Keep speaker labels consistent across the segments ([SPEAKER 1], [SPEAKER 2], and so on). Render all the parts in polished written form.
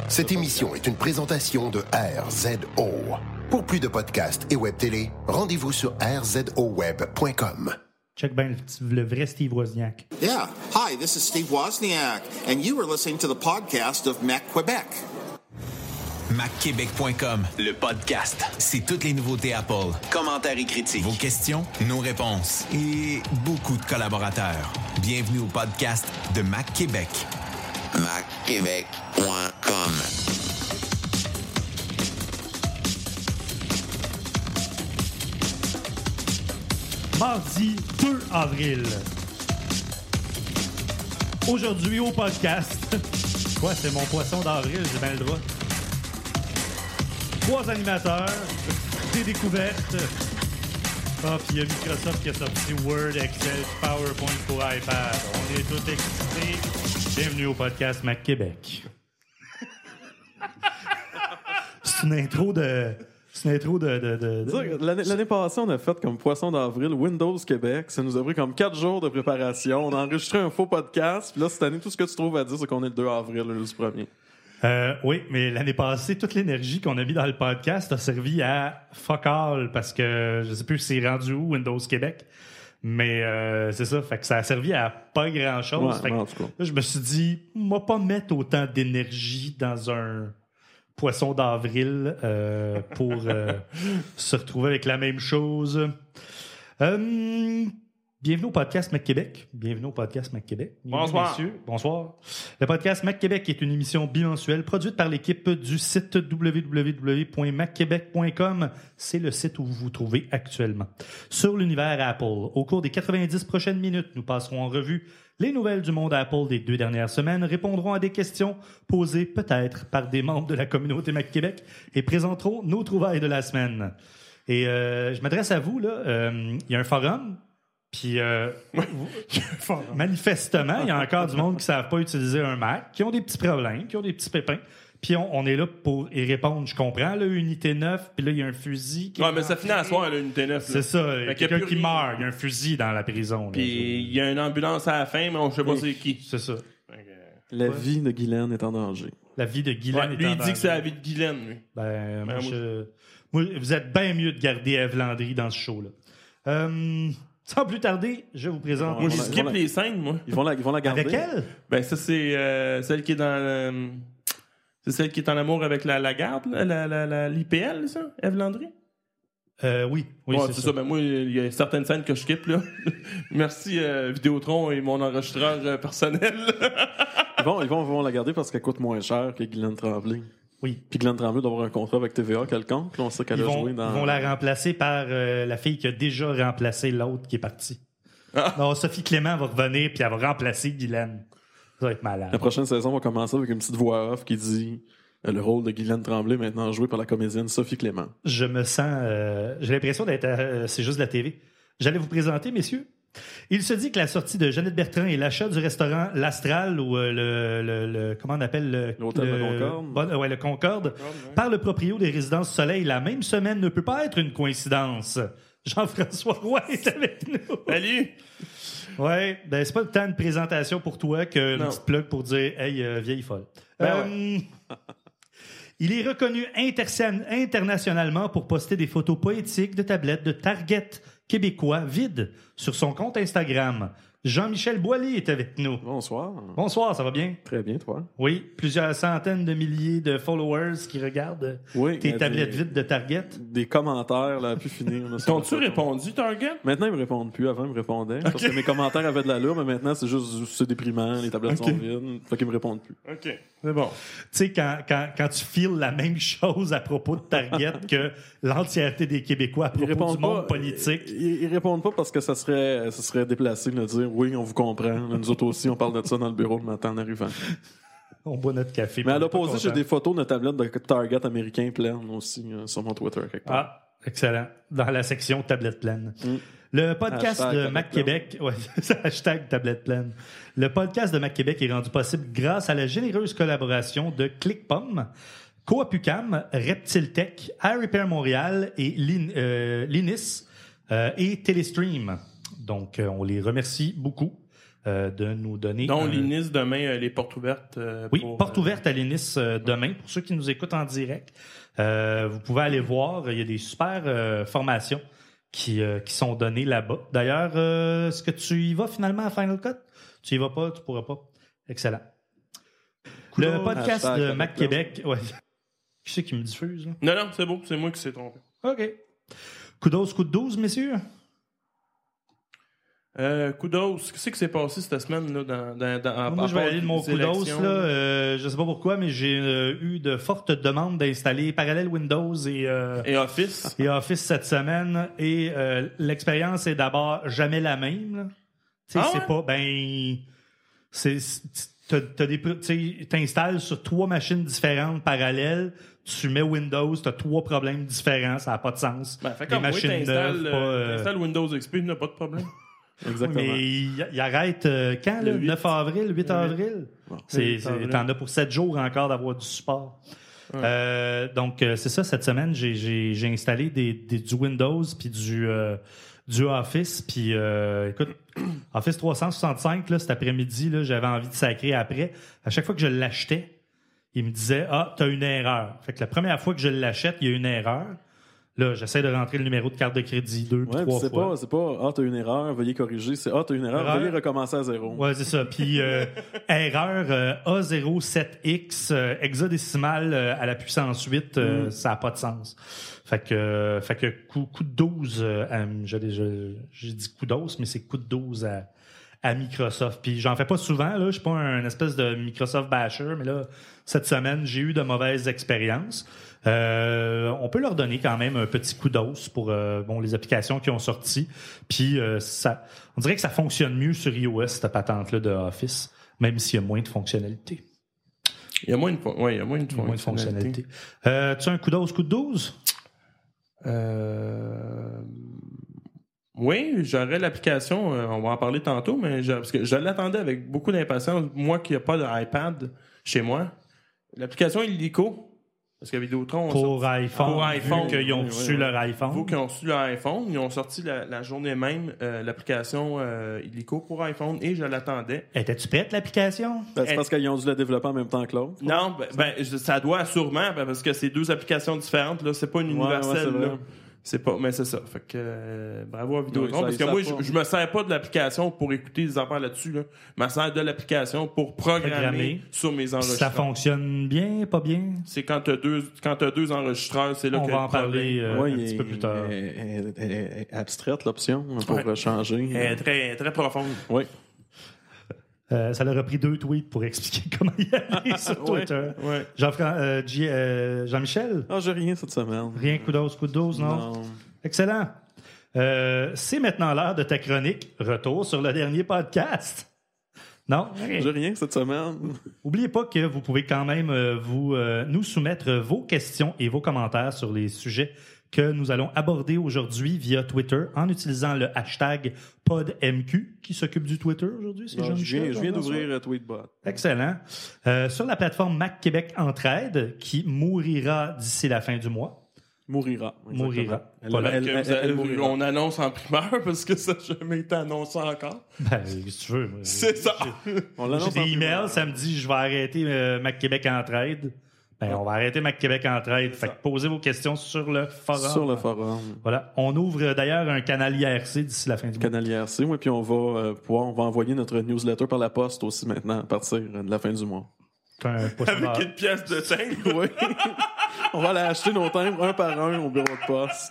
[SPEAKER 1] Cette émission est une présentation de RZO. Pour plus de podcasts et web télé, rendez-vous sur rzoweb.com.
[SPEAKER 2] Check bien le vrai Steve Wozniak.
[SPEAKER 3] Yeah. Hi, this is Steve Wozniak, and you are listening to the podcast of Mac Quebec.
[SPEAKER 4] MacQuébec.com, le podcast. C'est toutes les nouveautés Apple, commentaires et critiques, vos questions, nos réponses et beaucoup de collaborateurs. Bienvenue au podcast de Mac Québec.
[SPEAKER 5] MacQuébec.com.
[SPEAKER 2] Mardi 2 avril. Aujourd'hui au podcast. Quoi, c'est mon poisson d'avril, j'ai bien le droit. 3 animateurs, des découvertes. Ah, puis il y a Microsoft qui a sorti Word, Excel, PowerPoint pour iPad. On est tous excités. Bienvenue au podcast Mac Québec. C'est une intro de...
[SPEAKER 6] L'année passée, on a fait comme poisson d'avril Windows Québec. Ça nous a pris comme 4 jours de préparation. On a enregistré un faux podcast. Puis là, cette année, tout ce que tu trouves à dire, c'est qu'on est le 2 avril, le 1er.
[SPEAKER 2] Oui, mais l'année passée, toute l'énergie qu'on a mis dans le podcast a servi à fuck all parce que je sais plus si c'est rendu où, Windows Québec. Mais c'est ça, fait que ça a servi à pas grand-chose.
[SPEAKER 6] Ouais,
[SPEAKER 2] là, je me suis dit, on va pas mettre autant d'énergie dans un poisson d'avril pour se retrouver avec la même chose. Bienvenue au podcast Mac Québec. Bienvenue au podcast Mac Québec.
[SPEAKER 7] Bonsoir.
[SPEAKER 2] Messieurs. Bonsoir. Le podcast Mac Québec est une émission bimensuelle produite par l'équipe du site www.macquebec.com. C'est le site où vous vous trouvez actuellement. Sur l'univers Apple, au cours des 90 prochaines minutes, nous passerons en revue les nouvelles du monde Apple des 2 dernières semaines, répondront à des questions posées peut-être par des membres de la communauté Mac Québec et présenteront nos trouvailles de la semaine. Et je m'adresse à vous, là. Il y a un forum. Puis, manifestement, il y a encore du monde qui ne savent pas utiliser un Mac, qui ont des petits problèmes, qui ont des petits pépins. Puis, on est là pour y répondre. Je comprends, là, unité 9, puis là, il y a un fusil.
[SPEAKER 7] Ouais, mais ça finit à soir, là, unité 9.
[SPEAKER 2] C'est ça. Il y a quelqu'un qui meurt. Il y a un fusil dans la prison.
[SPEAKER 7] Puis, il y a une ambulance à la fin, mais on ne sait pas c'est qui.
[SPEAKER 2] C'est ça.
[SPEAKER 6] La vie de Guylaine est en danger.
[SPEAKER 2] La vie de Guylaine est en
[SPEAKER 7] lui, il
[SPEAKER 2] danger.
[SPEAKER 7] dit que c'est la vie de Guylaine, lui.
[SPEAKER 2] Moi, vous êtes bien mieux de garder Ève Landry dans ce show-là. Sans plus tarder, je vous présente...
[SPEAKER 7] Moi, je skip les scènes, moi.
[SPEAKER 6] Ils vont la garder.
[SPEAKER 2] Avec elle?
[SPEAKER 7] Ben, ça, c'est celle qui est dans... c'est celle qui est en amour avec la garde, là, l'IPL, ça? Ève Landry?
[SPEAKER 2] Oui,
[SPEAKER 7] Ouais,
[SPEAKER 2] c'est
[SPEAKER 7] ça.
[SPEAKER 2] ça.
[SPEAKER 7] Ben, moi, il y a certaines scènes que je skip, là. Merci, Vidéotron et mon enregistreur personnel.
[SPEAKER 6] Ils vont la garder parce qu'elle coûte moins cher que Guylaine Tremblay.
[SPEAKER 2] Oui.
[SPEAKER 6] Puis Guylaine Tremblay doit avoir un contrat avec TVA quelconque. Là, on sait qu'elle a joué dans...
[SPEAKER 2] Ils vont la remplacer par la fille qui a déjà remplacé l'autre qui est partie. Non, Sophie Clément va revenir puis elle va remplacer Guylaine. Ça va être malade.
[SPEAKER 6] La prochaine saison va commencer avec une petite voix off qui dit le rôle de Guylaine Tremblay maintenant joué par la comédienne Sophie Clément.
[SPEAKER 2] Je me sens... j'ai l'impression d'être... c'est juste de la TV. J'allais vous présenter, messieurs. Il se dit que la sortie de Jeannette Bertrand et l'achat du restaurant L'Astral ou comment on appelle
[SPEAKER 6] l'hôtel de Concorde.
[SPEAKER 2] Le Concorde, par le proprio des résidences Soleil la même semaine ne peut pas être une coïncidence. Jean-François Roy est avec nous.
[SPEAKER 7] Salut!
[SPEAKER 2] Ouais, ben c'est pas le temps de présentation pour toi que une petite plug pour dire hey vieille folle. Il est reconnu internationalement pour poster des photos poétiques de tablettes de Target québécois vides sur son compte Instagram. Jean-Michel Boilly est avec nous.
[SPEAKER 6] Bonsoir.
[SPEAKER 2] Bonsoir, ça va bien?
[SPEAKER 6] Très bien, toi?
[SPEAKER 2] Oui, plusieurs centaines de milliers de followers qui regardent tes tablettes vides de Target.
[SPEAKER 6] Des commentaires, là, à pu finir.
[SPEAKER 7] T'ont-tu répondu, Target?
[SPEAKER 6] Maintenant, ils me répondent plus. Avant, ils me répondaient. Parce que mes commentaires avaient de l'allure, mais maintenant, c'est déprimant. Les tablettes sont vides. Fait qu'ils me répondent plus.
[SPEAKER 7] OK, c'est bon.
[SPEAKER 2] Tu sais, quand tu files la même chose à propos de Target que l'entièreté des Québécois à propos du monde politique.
[SPEAKER 6] Ils répondent pas parce que ça serait déplacé de dire oui, on vous comprend. Là, nous autres aussi, on parle de ça dans le bureau le matin en arrivant.
[SPEAKER 2] On boit notre café.
[SPEAKER 6] Mais à l'opposé, j'ai des photos de tablette de Target américain pleines aussi sur mon Twitter quelque part.
[SPEAKER 2] Ah, excellent. Dans la section tablette pleine. Le podcast de Mac Québec, hashtag tablette pleine. Le podcast de Mac Québec est rendu possible grâce à la généreuse collaboration de ClickPom, Coop UQAM, Reptile Tech, iRepair Montréal et Linis et Telestream. Donc, on les remercie beaucoup. de nous donner...
[SPEAKER 7] Donc, l'INIS, demain, les portes ouvertes.
[SPEAKER 2] Oui, porte ouverte à l'INIS demain. Pour ceux qui nous écoutent en direct, vous pouvez aller voir. Il y a des super formations qui sont données là-bas. D'ailleurs, est-ce que tu y vas finalement à Final Cut? Tu y vas pas, tu pourras pas. Excellent. Le podcast de Mac Québec... Ouais. Qui c'est qui me diffuse? Là?
[SPEAKER 7] Non, c'est beau. C'est moi qui s'est trompé.
[SPEAKER 2] OK. Coup de 12, messieurs?
[SPEAKER 7] Kudos, qu'est-ce qui s'est passé cette semaine là,
[SPEAKER 2] moi, je vais aller de mon Kudos. Je ne sais pas pourquoi, mais j'ai eu de fortes demandes d'installer Parallel Windows et
[SPEAKER 7] Office.
[SPEAKER 2] Et Office cette semaine. Et l'expérience est d'abord jamais la même. C'est pas... t'installes sur 3 machines différentes parallèles, tu mets Windows, tu as 3 problèmes différents, ça n'a pas de sens.
[SPEAKER 7] Fait comme machines neuves, t'installes Windows XP, il n'y a pas de problème.
[SPEAKER 6] Exactement.
[SPEAKER 2] Mais il arrête quand, le 9 avril, 8 avril? T'en as pour 7 jours encore d'avoir du support. Ouais. Donc, c'est ça, cette semaine, j'ai installé du Windows puis du Office. Puis, écoute, Office 365, là, cet après-midi, là, j'avais envie de sacrer après. À chaque fois que je l'achetais, il me disait « Ah, t'as une erreur. » Fait que la première fois que je l'achète, il y a une erreur. Là, j'essaie de rentrer le numéro de carte de crédit 2 puis 3 fois.
[SPEAKER 6] C'est pas « Ah, t'as une erreur, veuillez corriger ». C'est « Ah, t'as une erreur, veuillez recommencer à zéro ».
[SPEAKER 2] Ouais, c'est ça. Puis erreur A07X hexadécimal à la puissance 8, ça n'a pas de sens. Fait que coup de 12, j'ai dit coup d'os, mais c'est coup de 12 à Microsoft. Puis j'en fais pas souvent, là. Je suis pas un espèce de Microsoft basher, mais là, cette semaine, j'ai eu de mauvaises expériences. On peut leur donner quand même un petit coup d'os pour les applications qui ont sorti. Puis on dirait que ça fonctionne mieux sur iOS, cette patente-là de Office, même s'il y a moins de fonctionnalités.
[SPEAKER 7] Il y a moins de fonctionnalités.
[SPEAKER 2] Tu as un coup d'os, coup de 12?
[SPEAKER 7] Oui, j'aurais l'application, on va en parler tantôt, mais parce que je l'attendais avec beaucoup d'impatience, moi qui n'ai pas d'iPad chez moi. L'application Illico, parce que Vidéotron...
[SPEAKER 2] Pour iPhone, vu qu'ils ont reçu leur iPhone.
[SPEAKER 7] Vu qu'ils ont reçu leur iPhone, ils ont sorti la journée même l'application Illico pour iPhone et je l'attendais.
[SPEAKER 2] Étais-tu prête, l'application?
[SPEAKER 6] C'est parce qu'ils ont dû la développer en même temps que l'autre.
[SPEAKER 7] Non, ça doit sûrement, parce que c'est 2 applications différentes, là, c'est pas une universelle.
[SPEAKER 6] Ouais,
[SPEAKER 7] c'est pas, mais c'est ça. Fait que bravo à Vidéotron, parce que moi, je me sers pas de l'application pour écouter des affaires là-dessus. Là. Je me sers de l'application pour programmer sur mes enregistreurs.
[SPEAKER 2] Ça fonctionne bien, pas bien?
[SPEAKER 7] C'est quand t'as 2 enregistreurs, c'est là
[SPEAKER 2] on
[SPEAKER 7] que
[SPEAKER 2] va en parler un petit peu plus tard.
[SPEAKER 6] Elle est abstraite, l'option, pour changer.
[SPEAKER 7] Elle est très, très profonde.
[SPEAKER 6] Oui.
[SPEAKER 2] Ça leur a pris 2 tweets pour expliquer comment y aller sur Twitter.
[SPEAKER 7] Ouais.
[SPEAKER 2] Jean-Michel?
[SPEAKER 6] Ah, j'ai rien cette semaine.
[SPEAKER 2] Rien, coup de 12, non? Excellent. C'est maintenant l'heure de ta chronique. Retour sur le dernier podcast. Non?
[SPEAKER 6] J'ai rien cette semaine.
[SPEAKER 2] N'oubliez pas que vous pouvez quand même nous soumettre vos questions et vos commentaires sur les sujets que nous allons aborder aujourd'hui via Twitter en utilisant le hashtag PodMQ qui s'occupe du Twitter aujourd'hui. C'est
[SPEAKER 6] je viens d'ouvrir Tweetbot.
[SPEAKER 2] Excellent. Sur la plateforme Mac Québec Entraide qui mourira d'ici la fin du mois.
[SPEAKER 6] Mourira.
[SPEAKER 7] On annonce en primeur parce que ça n'a jamais été annoncé encore.
[SPEAKER 2] Si tu veux.
[SPEAKER 7] C'est ça.
[SPEAKER 2] J'ai des emails, ça me dit je vais arrêter Mac Québec Entraide. On va arrêter Mac Québec Entraide. Fait que posez vos questions sur le forum.
[SPEAKER 6] Sur le forum.
[SPEAKER 2] Voilà. On ouvre d'ailleurs un canal IRC d'ici la fin du mois.
[SPEAKER 6] Canal IRC, oui. Puis on va envoyer notre newsletter par la poste aussi maintenant à partir de la fin du mois.
[SPEAKER 7] Avec une pièce de timbre.
[SPEAKER 6] Oui. On va aller acheter nos timbres un par un au bureau de poste.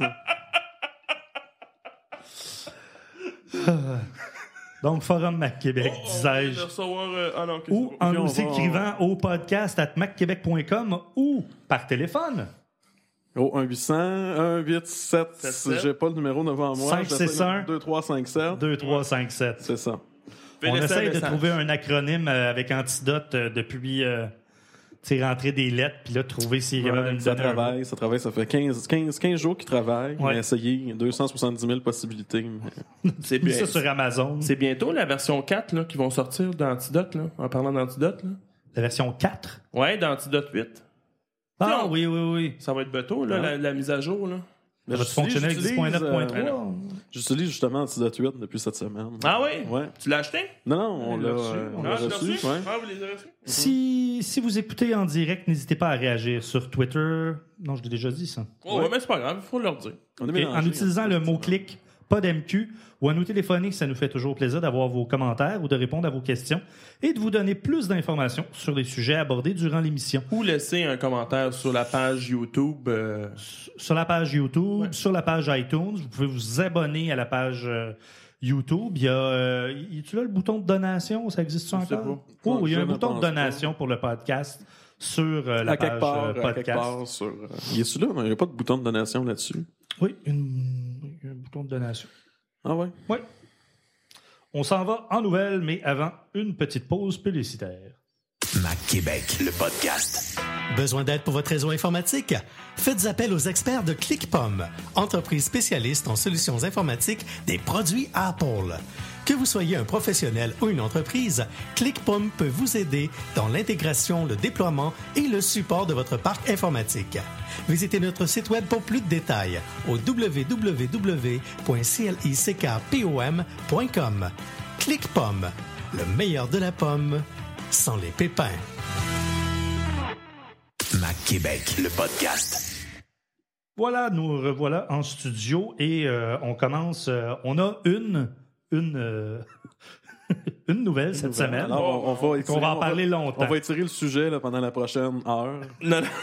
[SPEAKER 2] Donc, Forum Mac Québec, disais-je. Ou en nous écrivant au podcast @macquebec.com ou par téléphone.
[SPEAKER 6] Au 1-800-187, j'ai pas le numéro devant moi.
[SPEAKER 2] 561 2357.
[SPEAKER 6] C'est ça.
[SPEAKER 2] On essaye de trouver un acronyme avec Antidote depuis rentrer des lettres puis là trouver s'il y a
[SPEAKER 6] ça travaille, ça fait 15 jours qu'ils travaillent. On a essayé 270 000 possibilités.
[SPEAKER 2] C'est bien ça sur Amazon.
[SPEAKER 7] C'est bientôt la version 4 là, qui vont sortir d'Antidote, là, en parlant d'Antidote. Là.
[SPEAKER 2] La version 4?
[SPEAKER 7] Ouais, d'Antidote 8.
[SPEAKER 2] Ah oui.
[SPEAKER 7] Ça va être bientôt, là, la mise à jour. Là.
[SPEAKER 2] Ça va fonctionner avec 10.9.3?
[SPEAKER 6] J'utilise justement Antidote 8 depuis cette semaine.
[SPEAKER 7] Ah oui?
[SPEAKER 6] Ouais.
[SPEAKER 7] Tu l'as acheté?
[SPEAKER 6] Non, on l'a reçu. Ouais.
[SPEAKER 7] Ah, vous les avez reçus?
[SPEAKER 2] Si vous écoutez en direct, n'hésitez pas à réagir sur Twitter. Non, je l'ai déjà dit, ça.
[SPEAKER 7] Oh, ouais, mais c'est pas grave, il faut leur dire.
[SPEAKER 6] On est
[SPEAKER 2] Et
[SPEAKER 6] mélangés,
[SPEAKER 2] en utilisant le mot-clic pas d'MQ ou à nous téléphoner, ça nous fait toujours plaisir d'avoir vos commentaires ou de répondre à vos questions et de vous donner plus d'informations sur les sujets abordés durant l'émission.
[SPEAKER 7] Ou laisser un commentaire sur la page YouTube.
[SPEAKER 2] Sur la page YouTube, sur la page iTunes, vous pouvez vous abonner à la page YouTube. Il y a, tu là le bouton de donation, ça existe
[SPEAKER 7] Je sais
[SPEAKER 2] encore?
[SPEAKER 7] pas.
[SPEAKER 2] Oh, il y a un
[SPEAKER 6] Je ne
[SPEAKER 2] bouton de
[SPEAKER 6] pense pas.
[SPEAKER 2] donation pour le podcast sur la
[SPEAKER 6] À quelque
[SPEAKER 2] page
[SPEAKER 6] part,
[SPEAKER 2] podcast.
[SPEAKER 6] sur. Il est là, mais il n'y a pas de bouton de donation là-dessus.
[SPEAKER 2] Oui, un bouton de donation.
[SPEAKER 6] Ah ouais?
[SPEAKER 2] Oui. On s'en va en nouvelles, mais avant, une petite pause publicitaire.
[SPEAKER 4] Mac Québec, le podcast.
[SPEAKER 5] Besoin d'aide pour votre réseau informatique? Faites appel aux experts de ClickPom, entreprise spécialiste en solutions informatiques des produits Apple. Que vous soyez un professionnel ou une entreprise, ClickPom peut vous aider dans l'intégration, le déploiement et le support de votre parc informatique. Visitez notre site web pour plus de détails au www.clickpom.com. ClickPom, le meilleur de la pomme sans les pépins.
[SPEAKER 4] Mac Québec, le podcast.
[SPEAKER 2] Voilà, nous revoilà en studio et on commence. On a une nouvelle cette semaine.
[SPEAKER 6] Alors, on va étirer,
[SPEAKER 2] qu'on va en parler longtemps.
[SPEAKER 6] On va étirer le sujet là, pendant la prochaine heure.
[SPEAKER 7] Non, non.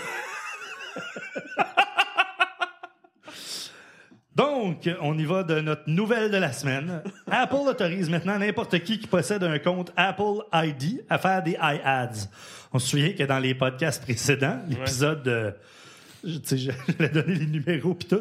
[SPEAKER 2] Donc, on y va de notre nouvelle de la semaine. Apple autorise maintenant n'importe qui possède un compte Apple ID à faire des iAds. On se souvient que dans les podcasts précédents, l'épisode, j'allais donner les numéros puis tout,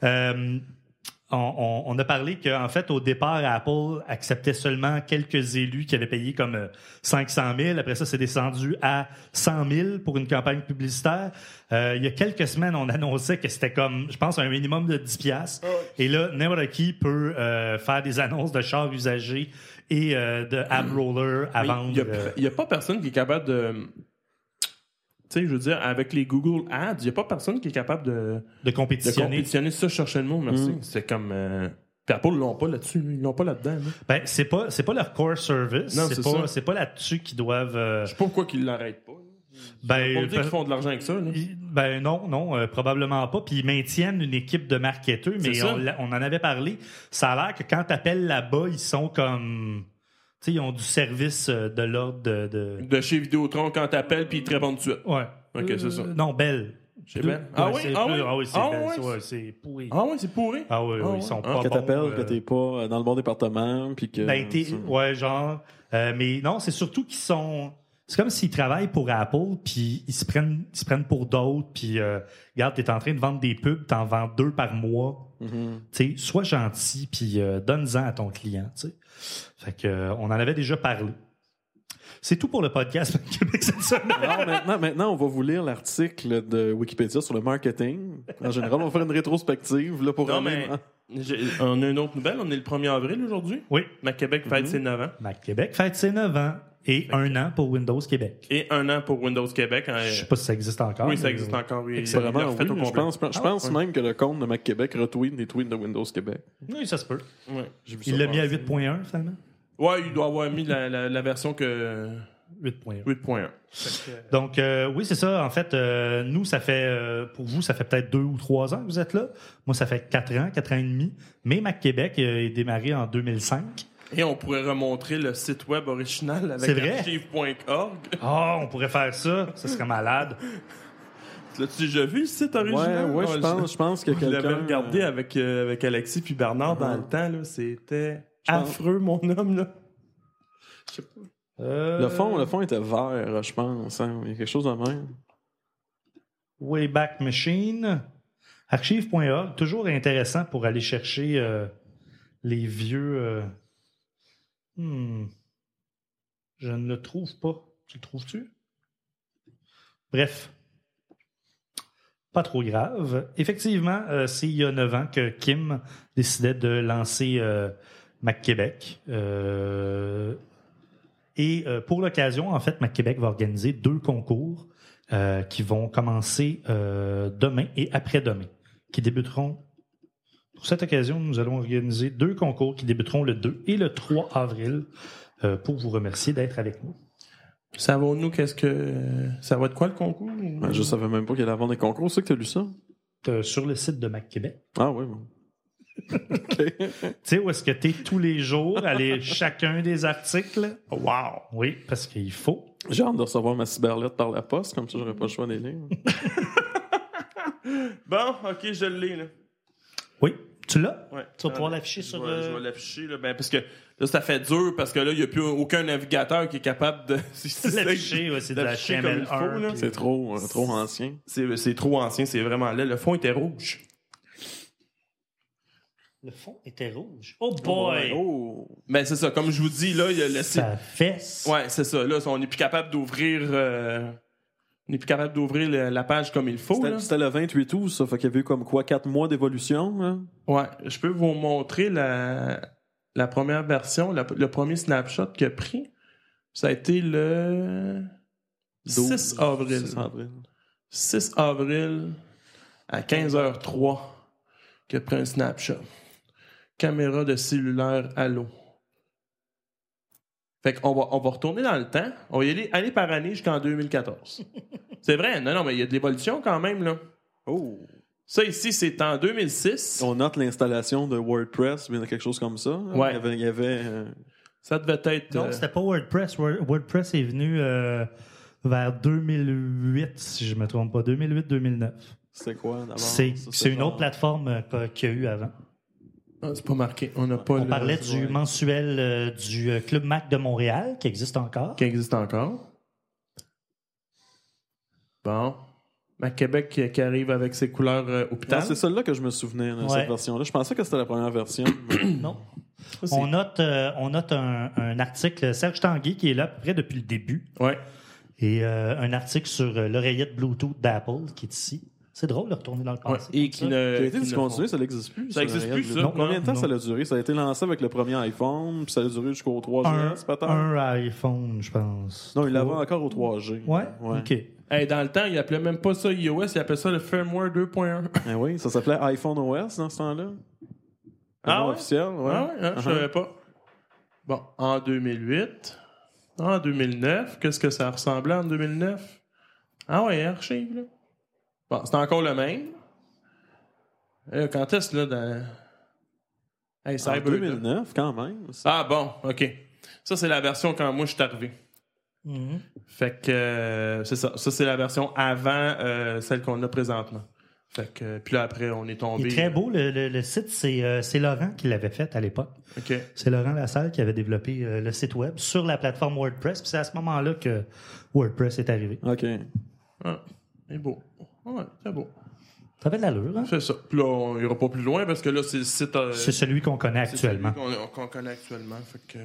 [SPEAKER 2] on a parlé qu'en fait, au départ, Apple acceptait seulement quelques élus qui avaient payé comme 500 000. Après ça, c'est descendu à 100 000 pour une campagne publicitaire. Il y a quelques semaines, on annonçait que c'était comme, je pense, un minimum de 10 piastres. Et là, n'importe qui peut faire des annonces de chars usagés et de App Roller à vendre.
[SPEAKER 7] Il n'y a pas personne qui est capable de... Tu sais, je veux dire, avec les Google Ads, il n'y a pas personne qui est capable de
[SPEAKER 2] compétitionner.
[SPEAKER 7] Ça, je cherchais le mot, merci. C'est comme... Puis Apple, ils l'ont pas là-dessus. Ils l'ont pas là-dedans. Là.
[SPEAKER 2] Ben, c'est pas leur core service.
[SPEAKER 7] Non,
[SPEAKER 2] c'est pas là-dessus qu'ils doivent...
[SPEAKER 7] Je sais pas pourquoi ils l'arrêtent pas.
[SPEAKER 2] Ben,
[SPEAKER 7] on peut dire qu'ils font de l'argent avec ça. Là.
[SPEAKER 2] Ben non, probablement pas. Puis ils maintiennent une équipe de marketeurs, mais on en avait parlé. Ça a l'air que quand tu appelles là-bas, ils sont comme... Tu sais, ils ont du service de l'ordre
[SPEAKER 7] de chez Vidéotron, quand t'appelles, puis ils te répondent tout de suite.
[SPEAKER 2] Ouais.
[SPEAKER 7] OK, c'est ça.
[SPEAKER 2] Non, Bell.
[SPEAKER 7] Chez Bell?
[SPEAKER 2] Ah oui? Ah oui, c'est
[SPEAKER 7] ah
[SPEAKER 2] Bell.
[SPEAKER 7] oui?
[SPEAKER 2] Ouais, c'est pourri.
[SPEAKER 7] Ah oui, c'est pourri?
[SPEAKER 2] Ah oui, ils sont pas
[SPEAKER 6] Que
[SPEAKER 2] bons.
[SPEAKER 6] t'appelles, que t'es pas dans le bon département, puis que...
[SPEAKER 2] Ben, ouais, genre... mais non, c'est surtout qu'ils sont... C'est comme s'ils travaillent pour Apple, puis ils se prennent pour d'autres, puis regarde, t'es en train de vendre des pubs, t'en vends 2 par mois. Tu sais, sois gentil, puis donne-en à ton client, tu sais. Fait que on en avait déjà parlé. C'est tout pour le podcast Québec cette semaine.
[SPEAKER 6] Non, maintenant, on va vous lire l'article de Wikipédia sur le marketing. En général, on va faire une rétrospective là, pour...
[SPEAKER 7] Non, mais on a une autre nouvelle. On est le 1er avril aujourd'hui.
[SPEAKER 2] Oui.
[SPEAKER 7] Mac Québec fête ses 9 ans.
[SPEAKER 2] Mac Québec fête ses 9 ans. Et 1 an pour Windows Québec.
[SPEAKER 7] Et 1 an pour Windows Québec.
[SPEAKER 2] Je sais pas si ça existe encore.
[SPEAKER 7] Oui, ça existe encore. Oui.
[SPEAKER 6] Vraiment, oui, je pense même que le compte de Mac Québec retweet des tweets de Windows Québec.
[SPEAKER 2] Oui, ça se peut.
[SPEAKER 7] Ouais.
[SPEAKER 2] Il l'a mis à 8.1 finalement?
[SPEAKER 7] Ouais, il doit avoir mis la version que... 8.1.
[SPEAKER 2] Donc, oui, c'est ça. En fait, nous, ça fait, pour vous, ça fait peut-être 2 ou 3 ans que vous êtes là. Moi, ça fait 4 ans et demi. Mais Mac Québec est démarré en 2005.
[SPEAKER 7] Et on pourrait remontrer le site web original avec archive.org.
[SPEAKER 2] Ah, on pourrait faire ça. Ça serait malade.
[SPEAKER 7] L'as-tu déjà vu, le site original?
[SPEAKER 6] Ouais, je pense que quelqu'un...
[SPEAKER 7] Je l'avais regardé avec Alexis puis Bernard dans le temps. Là, c'était affreux, mon homme. Là. Je sais pas.
[SPEAKER 6] Le fond était vert, je pense. Hein. Il y a quelque chose de même.
[SPEAKER 2] Wayback Machine. Archive.org, toujours intéressant pour aller chercher les vieux... Je ne le trouve pas. Tu le trouves-tu? Bref. Pas trop grave. Effectivement, c'est il y a 9 ans que Kim décidait de lancer Mac Québec. Et pour l'occasion, en fait, Mac Québec va organiser 2 concours qui vont commencer demain et après-demain, qui débuteront Pour cette occasion, nous allons organiser 2 concours qui débuteront le 2 et le 3 avril pour vous remercier d'être avec nous.
[SPEAKER 7] Savons-nous qu'est-ce que... Ça va être quoi le concours?
[SPEAKER 6] Ben, je savais même pas qu'il allait avoir des concours. C'est que tu as lu ça?
[SPEAKER 2] Sur le site de Mac Québec.
[SPEAKER 6] Ah oui, bon.
[SPEAKER 2] Tu sais, où est-ce que tu es tous les jours à lire chacun des articles? Wow! Oui, parce qu'il faut.
[SPEAKER 6] J'ai hâte de recevoir ma cyberlette par la poste, comme ça, j'aurais pas le choix des lire.
[SPEAKER 7] Bon, OK, je l'ai, là.
[SPEAKER 2] Oui, tu l'as?
[SPEAKER 7] Ouais.
[SPEAKER 2] Tu vas pouvoir l'afficher sur...
[SPEAKER 7] Je vais l'afficher, là, parce que là, ça fait dur, parce que là, il n'y a plus aucun navigateur qui est capable de...
[SPEAKER 2] l'afficher, c'est de la HTML1.
[SPEAKER 6] C'est trop ancien.
[SPEAKER 7] C'est trop ancien, c'est vraiment laid. Le fond était rouge.
[SPEAKER 2] Le fond était rouge. Oh boy!
[SPEAKER 6] Oh!
[SPEAKER 7] Ben, c'est ça. Comme je vous dis, là, il y a le site.
[SPEAKER 2] Ça fesse.
[SPEAKER 7] Ouais, c'est ça. Là, on n'est plus capable d'ouvrir... On n'est plus capable d'ouvrir la page comme il faut.
[SPEAKER 6] C'était le 28 août, ça. Fait qu'il y avait eu comme quoi, 4 mois d'évolution, hein?
[SPEAKER 7] Ouais. Je peux vous montrer la première version, le premier snapshot qu'il a pris. Ça a été le 6 avril. 6 avril à 15h03 qu'il a pris un snapshot. Caméra de cellulaire à l'eau. Fait qu'on va retourner dans le temps. On va y aller année par année jusqu'en 2014. C'est vrai, non, mais il y a de l'évolution quand même, là.
[SPEAKER 6] Oh!
[SPEAKER 7] Ça, ici, c'est en 2006.
[SPEAKER 6] On note l'installation de WordPress, bien quelque chose comme ça.
[SPEAKER 7] Ouais.
[SPEAKER 6] Il y avait
[SPEAKER 7] ça devait être...
[SPEAKER 2] Non, c'était pas WordPress. WordPress est venu vers 2008, si je me trompe pas. 2008-2009.
[SPEAKER 6] C'était quoi, d'abord?
[SPEAKER 2] C'est une autre plateforme qu'il y a eu avant.
[SPEAKER 7] Ah, c'est pas marqué. On
[SPEAKER 2] parlait du mensuel du Club Mac de Montréal, qui existe encore.
[SPEAKER 7] Qui existe encore. Bon. Mac Québec qui arrive avec ses couleurs hôpital.
[SPEAKER 6] C'est celle-là que je me souvenais, là, cette version-là. Je pensais que c'était la première version.
[SPEAKER 2] Non. On note un article, Serge Tanguay, qui est là à peu près depuis le début.
[SPEAKER 7] Ouais.
[SPEAKER 2] Et un article sur l'oreillette Bluetooth d'Apple, qui est ici. C'est drôle de retourner dans le passé.
[SPEAKER 7] Et qui a
[SPEAKER 6] été discontinué, ça n'existe plus.
[SPEAKER 7] Ça n'existe plus, ça.
[SPEAKER 6] Non, combien de temps ça a duré? Ça a été lancé avec le premier iPhone, puis ça a duré jusqu'au 3G, peut-être?
[SPEAKER 2] Un iPhone, je pense.
[SPEAKER 6] Non, il l'avait encore au 3G.
[SPEAKER 2] Ouais? OK.
[SPEAKER 7] Hey, dans le temps, il appelait même pas ça iOS, il appelait ça le firmware 2.1.
[SPEAKER 6] Eh oui, ça s'appelait iPhone OS dans ce temps-là.
[SPEAKER 7] Ouais?
[SPEAKER 6] Officiel, ouais.
[SPEAKER 7] Ah ouais, je savais pas. Bon, en 2008, en 2009, qu'est-ce que ça ressemblait en 2009? Ah ouais, archive, là. Bon, c'est encore le même. Quand est-ce, là, dans... Hey,
[SPEAKER 6] en 2009, quand même.
[SPEAKER 7] Ah bon, OK. Ça, c'est la version quand moi, je suis arrivé.
[SPEAKER 2] Mm-hmm.
[SPEAKER 7] Fait que c'est ça. Ça, c'est la version avant celle qu'on a présentement. Fait que, puis là, après, on est tombé...
[SPEAKER 2] Il est très beau. Le site, c'est Laurent qui l'avait fait à l'époque.
[SPEAKER 7] OK.
[SPEAKER 2] C'est Laurent Lassalle qui avait développé le site web sur la plateforme WordPress. Puis c'est à ce moment-là que WordPress est arrivé.
[SPEAKER 6] OK.
[SPEAKER 7] Ah, c'est beau. Ouais, c'est beau.
[SPEAKER 2] Ça fait de l'allure, hein?
[SPEAKER 7] C'est ça. Puis là, on ira pas plus loin parce que là, c'est le site...
[SPEAKER 2] c'est celui qu'on connaît actuellement.
[SPEAKER 7] C'est celui qu'on connaît actuellement. Fait que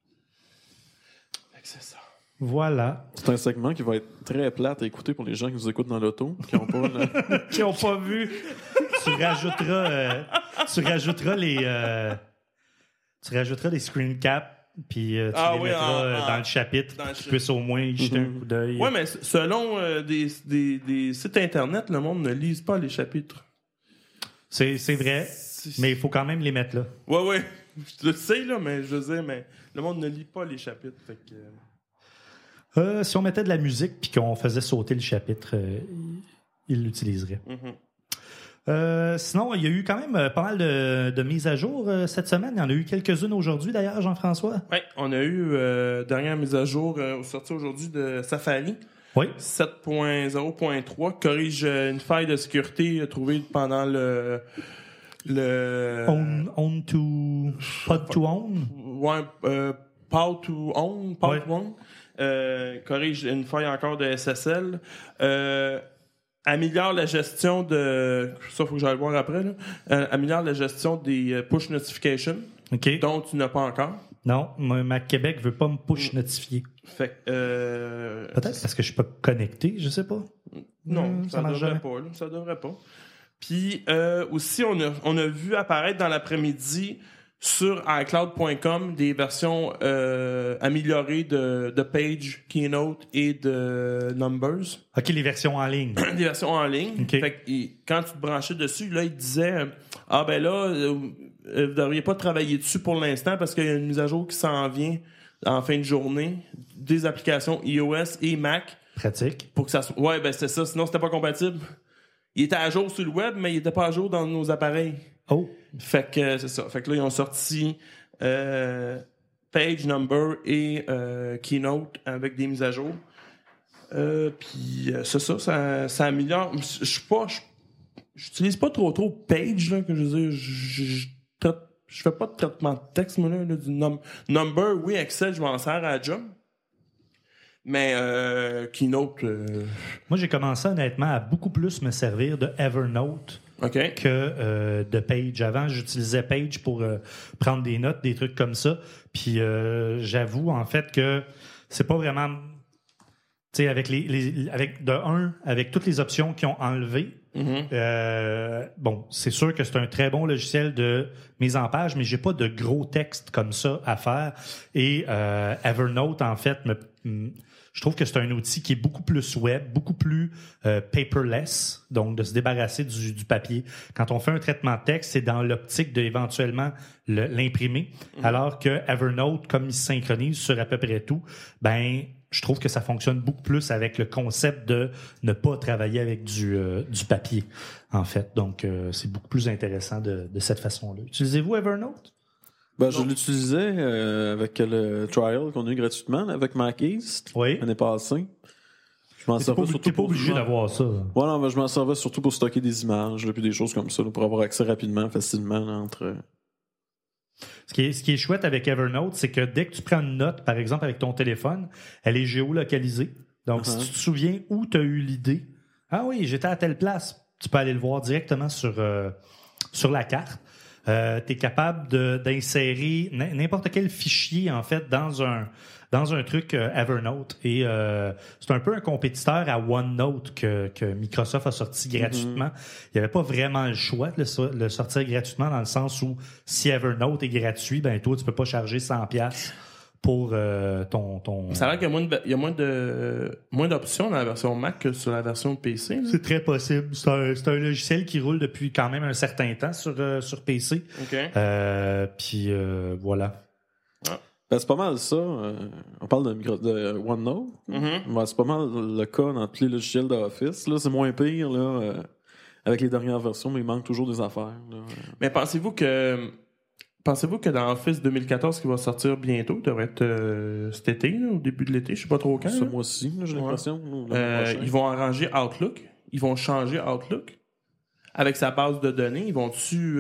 [SPEAKER 7] c'est ça.
[SPEAKER 2] Voilà.
[SPEAKER 6] C'est un segment qui va être très plate à écouter pour les gens qui nous écoutent dans l'auto, qui n'ont pas...
[SPEAKER 2] qui n'ont pas vu. Tu rajouteras les screen caps, puis tu les mettras dans le chapitre pour qu'ils puissent au moins y jeter un coup d'œil.
[SPEAKER 7] Oui, mais selon des sites Internet, le monde ne lise pas les chapitres.
[SPEAKER 2] C'est vrai, mais il faut quand même les mettre là.
[SPEAKER 7] Oui. Je le sais, là, mais je veux dire, mais le monde ne lit pas les chapitres. Fait que...
[SPEAKER 2] si on mettait de la musique puis qu'on faisait sauter le chapitre, il l'utiliserait. Sinon, il y a eu quand même pas mal de mises à jour cette semaine. Il y en a eu quelques-unes aujourd'hui, d'ailleurs, Jean-François.
[SPEAKER 7] Oui, on a eu dernière mise à jour sortie aujourd'hui de Safari.
[SPEAKER 2] Oui.
[SPEAKER 7] 7.0.3 corrige une faille de sécurité trouvée pendant le
[SPEAKER 2] Own to Pod to Own.
[SPEAKER 7] Ouais, Pod to Own. Corrige une faille encore de SSL. Améliore la gestion de... Ça, il faut que j'aille voir après. Là. Améliore la gestion des push notifications, dont tu n'as pas encore.
[SPEAKER 2] Non, Mac Québec veut pas me push notifier.
[SPEAKER 7] Fait
[SPEAKER 2] peut-être parce que je suis pas connecté, je sais pas.
[SPEAKER 7] Non, ça devrait pas. Là, ça devrait pas. Puis aussi, on a vu apparaître dans l'après-midi sur iCloud.com des versions améliorées de Page, Keynote et de Numbers.
[SPEAKER 2] OK, les versions en ligne.
[SPEAKER 7] Des versions en ligne.
[SPEAKER 2] Okay.
[SPEAKER 7] Fait que, quand tu te branchais dessus, là, il disait ah ben là, vous devriez pas travailler dessus pour l'instant parce qu'il y a une mise à jour qui s'en vient en fin de journée des applications iOS et Mac.
[SPEAKER 2] Pratique.
[SPEAKER 7] Pour que ça soit... Ouais, ben c'est ça, sinon c'était pas compatible. Il était à jour sur le web, mais il était pas à jour dans nos appareils.
[SPEAKER 2] Oh.
[SPEAKER 7] Fait que c'est ça. Fait que là, ils ont sorti Page, Number et Keynote avec des mises à jour. Puis c'est ça, ça améliore. J'utilise pas trop Page, là, que je veux dire. Je fais pas de traitement de texte, moi, là, du Number, oui, Excel, je m'en sers à la job. Mais Keynote...
[SPEAKER 2] Moi, j'ai commencé honnêtement à beaucoup plus me servir de Evernote que de Page. Avant, j'utilisais Page pour prendre des notes, des trucs comme ça. Puis j'avoue, en fait, que c'est pas vraiment... Tu sais, avec toutes les options qu'ils ont enlevées, bon, c'est sûr que c'est un très bon logiciel de mise en page, mais j'ai pas de gros textes comme ça à faire. Et Evernote, en fait, je trouve que c'est un outil qui est beaucoup plus web, beaucoup plus paperless, donc de se débarrasser du papier. Quand on fait un traitement de texte, c'est dans l'optique de éventuellement l'imprimer, alors que Evernote, comme il se synchronise sur à peu près tout, ben je trouve que ça fonctionne beaucoup plus avec le concept de ne pas travailler avec du papier, en fait. Donc, c'est beaucoup plus intéressant de cette façon-là. Utilisez-vous Evernote?
[SPEAKER 6] Ben, je l'utilisais avec le trial qu'on a eu gratuitement là, avec MacEast l'année passée. Je m'en servais surtout.
[SPEAKER 2] T'es pas obligé d'avoir ça.
[SPEAKER 6] Ouais, non, ben, je m'en servais surtout pour stocker des images, là, puis des choses comme ça, là, pour avoir accès rapidement, facilement là, entre.
[SPEAKER 2] Ce qui est chouette avec Evernote, c'est que dès que tu prends une note, par exemple avec ton téléphone, elle est géolocalisée. Donc, si tu te souviens où tu as eu l'idée, ah oui, j'étais à telle place, tu peux aller le voir directement sur la carte. Tu es capable d'insérer n'importe quel fichier, en fait, dans un truc Evernote. Et c'est un peu un compétiteur à OneNote que Microsoft a sorti gratuitement. Il n'y avait pas vraiment le choix de le sortir gratuitement, dans le sens où si Evernote est gratuit, ben toi, tu peux pas charger 100$ pour ton...
[SPEAKER 7] Ça a l'air qu'il y a moins d'options dans la version Mac que sur la version PC. Là.
[SPEAKER 2] C'est très possible. C'est un logiciel qui roule depuis quand même un certain temps sur PC. Puis voilà.
[SPEAKER 6] Ben, c'est pas mal ça. On parle de OneNote. Ben, c'est pas mal le cas dans tous les logiciels d'Office. Là, c'est moins pire là, avec les dernières versions, mais il manque toujours des affaires. Là.
[SPEAKER 7] Mais pensez-vous que dans Office 2014 qui va sortir bientôt, devrait être cet été, là, au début de l'été, je sais pas trop quand.
[SPEAKER 6] Ce mois-ci, j'ai l'impression.
[SPEAKER 7] Ils vont arranger Outlook. Ils vont changer Outlook. Avec sa base de données, ils vont-tu...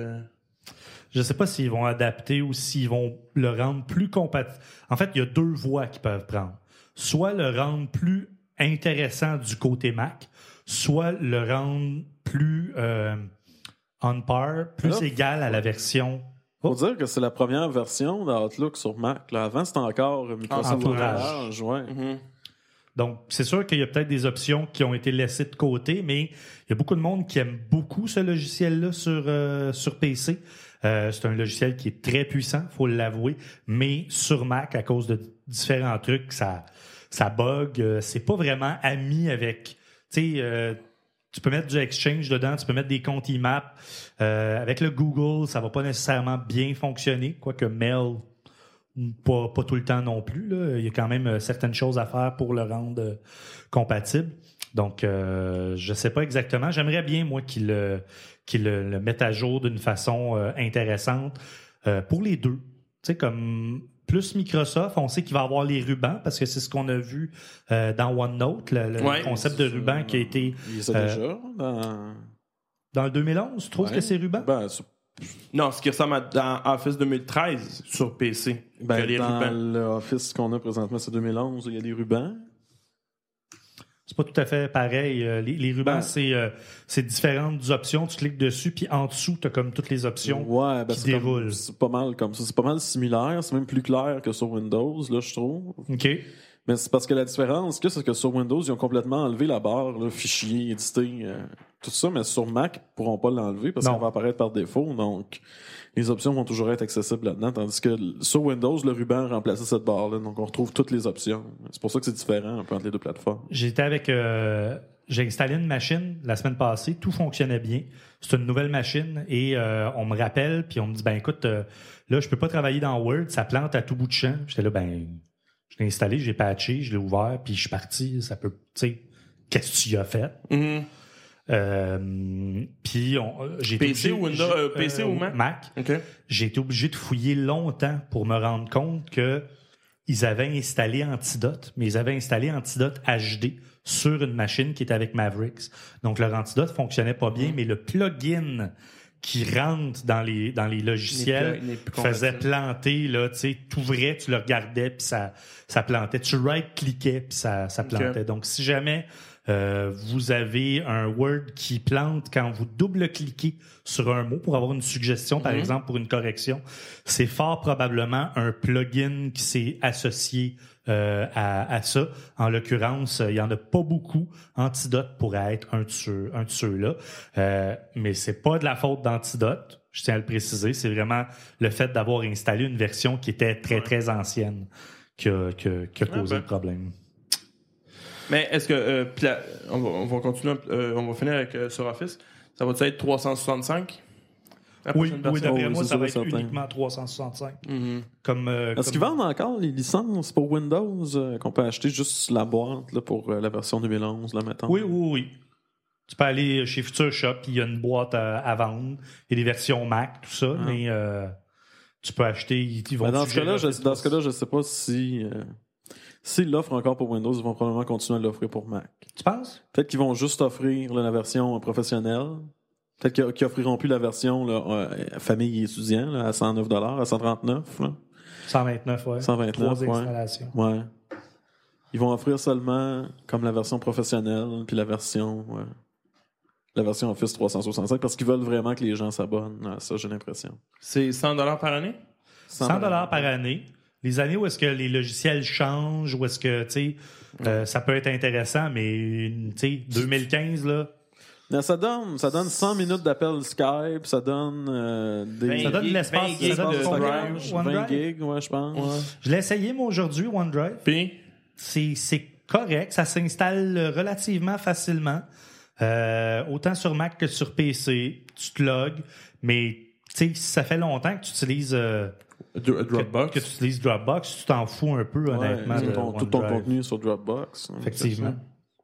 [SPEAKER 2] Je sais pas s'ils vont adapter ou s'ils vont le rendre plus compatible. En fait, il y a deux voies qu'ils peuvent prendre. Soit le rendre plus intéressant du côté Mac, soit le rendre plus on par, plus égal à la version...
[SPEAKER 6] Faut dire que c'est la première version d'Outlook sur Mac. Là. Avant, c'était encore Microsoft Entourage.
[SPEAKER 2] Donc, c'est sûr qu'il y a peut-être des options qui ont été laissées de côté, mais il y a beaucoup de monde qui aime beaucoup ce logiciel-là sur PC. C'est un logiciel qui est très puissant, faut l'avouer, mais sur Mac, à cause de différents trucs, ça bug. C'est pas vraiment ami avec... Tu sais... tu peux mettre du Exchange dedans, tu peux mettre des comptes IMAP. Avec le Google, ça va pas nécessairement bien fonctionner, quoique Mail, pas tout le temps non plus. Là. Il y a quand même certaines choses à faire pour le rendre compatible. Donc, je sais pas exactement. J'aimerais bien, moi, qu'il le mette à jour d'une façon intéressante pour les deux. Tu sais, comme... Plus Microsoft, on sait qu'il va avoir les rubans parce que c'est ce qu'on a vu dans OneNote, le concept de ruban qui a été...
[SPEAKER 6] Il y a déjà
[SPEAKER 2] dans le 2011, tu trouves que c'est ruban?
[SPEAKER 6] Ben,
[SPEAKER 7] non, ce qui ressemble dans Office 2013 sur PC.
[SPEAKER 6] Ben,
[SPEAKER 7] les
[SPEAKER 6] dans
[SPEAKER 7] rubans.
[SPEAKER 6] l'Office qu'on a présentement, c'est 2011, il y a des rubans.
[SPEAKER 2] C'est pas tout à fait pareil. Les rubans, c'est différentes options. Tu cliques dessus, puis en dessous, tu as comme toutes les options qui déroulent.
[SPEAKER 6] C'est pas mal comme ça. C'est pas mal similaire. C'est même plus clair que sur Windows, là, je trouve.
[SPEAKER 2] OK.
[SPEAKER 6] Mais c'est parce que la différence, c'est que sur Windows, ils ont complètement enlevé la barre, là, fichier, édité. tout ça, mais sur Mac, ils pourront pas l'enlever parce
[SPEAKER 2] Non.
[SPEAKER 6] qu'on va apparaître par défaut. Donc, les options vont toujours être accessibles là-dedans. Tandis que sur Windows, le ruban a remplacé cette barre-là. Donc, on retrouve toutes les options. C'est pour ça que c'est différent un peu entre les deux plateformes.
[SPEAKER 2] J'étais avec... j'ai installé une machine la semaine passée. Tout fonctionnait bien. C'est une nouvelle machine et on me rappelle puis on me dit, ben écoute, là, je peux pas travailler dans Word. Ça plante à tout bout de champ. J'étais là, ben... Je l'ai installé, j'ai patché, je l'ai ouvert, puis je suis parti. Ça peut... Tu sais, qu'est-ce que tu y as fait? Puis j'ai été
[SPEAKER 7] PC ou Windows, PC ou Mac?
[SPEAKER 2] Mac.
[SPEAKER 7] OK.
[SPEAKER 2] J'ai été obligé de fouiller longtemps pour me rendre compte que ils avaient installé Antidote, mais ils avaient installé Antidote HD sur une machine qui était avec Mavericks. Donc leur Antidote fonctionnait pas bien, mais le plugin qui rentre dans les logiciels faisait planter, là, tu sais, t'ouvrais, tu le regardais, puis ça plantait. Tu right-cliquais, puis ça plantait.
[SPEAKER 7] Okay.
[SPEAKER 2] Donc, si jamais vous avez un Word qui plante quand vous double-cliquez sur un mot pour avoir une suggestion, par exemple, pour une correction, c'est fort probablement un plugin qui s'est associé à ça. En l'occurrence, il y en a pas beaucoup. Antidote pourrait être un de ceux-là. Mais c'est pas de la faute d'Antidote. Je tiens à le préciser. C'est vraiment le fait d'avoir installé une version qui était très, très ancienne qui a causé le problème.
[SPEAKER 7] Mais est-ce que... on va continuer, on va finir avec sur Office. Ça va être 365?
[SPEAKER 2] Oui, d'après moi, ça va être
[SPEAKER 6] certain.
[SPEAKER 2] uniquement 365.
[SPEAKER 6] Est-ce qu'ils vendent encore les licences pour Windows qu'on peut acheter juste la boîte là, pour la version 2011, là, mettons?
[SPEAKER 2] Oui. Tu peux aller chez Future Shop, il y a une boîte à vendre. Il y a des versions Mac, tout ça, mais tu peux acheter... Ils vont
[SPEAKER 6] dans ce cas-là, je sais pas si... S'ils l'offrent encore pour Windows, ils vont probablement continuer à l'offrir pour Mac.
[SPEAKER 2] Tu penses?
[SPEAKER 6] Peut-être qu'ils vont juste offrir là, la version professionnelle. Peut-être qu'ils offriront plus la version là, famille et étudiant là, à $109, à 139. Là.
[SPEAKER 2] 129, ouais.
[SPEAKER 6] 129,
[SPEAKER 2] 3 installations.
[SPEAKER 6] Ouais. Ils vont offrir seulement comme la version professionnelle puis la version Office 365 parce qu'ils veulent vraiment que les gens s'abonnent à ça, j'ai l'impression.
[SPEAKER 7] C'est $100 par année?
[SPEAKER 2] 100 $ par année. Les années où est-ce que les logiciels changent, où est-ce que, tu sais, ça peut être intéressant, mais, tu sais, 2015, là...
[SPEAKER 6] Non, ça donne 100 minutes d'appel Skype, ça donne
[SPEAKER 2] Ça donne de l'espace.
[SPEAKER 7] 20 gigs
[SPEAKER 2] ça donne
[SPEAKER 7] de
[SPEAKER 2] combien?
[SPEAKER 7] drive.
[SPEAKER 6] 20 gigs, ouais, je pense.
[SPEAKER 7] Ouais.
[SPEAKER 2] Je l'ai essayé, moi, aujourd'hui, OneDrive.
[SPEAKER 7] Puis?
[SPEAKER 2] C'est correct. Ça s'installe relativement facilement. Autant sur Mac que sur PC. Tu te logs. Mais, tu sais, si ça fait longtemps que tu utilises...
[SPEAKER 7] Dropbox.
[SPEAKER 2] Que tu utilises Dropbox, tu t'en fous un peu, honnêtement.
[SPEAKER 6] Ouais,
[SPEAKER 2] de
[SPEAKER 6] tout ton
[SPEAKER 2] OneDrive.
[SPEAKER 6] contenu sur Dropbox.
[SPEAKER 2] Effectivement.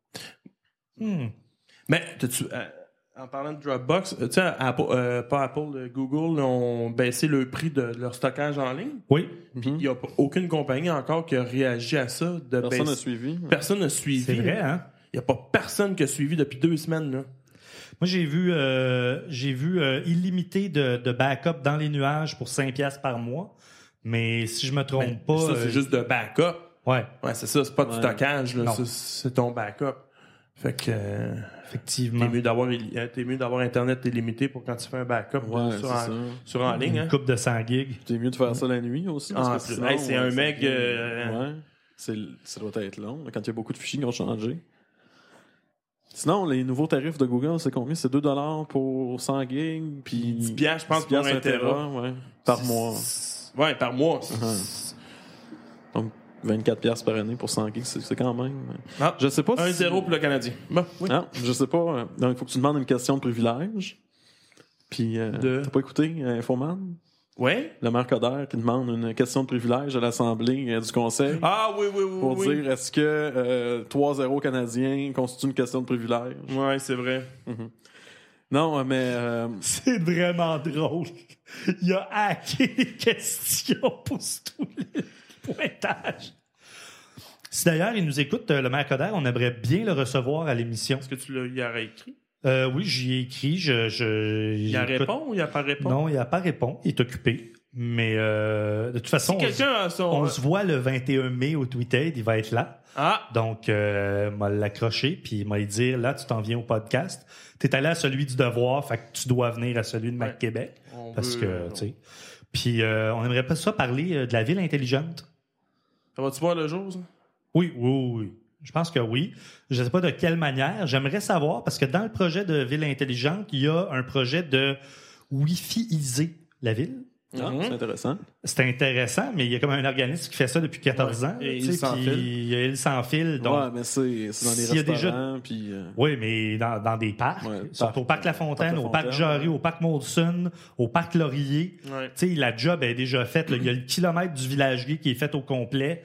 [SPEAKER 7] Mais, en parlant de Dropbox, tu sais, pas Apple, Google ont baissé le prix de leur stockage en ligne.
[SPEAKER 2] Oui.
[SPEAKER 7] Puis il n'y a aucune compagnie encore qui a réagi à ça.
[SPEAKER 6] Personne n'a suivi.
[SPEAKER 7] Personne n'a suivi.
[SPEAKER 2] C'est vrai, hein?
[SPEAKER 7] Il n'y a pas personne qui a suivi depuis 2 semaines. Là.
[SPEAKER 2] Moi, j'ai vu illimité de backup dans les nuages pour 5$ par mois. Mais si je me trompe pas...
[SPEAKER 7] Ça, c'est juste de backup.
[SPEAKER 2] Ouais.
[SPEAKER 7] Ouais, c'est ça. C'est pas du stockage. Là.
[SPEAKER 2] Non.
[SPEAKER 7] C'est ton backup. Fait que...
[SPEAKER 2] Effectivement.
[SPEAKER 7] T'es mieux d'avoir Internet illimité pour quand tu fais un backup sur en ligne.
[SPEAKER 2] Une
[SPEAKER 7] Hein?
[SPEAKER 2] coupe de 100 gigs.
[SPEAKER 6] C'est mieux de faire ça la nuit aussi. Parce que sinon,
[SPEAKER 7] c'est un meg...
[SPEAKER 6] Ouais. Ça doit être long, là, quand il y a beaucoup de fichiers qui ont changé. Sinon, les nouveaux tarifs de Google, c'est combien? C'est $2 pour 100 gigs, puis
[SPEAKER 7] 10$, je pense, pour 1 Tera.
[SPEAKER 6] ouais, par mois.
[SPEAKER 7] Ouais, par mois.
[SPEAKER 6] Donc, 24$ par année pour 100 gigs, c'est quand même...
[SPEAKER 7] Ah,
[SPEAKER 6] je sais pas
[SPEAKER 7] 1-0 pour le Canadien. Bon, oui.
[SPEAKER 6] Non, je sais pas. Donc, il faut que tu demandes une question de privilège. Puis, t'as pas écouté Infoman?
[SPEAKER 7] Ouais?
[SPEAKER 6] Le maire Coder qui demande une question de privilège à l'Assemblée du Conseil.
[SPEAKER 7] Ah oui.
[SPEAKER 6] Pour dire, est-ce que 3-0 Canadiens constitue une question de privilège?
[SPEAKER 7] Ouais, c'est vrai.
[SPEAKER 6] Non, mais...
[SPEAKER 2] C'est vraiment drôle. Il a hacké les questions pour tous les pointages. Si d'ailleurs il nous écoute, le maire Coder, on aimerait bien le recevoir à l'émission.
[SPEAKER 7] Est-ce que tu y as réécrit?
[SPEAKER 2] Oui, j'y ai écrit.
[SPEAKER 7] Il y a répond ou il n'y a pas répond?
[SPEAKER 2] Non, il n'y a pas répond. Il est occupé. Mais de toute façon,
[SPEAKER 7] si quelqu'un a son...
[SPEAKER 2] on se voit le 21 mai au Tweeted. Il va être là.
[SPEAKER 7] Ah!
[SPEAKER 2] Donc, m'a l'accrocher puis il m'a dit, là, tu t'en viens au podcast. T'es allé à celui du Devoir, fait que tu dois venir à celui de Mac Québec. Parce que, tu sais... Puis, on aimerait pas ça parler de la ville intelligente.
[SPEAKER 7] Ça va-tu voir le jour, ça?
[SPEAKER 2] Oui. Je pense que oui. Je ne sais pas de quelle manière. J'aimerais savoir, parce que dans le projet de ville intelligente, il y a un projet de Wi-Fi-iser la ville.
[SPEAKER 6] Ah, c'est intéressant.
[SPEAKER 2] C'est intéressant, mais il y a comme un organisme qui fait ça depuis 14 ans.
[SPEAKER 7] Et
[SPEAKER 2] il sans fil. Donc,
[SPEAKER 6] ouais, mais c'est dans les restaurants. Puis,
[SPEAKER 2] oui, mais dans des parcs. Ils sont au parc La Fontaine, au parc Jarry, au parc Molson, au parc Laurier.
[SPEAKER 7] Ouais.
[SPEAKER 2] Tu sais, la job est déjà faite. Il y a le kilomètre du village gay qui est fait au complet.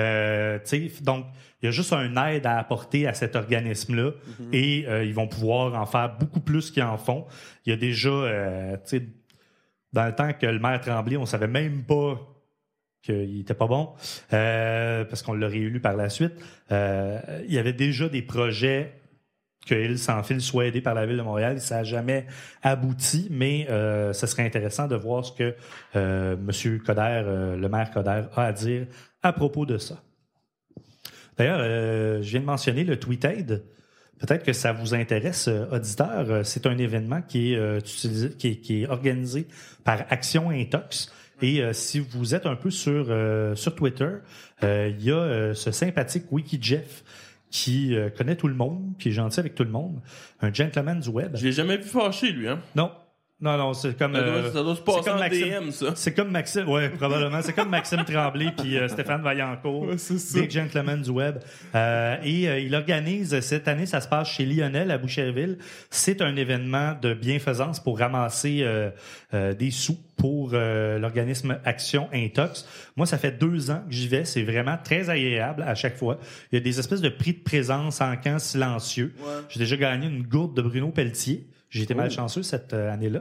[SPEAKER 2] Donc, il y a juste un aide à apporter à cet organisme-là et ils vont pouvoir en faire beaucoup plus qu'ils en font. Il y a déjà, dans le temps que le maire Tremblay, on savait même pas qu'il était pas bon parce qu'on l'a réélu par la suite. Il y avait déjà des projets que Île sans fil soit aidé par la Ville de Montréal. Ça n'a jamais abouti, mais ce serait intéressant de voir ce que M. Coderre, le maire Coderre, a à dire à propos de ça. D'ailleurs, je viens de mentionner le TweetAid. Peut-être que ça vous intéresse, auditeurs. C'est un événement qui est organisé par Action Intox. Et si vous êtes un peu sur Twitter, il y a ce sympathique WikiJeff qui connaît tout le monde, qui est gentil avec tout le monde. Un gentleman du web.
[SPEAKER 7] Je l'ai jamais vu fâché, lui, hein?
[SPEAKER 2] Non, c'est comme...
[SPEAKER 7] ça doit se passer en DM, ça.
[SPEAKER 2] C'est comme Maxime, ouais, probablement. C'est comme Maxime Tremblay puis Stéphane Vaillancourt, des gentlemen du web. Et il organise, cette année, ça se passe chez Lionel à Boucherville. C'est un événement de bienfaisance pour ramasser des sous pour l'organisme Action Intox. Moi, ça fait 2 ans que j'y vais. C'est vraiment très agréable à chaque fois. Il y a des espèces de prix de présence en camp silencieux. Ouais. J'ai déjà gagné une gourde de Bruno Pelletier. J'ai été malchanceux cette année-là.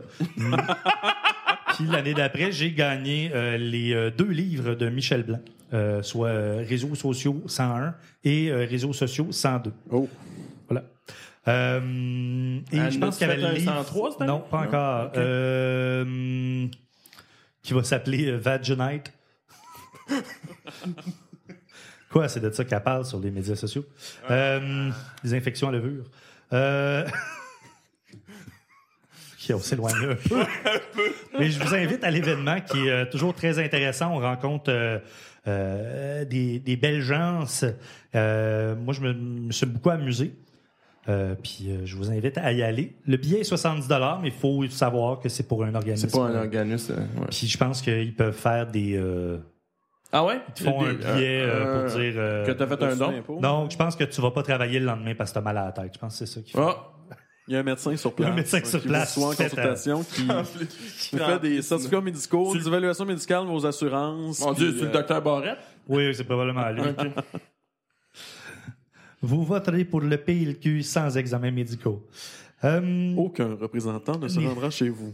[SPEAKER 2] Puis l'année d'après, j'ai gagné les 2 livres de Michel Blanc, soit Réseaux sociaux 101 et Réseaux sociaux 102. Oh. Voilà. Et je pense qu'il y avait le livre...
[SPEAKER 7] 103, c'était?
[SPEAKER 2] Non, pas encore. Okay. Qui va s'appeler Vaginite. Quoi, c'est de ça qu'elle parle sur les médias sociaux. Les infections à levure. On s'éloigne un peu. Mais je vous invite à l'événement qui est toujours très intéressant. On rencontre des belles gens. Moi, je me suis beaucoup amusé. Puis je vous invite à y aller. Le billet est 70$, mais il faut savoir que c'est pour un organisme.
[SPEAKER 7] C'est pas un organisme. Ouais.
[SPEAKER 2] Puis je pense qu'ils peuvent faire des...
[SPEAKER 7] Ah ouais?
[SPEAKER 2] Ils font un billet pour dire...
[SPEAKER 7] que t'as fait un don?
[SPEAKER 2] Non, je pense que tu vas pas travailler le lendemain parce que t'as mal à la tête. Je pense que c'est ça qu'il faut.
[SPEAKER 6] Ah. Il y a un médecin sur place.
[SPEAKER 2] Un médecin sur place.
[SPEAKER 6] Qui vous reçoit en consultation, qui fait des certificats médicaux, des évaluations médicales, vos assurances.
[SPEAKER 7] Mon Dieu, c'est le docteur Barrette?
[SPEAKER 2] Oui, c'est probablement lui. Okay. Vous voterez pour le PLQ sans examen médicaux.
[SPEAKER 6] Aucun représentant ne se rendra chez vous.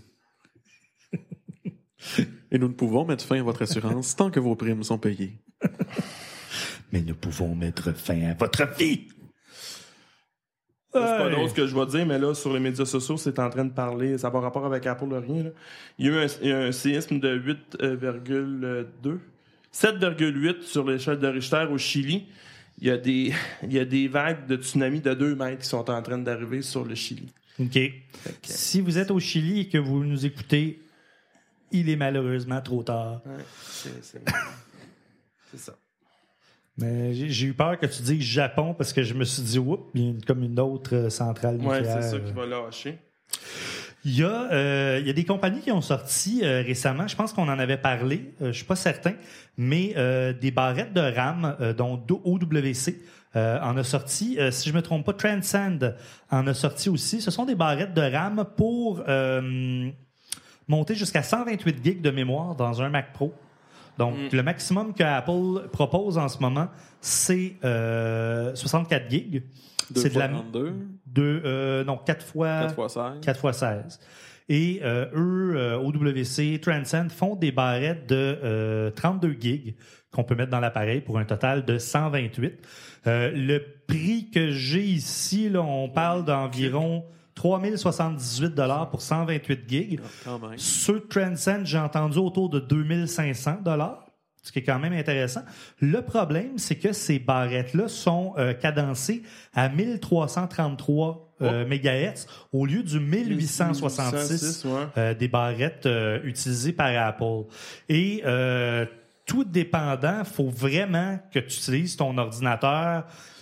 [SPEAKER 6] Et nous ne pouvons mettre fin à votre assurance tant que vos primes sont payées.
[SPEAKER 2] Mais nous pouvons mettre fin à votre vie.
[SPEAKER 7] C'est pas d'autre que je vais dire, mais là, sur les médias sociaux, c'est en train de parler. Ça va rapport avec Apple ou rien. Là. Il y a eu un séisme de 8,2. 7,8 sur l'échelle de Richter au Chili. Il y a des vagues de tsunami de 2 mètres qui sont en train d'arriver sur le Chili.
[SPEAKER 2] OK. Si vous êtes au Chili et que vous nous écoutez, il est malheureusement trop tard.
[SPEAKER 7] Ouais, c'est ça.
[SPEAKER 2] Mais j'ai eu peur que tu dises Japon parce que je me suis dit, oups, il y a comme une autre centrale nucléaire.
[SPEAKER 7] Oui, c'est ça qui va lâcher.
[SPEAKER 2] Il y a des compagnies qui ont sorti récemment, je pense qu'on en avait parlé, je suis pas certain, mais des barrettes de RAM, dont OWC en a sorti. Si je me trompe pas, Transcend en a sorti aussi. Ce sont des barrettes de RAM pour monter jusqu'à 128 gigs de mémoire dans un Mac Pro. Donc, le maximum que Apple propose en ce moment, c'est 64 gigs.
[SPEAKER 6] C'est de la
[SPEAKER 2] 2 non, 4 fois 16. Et eux, OWC, Transcend, font des barrettes de 32 gigs qu'on peut mettre dans l'appareil pour un total de 128. Le prix que j'ai ici, là, on parle d'environ 3078$ pour 128 gigs. Sur Transcend, j'ai entendu autour de 2500$, ce qui est quand même intéressant. Le problème, c'est que ces barrettes-là sont cadencées à 1333 MHz au lieu du 1866 des barrettes utilisées par Apple. Et tout dépendant, faut vraiment que tu utilises ton ordinateur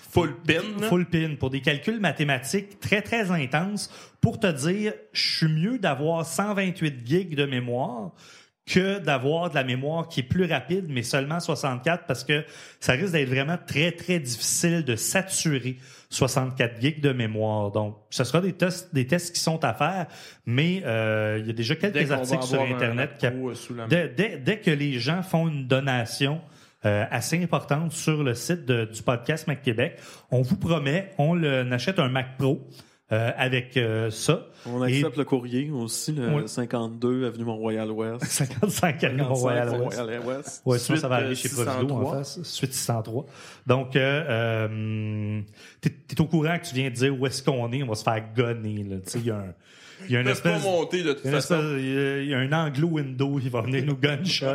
[SPEAKER 7] full pin. Là.
[SPEAKER 2] Full pin, pour des calculs mathématiques très, très intenses, pour te dire, je suis mieux d'avoir 128 gigs de mémoire que d'avoir de la mémoire qui est plus rapide, mais seulement 64, parce que ça risque d'être vraiment très, très difficile de saturer 64 gigs de mémoire. Donc, ce sera des tests qui sont à faire, mais il y a déjà quelques articles sur Internet dès que les gens font une donation assez importante sur le site du podcast Mac Québec, on vous promet, on achète un Mac Pro avec ça.
[SPEAKER 6] On accepte le courrier aussi, le 52 Avenue Mont-Royal-Ouest.
[SPEAKER 2] 55 Avenue Mont-Royal-Ouest. Ouais, sinon ça va arriver chez Provido en face. Suite 603. Donc, t'es au courant que tu viens de dire où est-ce qu'on est, on va se faire gonner, là. Tu sais, il y a une espèce...
[SPEAKER 7] pas monter de toute façon.
[SPEAKER 2] Il y a un anglo-window qui va venir nous gunshot.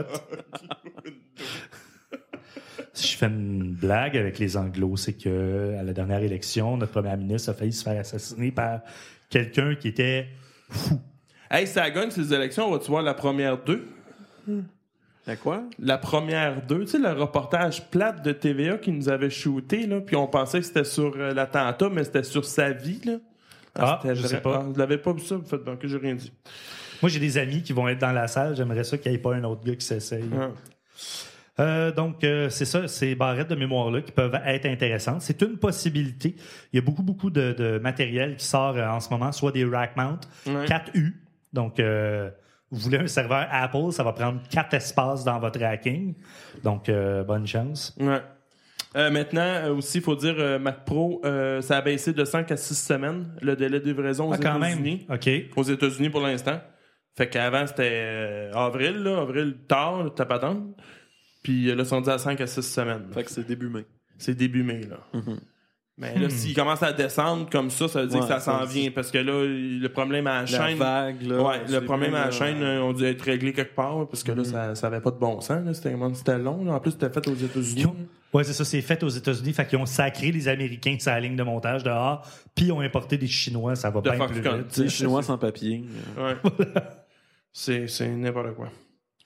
[SPEAKER 2] Si je fais une blague avec les Anglos, c'est que à la dernière élection, notre premier ministre a failli se faire assassiner par quelqu'un qui était fou.
[SPEAKER 7] Hey, ça gagne ces élections, on va-tu voir la première 2?
[SPEAKER 6] La quoi?
[SPEAKER 7] La première 2, tu sais, le reportage plate de TVA qui nous avait shooté, là, puis on pensait que c'était sur l'attentat, mais c'était sur sa vie, là.
[SPEAKER 2] Je sais pas.
[SPEAKER 7] Vous l'avez pas vu ça? Vous faites bien que j'ai rien dit.
[SPEAKER 2] Moi, j'ai des amis qui vont être dans la salle. J'aimerais ça qu'il n'y ait pas un autre gars qui s'essaye. Donc, c'est ça, ces barrettes de mémoire-là qui peuvent être intéressantes. C'est une possibilité. Il y a beaucoup de matériel qui sort en ce moment, soit des rack mount, 4U. Donc, vous voulez un serveur Apple, ça va prendre 4 espaces dans votre racking. Donc, bonne chance.
[SPEAKER 7] Ouais. Maintenant, aussi, il faut dire, Mac Pro, ça a baissé de 5 à 6 semaines, le délai de livraison aux États-Unis.
[SPEAKER 2] OK.
[SPEAKER 7] Aux États-Unis pour l'instant. Fait qu'avant, c'était avril tard, t'as pas tant. Puis là, ils sont dit à 5 à 6 semaines.
[SPEAKER 6] Fait que c'est début mai.
[SPEAKER 7] C'est début mai, là. Mais là, s'il commence à descendre comme ça veut dire que ça s'en vient. Parce que là, le problème à la chaîne...
[SPEAKER 6] vague, là.
[SPEAKER 7] Le problème à la chaîne, on dû être réglé quelque part. Parce que là, ça avait pas de bon sens. Là. C'était long. Là. En plus, c'était fait aux États-Unis.
[SPEAKER 2] Oui, c'est ça. C'est fait aux États-Unis. Fait qu'ils ont sacré les Américains de sa ligne de montage dehors. Puis ils ont importé des Chinois. Ça va bien plus vite.
[SPEAKER 6] Des Chinois sans papier.
[SPEAKER 7] Ouais. C'est n'importe quoi.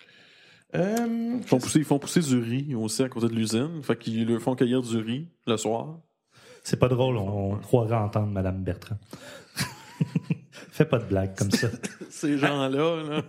[SPEAKER 6] Ils font pousser du riz aussi à côté de l'usine. Fait qu'ils le font cueillir du riz le soir.
[SPEAKER 2] C'est pas drôle, on croirait entendre Mme Bertrand. Fais pas de blagues comme ça.
[SPEAKER 6] Ces gens-là, là.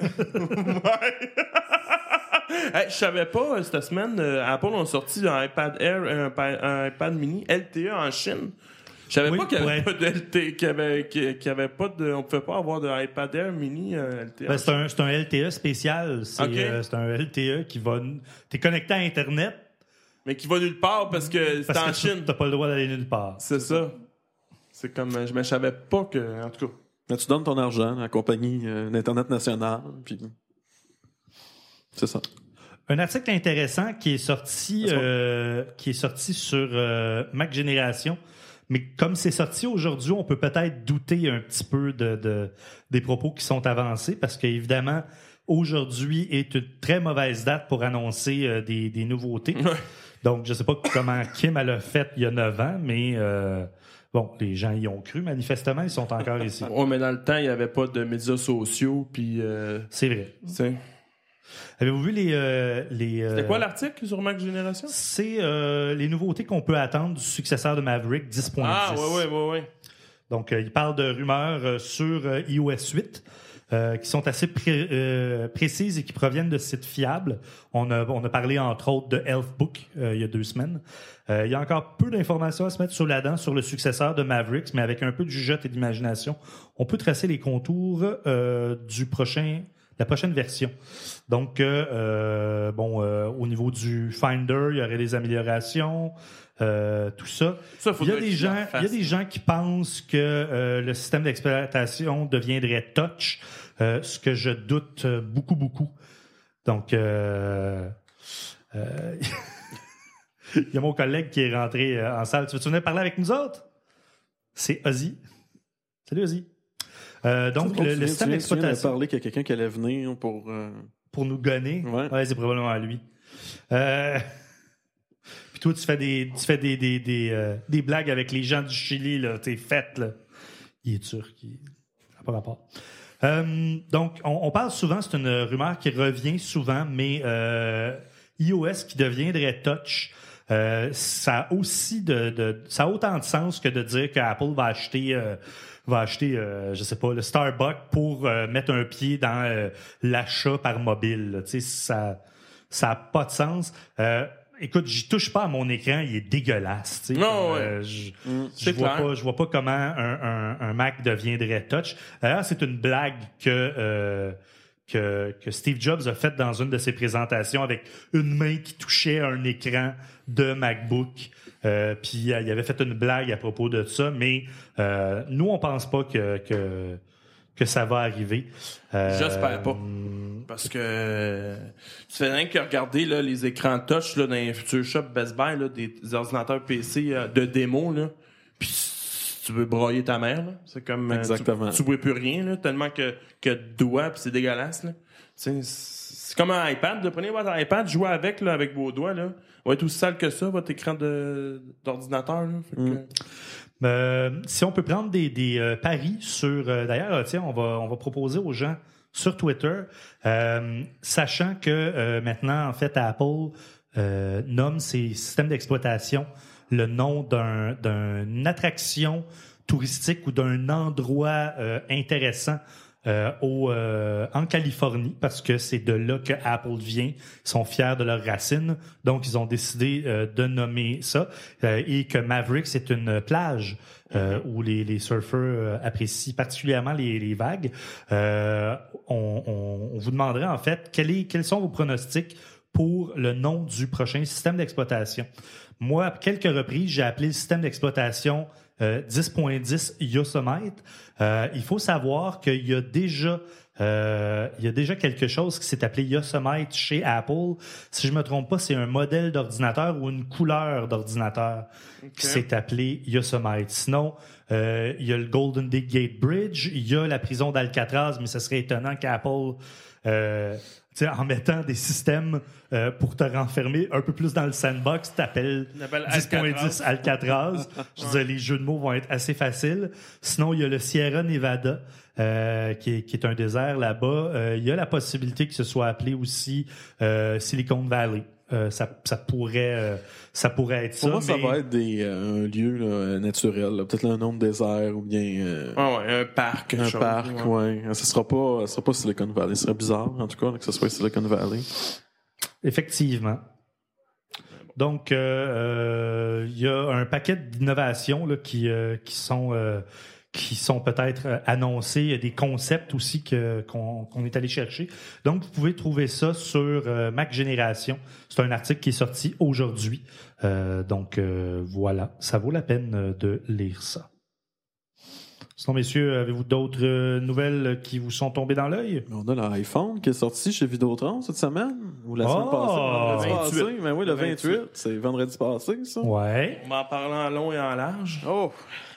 [SPEAKER 7] Hey, je savais pas, cette semaine, Apple ont sorti un iPad Air et un iPad mini LTE en Chine. Je savais pas qu'il y avait pas de LTE, qu'il y avait pas de, on pouvait pas avoir de iPad Air mini LTE.
[SPEAKER 2] Ben, c'est un LTE spécial. C'est un LTE qui va. T'es connecté à Internet.
[SPEAKER 7] Mais qui va nulle part parce que c'est en Chine.
[SPEAKER 2] T'as pas le droit d'aller nulle part.
[SPEAKER 7] C'est ça. C'est comme. Je savais pas que. En tout cas.
[SPEAKER 6] Mais tu donnes ton argent à la compagnie d'Internet nationale, puis. C'est ça.
[SPEAKER 2] Un article intéressant qui est sorti sur Mac Génération. Mais comme c'est sorti aujourd'hui, on peut peut-être douter un petit peu des propos qui sont avancés parce qu'évidemment, aujourd'hui est une très mauvaise date pour annoncer des nouveautés. Donc, je ne sais pas comment Kim elle a fait il y a 9 ans, mais bon, les gens y ont cru manifestement, ils sont encore ici.
[SPEAKER 7] Oui, mais dans le temps, il n'y avait pas de médias sociaux, puis...
[SPEAKER 2] C'est vrai. Avez-vous vu
[SPEAKER 7] C'était quoi l'article sur Mac Génération?
[SPEAKER 2] C'est les nouveautés qu'on peut attendre du successeur de Maverick 10.10.
[SPEAKER 7] Ah, oui.
[SPEAKER 2] Donc, il parle de rumeurs sur iOS 8 qui sont assez précises et qui proviennent de sites fiables. On a parlé, entre autres, de Healthbook il y a 2 semaines. Il y a encore peu d'informations à se mettre sous la dent sur le successeur de Mavericks, mais avec un peu de jugeote et d'imagination, on peut tracer les contours la prochaine version. Donc, au niveau du Finder, il y aurait des améliorations, tout ça. Il y a des gens qui pensent que le système d'exploitation deviendrait touch, ce que je doute beaucoup. Donc, il y a mon collègue qui est rentré en salle. Tu veux venir parler avec nous autres? C'est Ozzy. Salut, Ozzy. Donc, le système d'exploitation...
[SPEAKER 6] Tu viens de parler qu'il y a quelqu'un qui allait venir
[SPEAKER 2] pour nous gonner. Ouais, c'est probablement à lui. Puis toi, tu fais des blagues avec les gens du Chili, là. T'es fait, là. Il est turc. Ça n'a pas rapport. Donc, on parle souvent, c'est une rumeur qui revient souvent, mais iOS qui deviendrait touch. ça a aussi ça a autant de sens que de dire qu'Apple va acheter je sais pas, le Starbucks pour mettre un pied dans l'achat par mobile. Tu sais, ça a pas de sens. Écoute, j'y touche pas à mon écran, il est dégueulasse. Tu sais,
[SPEAKER 7] non,
[SPEAKER 2] je vois pas comment un Mac deviendrait touch. D'ailleurs, c'est une blague que Steve Jobs a faite dans une de ses présentations avec une main qui touchait un écran de MacBook. Puis il avait fait une blague à propos de ça, mais nous, on pense pas que ça va arriver.
[SPEAKER 7] J'espère pas. Parce que tu fais rien que regarder là, les écrans touch là, dans les Future Shop, Best Buy, là, des ordinateurs PC de démo, là. Puis tu veux broyer ta mère, là. C'est comme tu vois plus rien, là, tellement que de doigts, puis c'est dégueulasse. Là. C'est comme un iPad. Prenez votre iPad, jouez avec là, avec vos doigts. Là. Il va être aussi sale que ça, votre écran d'ordinateur. Là. Fait que...
[SPEAKER 2] si on peut prendre des paris sur... d'ailleurs, tiens, on va proposer aux gens sur Twitter, sachant que maintenant, en fait, Apple nomme ses systèmes d'exploitation le nom d'une attraction touristique ou d'un endroit intéressant en Californie, parce que c'est de là que Apple vient. Ils sont fiers de leurs racines, donc ils ont décidé de nommer ça. Et que Maverick, c'est une plage où les surfeurs apprécient particulièrement les vagues. On vous demanderait en fait quels sont vos pronostics pour le nom du prochain système d'exploitation. Moi, à quelques reprises, j'ai appelé le système d'exploitation 10.10 Yosemite. Il faut savoir qu'il y a déjà quelque chose qui s'est appelé Yosemite chez Apple. Si je me trompe pas, c'est un modèle d'ordinateur ou une couleur d'ordinateur qui s'est appelé Yosemite. Sinon, il y a le Golden Gate Bridge, il y a la prison d'Alcatraz, mais ce serait étonnant qu'Apple en mettant des systèmes pour te renfermer un peu plus dans le sandbox, t'appelles 10.10 Alcatraz. Je veux dire, les jeux de mots vont être assez faciles. Sinon, il y a le Sierra Nevada, qui est un désert là-bas. Il y a la possibilité que ce soit appelé aussi Silicon Valley. Ça pourrait être ça.
[SPEAKER 6] Pour moi, ça va être un lieu là, naturel. Là. Peut-être un nom de désert ou bien...
[SPEAKER 7] un parc.
[SPEAKER 6] Un parc, ouais. Ça sera pas Silicon Valley. Ce serait bizarre, en tout cas, que ce soit Silicon Valley.
[SPEAKER 2] Effectivement. Donc, il y a un paquet d'innovations là, qui sont peut-être annoncés. Il y a des concepts aussi qu'on est allé chercher. Donc, vous pouvez trouver ça sur Mac Génération. C'est un article qui est sorti aujourd'hui. Donc, voilà. Ça vaut la peine de lire ça. Sinon, messieurs, avez-vous d'autres nouvelles qui vous sont tombées dans l'œil?
[SPEAKER 6] On a l'iPhone qui est sorti chez Vidéotron cette semaine. Ou la semaine passée.
[SPEAKER 7] Le 28.
[SPEAKER 6] Mais oui, le 28. C'est vendredi passé, ça.
[SPEAKER 2] Ouais.
[SPEAKER 7] On va en parler en long et en large.
[SPEAKER 6] Oh!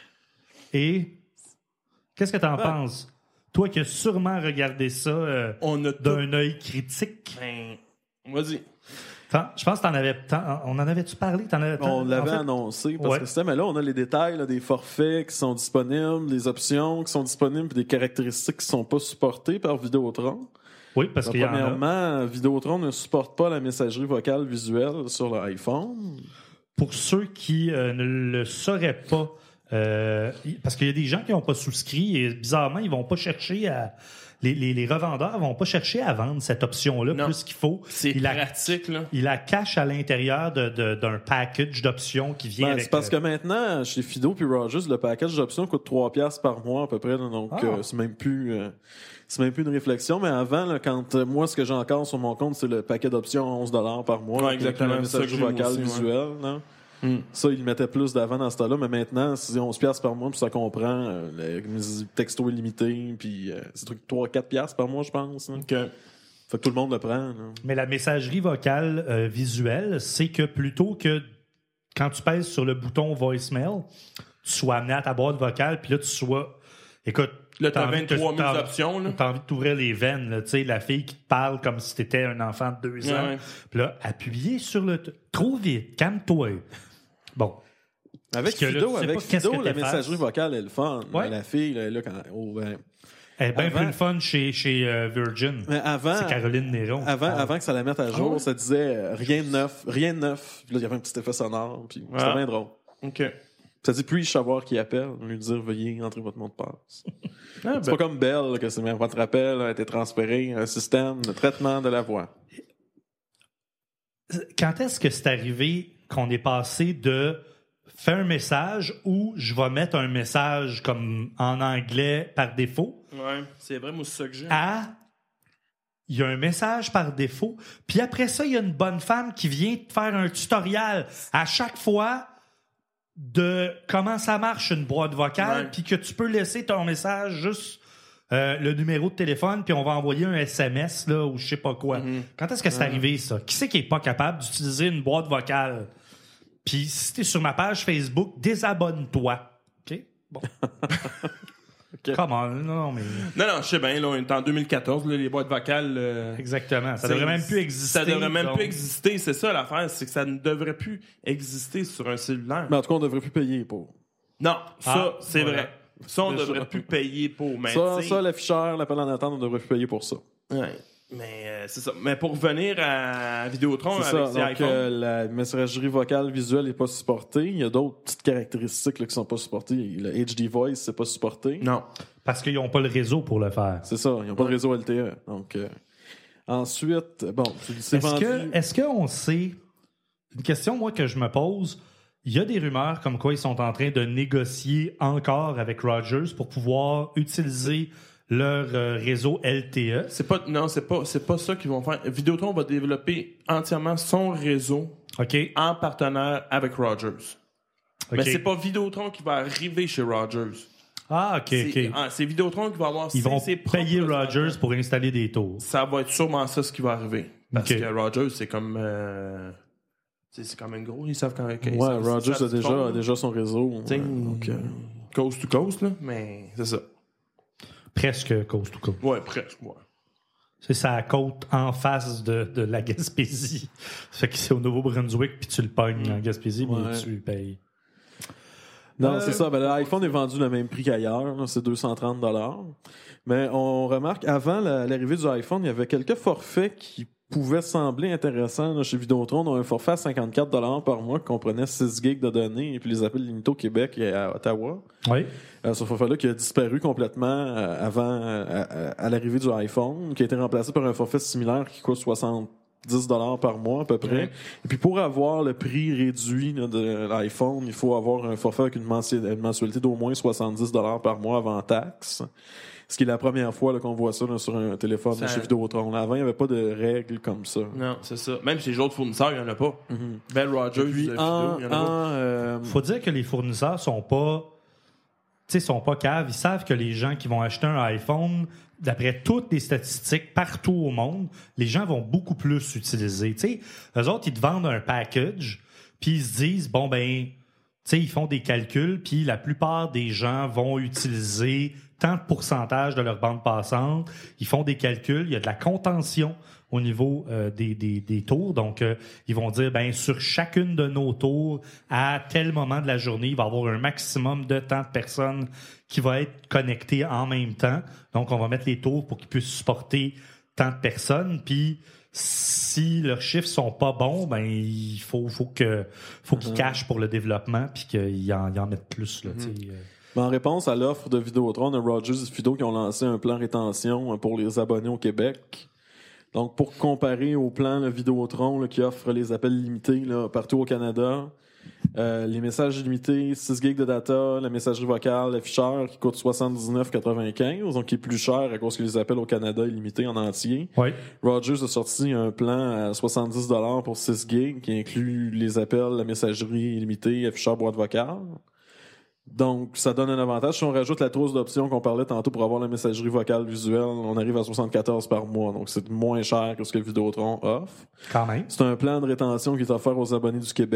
[SPEAKER 2] Et qu'est-ce que t'en penses? Toi qui as sûrement regardé ça d'un œil critique.
[SPEAKER 7] Vas-y.
[SPEAKER 2] Je pense on en avait-tu parlé?
[SPEAKER 6] On l'avait annoncé parce que mais là, on a les détails là, des forfaits qui sont disponibles, des options qui sont disponibles et des caractéristiques qui ne sont pas supportées par Vidéotron.
[SPEAKER 2] Oui, parce qu'il y en a.
[SPEAKER 6] Premièrement, Vidéotron ne supporte pas la messagerie vocale visuelle sur l'iPhone.
[SPEAKER 2] Pour ceux qui ne le sauraient pas, parce qu'il y a des gens qui n'ont pas souscrit et bizarrement, ils vont pas chercher à... Les revendeurs vont pas chercher à vendre cette option-là plus qu'il faut.
[SPEAKER 7] C'est pratique, là.
[SPEAKER 2] Ils la cachent à l'intérieur d'un package d'options qui vient avec...
[SPEAKER 6] C'est parce que maintenant, chez Fido puis Rogers, le package d'options coûte 3$ par mois à peu près. Là, donc, c'est même plus une réflexion. Mais avant, là, quand moi, ce que j'ai encore sur mon compte, c'est le paquet d'options à $11 par mois.
[SPEAKER 7] Ouais, exactement.
[SPEAKER 6] Le message vocal visuel. Là. Ça, ils mettaient plus d'avant dans ce temps-là, mais maintenant, c'est 11$ par mois, puis ça comprend les textos illimités, puis c'est 3-4$ par mois, je pense.
[SPEAKER 7] Okay.
[SPEAKER 6] Fait que tout le monde le prend. Là.
[SPEAKER 2] Mais la messagerie vocale visuelle, c'est que plutôt que quand tu pèses sur le bouton voicemail, tu sois amené à ta boîte vocale, puis là, tu sois... Écoute,
[SPEAKER 7] là, t'as 23 000 options. Là.
[SPEAKER 2] T'as envie de t'ouvrir les veines. Là, la fille qui te parle comme si t'étais un enfant de 2 ans. Ouais. Puis là, appuyer sur le... Trop vite, calme-toi. Bon.
[SPEAKER 6] Avec Fido, la messagerie vocale est le fun. Ouais. La fille, là,
[SPEAKER 2] Elle est bien plus le fun chez Virgin.
[SPEAKER 6] Mais avant,
[SPEAKER 2] c'est Caroline Néron.
[SPEAKER 6] Avant que ça la mette à jour, ça disait rien de neuf. Puis là, il y avait un petit effet sonore. Puis c'était bien drôle.
[SPEAKER 7] OK.
[SPEAKER 6] Ça dit puis-je savoir qui appelle, lui dire veuillez entrer votre mot de passe. C'est pas comme Bell, que c'est même votre appel a été transféré à un système de traitement de la voix.
[SPEAKER 2] Quand est-ce que c'est arrivé qu'on est passé de faire un message ou je vais mettre un message comme en anglais par défaut?
[SPEAKER 7] Ouais, c'est vrai, moi, c'est ça que j'ai.
[SPEAKER 2] Il y a un message par défaut, puis après ça, il y a une bonne femme qui vient te faire un tutoriel à chaque fois de comment ça marche une boîte vocale, puis que tu peux laisser ton message juste le numéro de téléphone, puis on va envoyer un SMS là, ou je sais pas quoi. Quand est-ce que c'est arrivé, ça? Qui c'est qui est pas capable d'utiliser une boîte vocale? Puis si t'es sur ma page Facebook, désabonne-toi. OK? Bon.
[SPEAKER 6] Okay.
[SPEAKER 2] Comment? Non, mais...
[SPEAKER 7] Non, je sais bien, là, on est en 2014, là, les boîtes vocales...
[SPEAKER 2] Exactement. Ça devrait même plus exister.
[SPEAKER 7] Ça devrait même plus exister, c'est ça l'affaire, c'est que ça ne devrait plus exister sur un cellulaire.
[SPEAKER 6] Mais en tout cas, on devrait plus payer pour.
[SPEAKER 7] Non, ça, c'est vrai. Ça, on devrait plus payer pour. Mais
[SPEAKER 6] ça, l'afficheur, l'appel en attente, on devrait plus payer pour ça.
[SPEAKER 7] Ouais. Mais c'est ça. Mais pour revenir à Vidéotron
[SPEAKER 6] c'est
[SPEAKER 7] avec
[SPEAKER 6] ça.
[SPEAKER 7] ses
[SPEAKER 6] Donc,
[SPEAKER 7] iPhones...
[SPEAKER 6] la messagerie vocale visuelle n'est pas supportée. Il y a d'autres petites caractéristiques là, qui sont pas supportées. Le HD Voice, c'est pas supporté.
[SPEAKER 7] Non.
[SPEAKER 2] Parce qu'ils n'ont pas le réseau pour le faire.
[SPEAKER 6] C'est ça. Ils n'ont pas de réseau LTE. Donc, ensuite, bon, c'est vendu...
[SPEAKER 2] Est-ce qu'on sait... Une question, moi, que je me pose... Il y a des rumeurs comme quoi ils sont en train de négocier encore avec Rogers pour pouvoir utiliser leur réseau LTE.
[SPEAKER 7] C'est pas ça qu'ils vont faire. Vidéotron va développer entièrement son réseau en partenaire avec Rogers. Mais c'est pas Vidéotron qui va arriver chez Rogers.
[SPEAKER 2] Ah, OK.
[SPEAKER 7] C'est Vidéotron qui va avoir
[SPEAKER 2] Ils vont payer Rogers pour installer des tours.
[SPEAKER 7] Ça va être sûrement ça ce qui va arriver. Parce que Rogers, c'est comme... c'est quand même gros, ils savent quand même.
[SPEAKER 6] Rogers a déjà son réseau.
[SPEAKER 7] Coast to coast, là, mais c'est ça.
[SPEAKER 2] Presque coast to coast.
[SPEAKER 7] Ouais, presque, ouais.
[SPEAKER 2] C'est sa côte en face de la Gaspésie. Ça fait que c'est au Nouveau-Brunswick, puis tu le pognes en Gaspésie, mais tu payes.
[SPEAKER 6] Non, c'est ça. Ben, l'iPhone est vendu le même prix qu'ailleurs. Là, c'est 230$. Mais on remarque, avant l'arrivée du iPhone, il y avait quelques forfaits qui pouvait sembler intéressant là, chez Vidéotron. On a un forfait à 54$ par mois qui comprenait 6 gigs de données et puis les appels limités au Québec et à Ottawa.
[SPEAKER 2] Oui.
[SPEAKER 6] Ce forfait-là qui a disparu complètement avant à l'arrivée du iPhone, qui a été remplacé par un forfait similaire qui coûte 70$ par mois à peu près. Et puis pour avoir le prix réduit là, de l'iPhone, il faut avoir un forfait avec une mensualité d'au moins 70$ par mois avant taxe. Ce qui est la première fois là, qu'on voit ça là, sur un téléphone chez Vidéotron. Là, avant, il n'y avait pas de règles comme ça.
[SPEAKER 7] Non, c'est ça. Même chez les autres fournisseurs, il n'y en a pas. Bell Rogers,
[SPEAKER 6] puis,
[SPEAKER 7] il y en a pas.
[SPEAKER 2] Faut dire que les fournisseurs sont pas caves. Ils savent que les gens qui vont acheter un iPhone, d'après toutes les statistiques partout au monde, les gens vont beaucoup plus utiliser. T'sais, eux autres, ils te vendent un package, puis ils se disent, bon, ben, ils font des calculs, puis la plupart des gens vont utiliser tant de pourcentage de leur bande passante. Ils font des calculs. Il y a de la contention au niveau des tours. Donc, ils vont dire, ben sur chacune de nos tours, à tel moment de la journée, il va y avoir un maximum de temps de personnes qui va être connectées en même temps. Donc, on va mettre les tours pour qu'ils puissent supporter tant de personnes. Puis, si leurs chiffres sont pas bons, ben il faut qu'ils cachent pour le développement puis qu'ils en mettent plus. Là,
[SPEAKER 6] Mais en réponse à l'offre de Vidéotron, de Rogers et Fido qui ont lancé un plan rétention pour les abonnés au Québec. Donc, pour comparer au plan Vidéotron là, qui offre les appels limités là, partout au Canada, les messages limités, 6 gigs de data, la messagerie vocale, l'afficheur qui coûte 79,95, donc qui est plus cher à cause que les appels au Canada est limité en entier.
[SPEAKER 2] Oui.
[SPEAKER 6] Rogers a sorti un plan à 70$ pour 6 gigs qui inclut les appels, la messagerie illimitée, afficheur, boîte vocale. Donc, ça donne un avantage. Si on rajoute la trousse d'options qu'on parlait tantôt pour avoir la messagerie vocale visuelle, on arrive à 74$ par mois. Donc, c'est moins cher que ce que Vidéotron offre.
[SPEAKER 2] Quand même.
[SPEAKER 6] C'est un plan de rétention qui est offert aux abonnés du Québec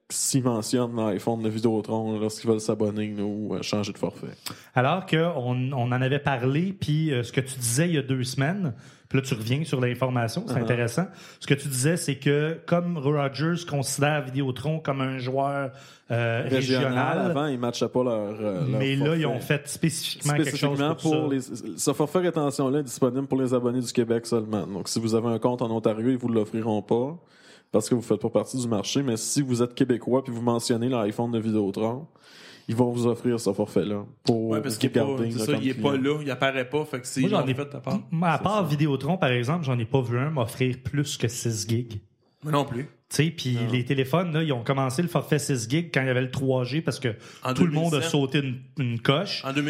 [SPEAKER 6] s'ils mentionnent l'iPhone de Vidéotron lorsqu'ils veulent s'abonner ou changer de forfait.
[SPEAKER 2] Alors qu'on en avait parlé, puis ce que tu disais il y a 2 semaines, puis là tu reviens sur l'information, c'est intéressant. Ce que tu disais, c'est que comme Rogers considère Vidéotron comme un joueur régional,
[SPEAKER 6] avant, ils ne matchaient pas leur
[SPEAKER 2] mais
[SPEAKER 6] leur
[SPEAKER 2] là,
[SPEAKER 6] forfait.
[SPEAKER 2] ils ont fait spécifiquement quelque chose pour ça.
[SPEAKER 6] Ce forfait rétention-là est disponible pour les abonnés du Québec seulement. Donc, si vous avez un compte en Ontario, ils ne vous l'offriront pas parce que vous ne faites pas partie du marché. Mais si vous êtes québécois puis vous mentionnez l'iPhone de Vidéotron, ils vont vous offrir ce forfait-là pour
[SPEAKER 7] parce qu'il n'est pas là, il apparaît pas. Fait que c'est
[SPEAKER 2] moi, j'en ai
[SPEAKER 7] fait à part.
[SPEAKER 2] À part Vidéotron, par exemple, j'en ai pas vu un m'offrir plus que 6 gigs.
[SPEAKER 7] Mais non plus.
[SPEAKER 2] Tu sais, puis les téléphones, là, ils ont commencé le forfait 6 gigs quand il y avait le 3G parce que tout le monde a sauté une coche.
[SPEAKER 7] En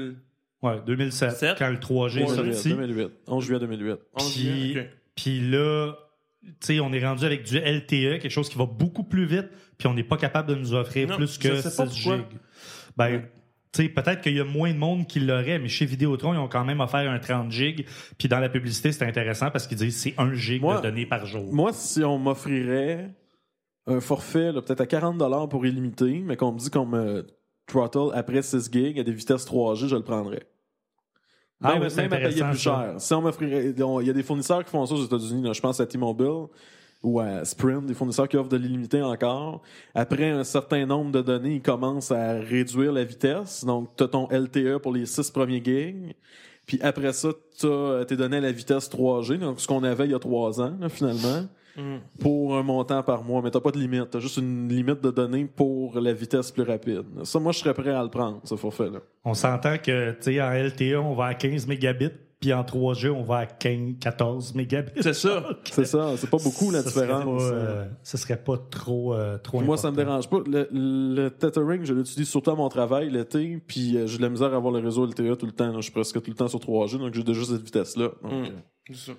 [SPEAKER 2] 2007, quand le 3G est sorti.
[SPEAKER 6] 11 juillet 2008.
[SPEAKER 2] Puis là, tu sais, on est rendu avec du LTE, quelque chose qui va beaucoup plus vite, puis on n'est pas capable de nous offrir plus que 6 gigs. Ben, tu sais, peut-être qu'il y a moins de monde qui l'aurait, mais chez Vidéotron, ils ont quand même offert un 30 gigs. Puis dans la publicité, c'est intéressant parce qu'ils disent que c'est 1 gig de données par jour.
[SPEAKER 6] Moi, si on m'offrirait un forfait là, peut-être à 40$ pour illimité, mais qu'on me dit qu'on me throttle après 6 gigs à des vitesses 3G, je le prendrais. Même à payer plus cher. Si on m'offrirait, il y a des fournisseurs qui font ça aux États-Unis. Là, je pense à T-Mobile ou à Sprint, des fournisseurs qui offrent de l'illimité encore. Après un certain nombre de données, ils commencent à réduire la vitesse. Donc, tu as ton LTE pour les 6 premiers gigs. Puis après ça, tu as tes données à la vitesse 3G, donc ce qu'on avait il y a 3 ans, là, finalement, pour un montant par mois. Mais tu n'as pas de limite. Tu as juste une limite de données pour la vitesse plus rapide. Ça, moi, je serais prêt à le prendre, ce forfait-là.
[SPEAKER 2] On s'entend que, tu sais, en LTE, on va à 15 mégabits. Puis en 3G, on va à 14 mégabits.
[SPEAKER 7] C'est ça.
[SPEAKER 6] C'est ça. C'est pas beaucoup la différence.
[SPEAKER 2] Ce serait pas trop
[SPEAKER 6] moi, ça me dérange pas. Le tethering, je l'utilise surtout à mon travail l'été. Puis j'ai de la misère à avoir le réseau LTE tout le temps. Là. Je suis presque tout le temps sur 3G. Donc j'ai déjà cette vitesse-là.
[SPEAKER 7] C'est ça.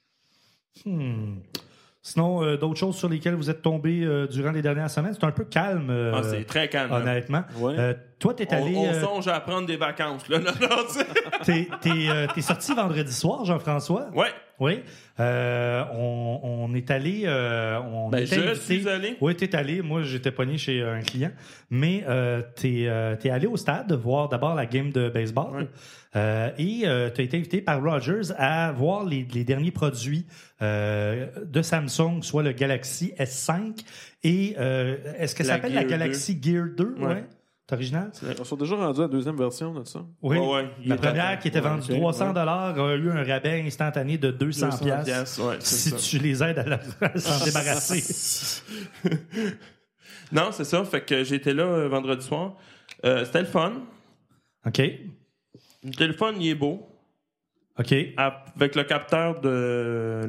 [SPEAKER 2] Sinon, d'autres choses sur lesquelles vous êtes tombé durant les dernières semaines? C'est un peu calme.
[SPEAKER 7] C'est très calme.
[SPEAKER 2] Honnêtement.
[SPEAKER 6] Ouais.
[SPEAKER 2] Toi, t'es allé...
[SPEAKER 7] On songe à prendre des vacances. Là.
[SPEAKER 2] T'es sorti vendredi soir, Jean-François?
[SPEAKER 7] Ouais.
[SPEAKER 2] Oui. On est allé...
[SPEAKER 7] je suis allé.
[SPEAKER 2] Oui, t'es allé. Moi, j'étais pogné chez un client. Mais t'es allé au stade voir d'abord la game de baseball. Ouais. Et t'as été invité par Rogers à voir les derniers produits de Samsung, soit le Galaxy S5 et est-ce que ça s'appelle la Galaxy Gear 2? Ouais. C'est original?
[SPEAKER 6] On s'est déjà rendu à la deuxième version de ça.
[SPEAKER 2] Oui.
[SPEAKER 7] Ouais,
[SPEAKER 2] la première qui était vendue $300 a eu un rabais instantané de 200$.
[SPEAKER 7] Ouais,
[SPEAKER 2] si tu les aides à s'en débarrasser.
[SPEAKER 7] Non, c'est ça. Fait que j'étais là vendredi soir. C'était le fun.
[SPEAKER 2] OK.
[SPEAKER 7] Le téléphone, il est beau.
[SPEAKER 2] OK.
[SPEAKER 7] Avec le capteur de...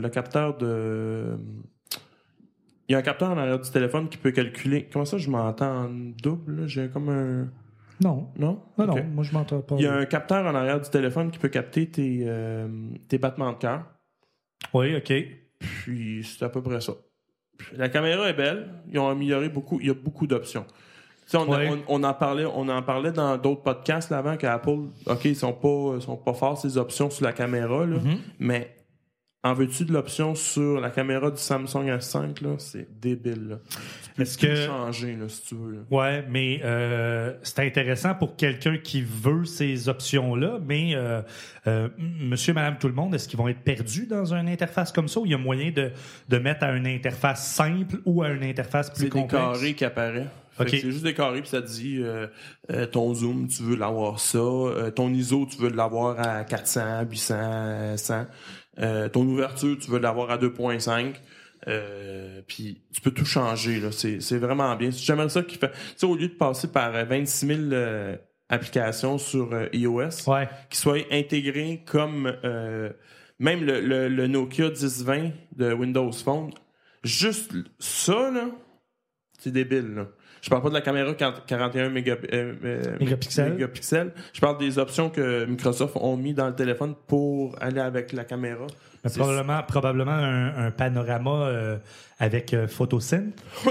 [SPEAKER 7] Il y a un capteur en arrière du téléphone qui peut calculer... Comment ça, je m'entends en double? Là? J'ai comme un...
[SPEAKER 2] Non.
[SPEAKER 7] Non?
[SPEAKER 2] Non,
[SPEAKER 7] okay.
[SPEAKER 2] non, moi, je m'entends pas.
[SPEAKER 7] Il y a un capteur en arrière du téléphone qui peut capter tes battements de cœur.
[SPEAKER 2] Oui, OK.
[SPEAKER 7] Puis, c'est à peu près ça. La caméra est belle. Ils ont amélioré beaucoup. Il y a beaucoup d'options. On en parlait dans d'autres podcasts là, avant qu'Apple, OK, ils sont pas forts ces options sur la caméra, là, mais en veux-tu de l'option sur la caméra du Samsung S5, là, c'est débile. Là. Tu peux changer, là, si tu veux. Là.
[SPEAKER 2] Ouais, mais c'est intéressant pour quelqu'un qui veut ces options-là, mais monsieur, madame, tout le monde, est-ce qu'ils vont être perdus dans une interface comme ça ou il y a moyen de mettre à une interface simple ou à une interface plus complexe?
[SPEAKER 7] C'est des carrés qui apparaissent. Okay. C'est juste des carrés, puis ça te dit ton zoom, tu veux l'avoir ça, ton ISO, tu veux l'avoir à 400, 800, 100, ton ouverture, tu veux l'avoir à 2.5, puis tu peux tout changer, là. C'est vraiment bien. J'aimerais ça qu'il fait... Tu sais, au lieu de passer par 26 000 applications sur iOS, qui soient intégrées comme même le Nokia 1020 de Windows Phone, juste ça, là, c'est débile, là. Je parle pas de la caméra 41 mégapixels. Je parle des options que Microsoft ont mis dans le téléphone pour aller avec la caméra.
[SPEAKER 2] Probablement un panorama avec PhotoSynth.
[SPEAKER 7] Oui.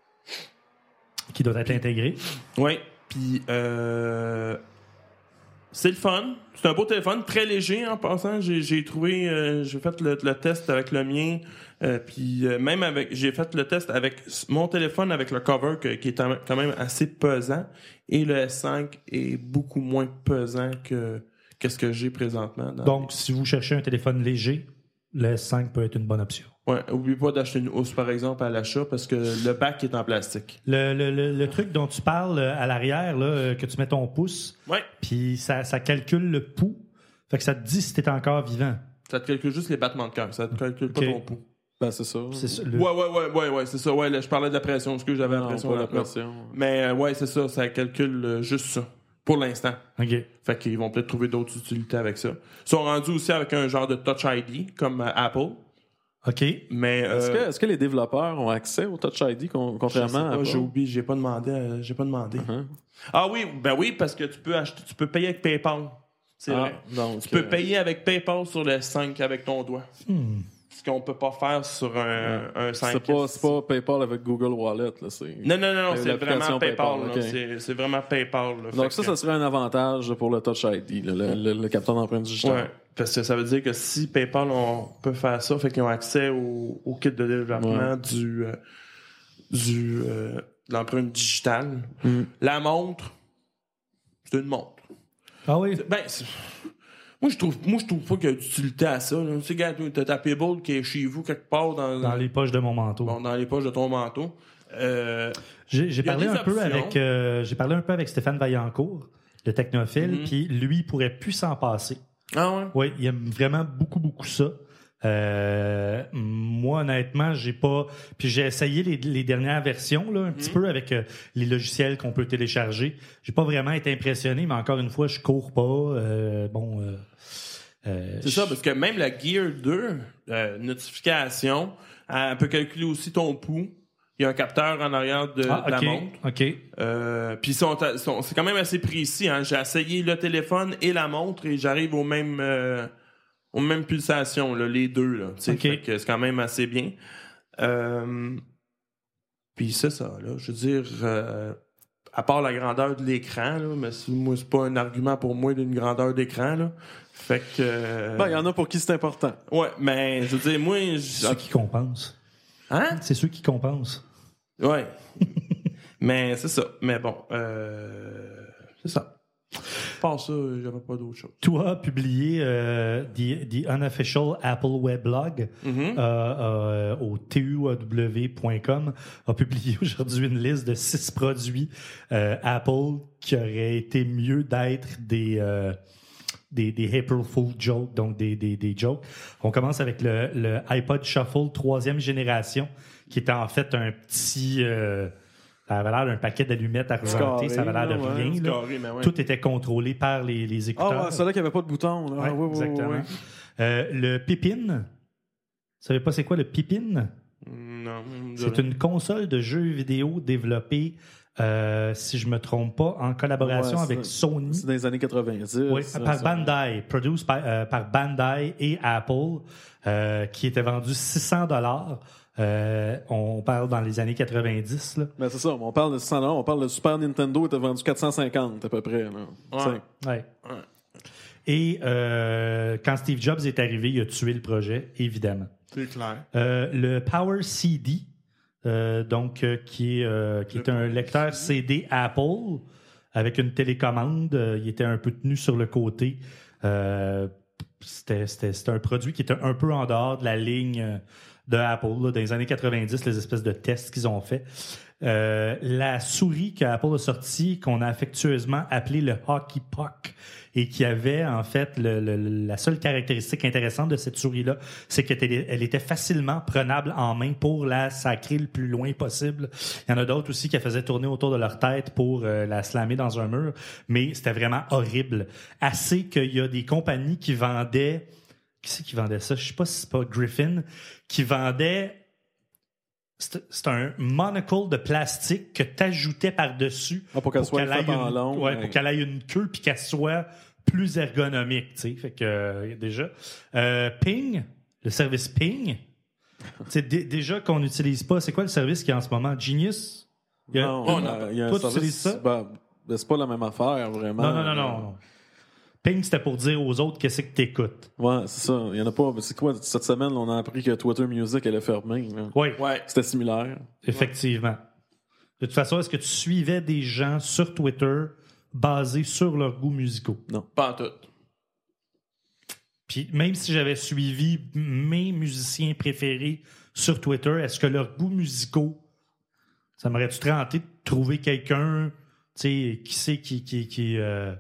[SPEAKER 2] Qui doit être intégré.
[SPEAKER 7] Oui. Puis C'est le fun. C'est un beau téléphone, très léger en passant. J'ai trouvé, j'ai fait le test avec le mien, puis même j'ai fait le test avec mon téléphone avec le cover qui est quand même assez pesant, et le S5 est beaucoup moins pesant que ce que j'ai présentement.
[SPEAKER 2] Donc, si vous cherchez un téléphone léger, le S5 peut être une bonne option.
[SPEAKER 7] Ouais, oublie pas d'acheter une housse, par exemple, à l'achat, parce que le bac est en plastique.
[SPEAKER 2] Le truc dont tu parles à l'arrière, là, que tu mets ton pouce, puis ça calcule le pouls, fait que ça te dit si t'es encore vivant.
[SPEAKER 7] Ça te calcule juste les battements de cœur, ça te calcule pas ton pouls.
[SPEAKER 6] Ben, c'est ça.
[SPEAKER 7] Ouais, c'est ça. Ouais, là, je parlais de la pression, parce que j'avais l'impression de la pression. Mais ouais, c'est ça, ça calcule juste ça. Pour l'instant.
[SPEAKER 2] OK.
[SPEAKER 7] Fait qu'ils vont peut-être trouver d'autres utilités avec ça. Ils sont rendus aussi avec un genre de Touch ID, comme Apple.
[SPEAKER 2] OK.
[SPEAKER 7] Mais
[SPEAKER 6] est-ce que les développeurs ont accès au Touch ID contrairement à Apple?
[SPEAKER 7] J'ai oublié, j'ai pas demandé. Uh-huh. Ah oui, ben oui, parce que tu peux payer avec PayPal. C'est vrai. Donc, tu peux payer avec PayPal sur le 5 avec ton doigt. Ce qu'on peut pas faire sur un 5.
[SPEAKER 6] C'est pas PayPal avec Google Wallet. Là,
[SPEAKER 7] non, c'est vraiment PayPal.
[SPEAKER 6] Okay.
[SPEAKER 7] C'est vraiment PayPal. Là.
[SPEAKER 6] Donc ça serait un avantage pour le Touch ID, le capteur d'empreinte digitale.
[SPEAKER 7] Ouais, parce que ça veut dire que si PayPal on peut faire ça, fait qu'ils ont accès au kit de développement de l'empreinte digitale. La montre, c'est une montre.
[SPEAKER 2] Ah oui?
[SPEAKER 7] Moi, je trouve pas qu'il y a d'utilité à ça. Tu sais, gars, t'as ta Pebble qui est chez vous quelque part
[SPEAKER 2] dans les poches de mon manteau.
[SPEAKER 7] Bon, dans les poches de ton manteau.
[SPEAKER 2] J'ai parlé un peu avec Stéphane Vaillancourt, le technophile, puis lui, il pourrait plus s'en passer.
[SPEAKER 7] Ah ouais?
[SPEAKER 2] Oui, il aime vraiment beaucoup, beaucoup ça. Moi, honnêtement, j'ai pas... Puis j'ai essayé les dernières versions, là, un petit peu avec les logiciels qu'on peut télécharger. J'ai pas vraiment été impressionné, mais encore une fois, je cours pas.
[SPEAKER 7] C'est ça, parce que même la Gear 2, notification, elle peut calculer aussi ton pouls. Il y a un capteur en arrière de la montre.
[SPEAKER 2] OK.
[SPEAKER 7] Puis c'est quand même assez précis. Hein? J'ai essayé le téléphone et la montre et j'arrive aux mêmes pulsations, là, les deux. Là, fait que c'est quand même assez bien. Puis c'est ça. Là, je veux dire, à part la grandeur de l'écran, là, mais moi, c'est pas un argument pour moi d'une grandeur d'écran. Là. Fait que...
[SPEAKER 6] il y en a pour qui c'est important.
[SPEAKER 7] Ouais, mais je veux dire, moi...
[SPEAKER 2] C'est ceux qui compensent.
[SPEAKER 7] Hein?
[SPEAKER 2] C'est ceux qui compensent.
[SPEAKER 7] Ouais. Mais c'est ça. Mais bon, c'est ça. Par ça, j'avais pas d'autre chose.
[SPEAKER 2] Toi as publié The Unofficial Apple Weblog au tuaw.com a publié aujourd'hui une liste de 6 produits Apple qui auraient été mieux d'être des April Fool jokes, donc des jokes. On commence avec le iPod Shuffle 3e génération, qui était en fait un petit... ça avait l'air d'un paquet d'allumettes argentées, ça avait l'air de rien.
[SPEAKER 7] Carré,
[SPEAKER 2] tout était contrôlé par les écouteurs.
[SPEAKER 6] Ah, c'est là qu'il n'y avait pas de bouton. Là.
[SPEAKER 2] Ouais, exactement. Le Pippin. Vous savez pas c'est quoi le Pippin?
[SPEAKER 7] Non.
[SPEAKER 2] C'est une console de jeux vidéo développée, si je me trompe pas, en collaboration avec Sony.
[SPEAKER 6] C'est dans les années 90.
[SPEAKER 2] Oui, par Bandai, produit par Bandai et Apple, qui était vendu $600. On parle dans les années 90. Là.
[SPEAKER 6] Ben c'est ça, on parle de $600. On parle de Super Nintendo était vendu 450 à peu près. Là.
[SPEAKER 2] Ouais. Et quand Steve Jobs est arrivé, il a tué le projet, évidemment.
[SPEAKER 7] C'est clair.
[SPEAKER 2] Le Power CD, qui est un lecteur CD Apple avec une télécommande. Il était un peu tenu sur le côté. C'était un produit qui était un peu en dehors de la ligne de Apple. Là, dans les années 90, les espèces de tests qu'ils ont fait. La souris qu'Apple a sortie, qu'on a affectueusement appelée le Hockey Puck, et qui avait en fait la seule caractéristique intéressante de cette souris-là, c'est qu'elle était facilement prenable en main pour la sacrer le plus loin possible. Il y en a d'autres aussi qui la faisaient tourner autour de leur tête pour la slammer dans un mur, mais c'était vraiment horrible. Assez qu'il y a des compagnies qui vendaient... Qui c'est qui vendait ça? Je sais pas si c'est pas Griffin, qui vendait... C'est un monocle de plastique que tu ajoutais par-dessus
[SPEAKER 6] pour qu'elle soit faite en long.
[SPEAKER 2] Ouais, pour qu'elle ait une queue puis qu'elle soit plus ergonomique, tu sais. Fait que déjà Ping, le service Ping. Déjà qu'on n'utilise pas, c'est quoi le service qu'il y a en ce moment? Genius?
[SPEAKER 6] Il y a un
[SPEAKER 2] toi, tu
[SPEAKER 6] service,
[SPEAKER 2] utilises ça?
[SPEAKER 6] C'est pas la même affaire, vraiment.
[SPEAKER 2] Non. Ping, c'était pour dire aux autres qu'est-ce que t'écoutes.
[SPEAKER 6] Ouais, c'est ça. Il y en a pas. Mais c'est quoi, cette semaine, on a appris que Twitter Music allait fermer. Là.
[SPEAKER 2] Oui,
[SPEAKER 6] C'était similaire.
[SPEAKER 2] effectivement. De toute façon, est-ce que tu suivais des gens sur Twitter basés sur leurs goûts musicaux?
[SPEAKER 6] Non.
[SPEAKER 7] Pas en tout.
[SPEAKER 2] Puis même si j'avais suivi mes musiciens préférés sur Twitter, est-ce que leurs goûts musicaux, ça m'aurait-tu tenté de trouver quelqu'un, tu sais, qui sait qui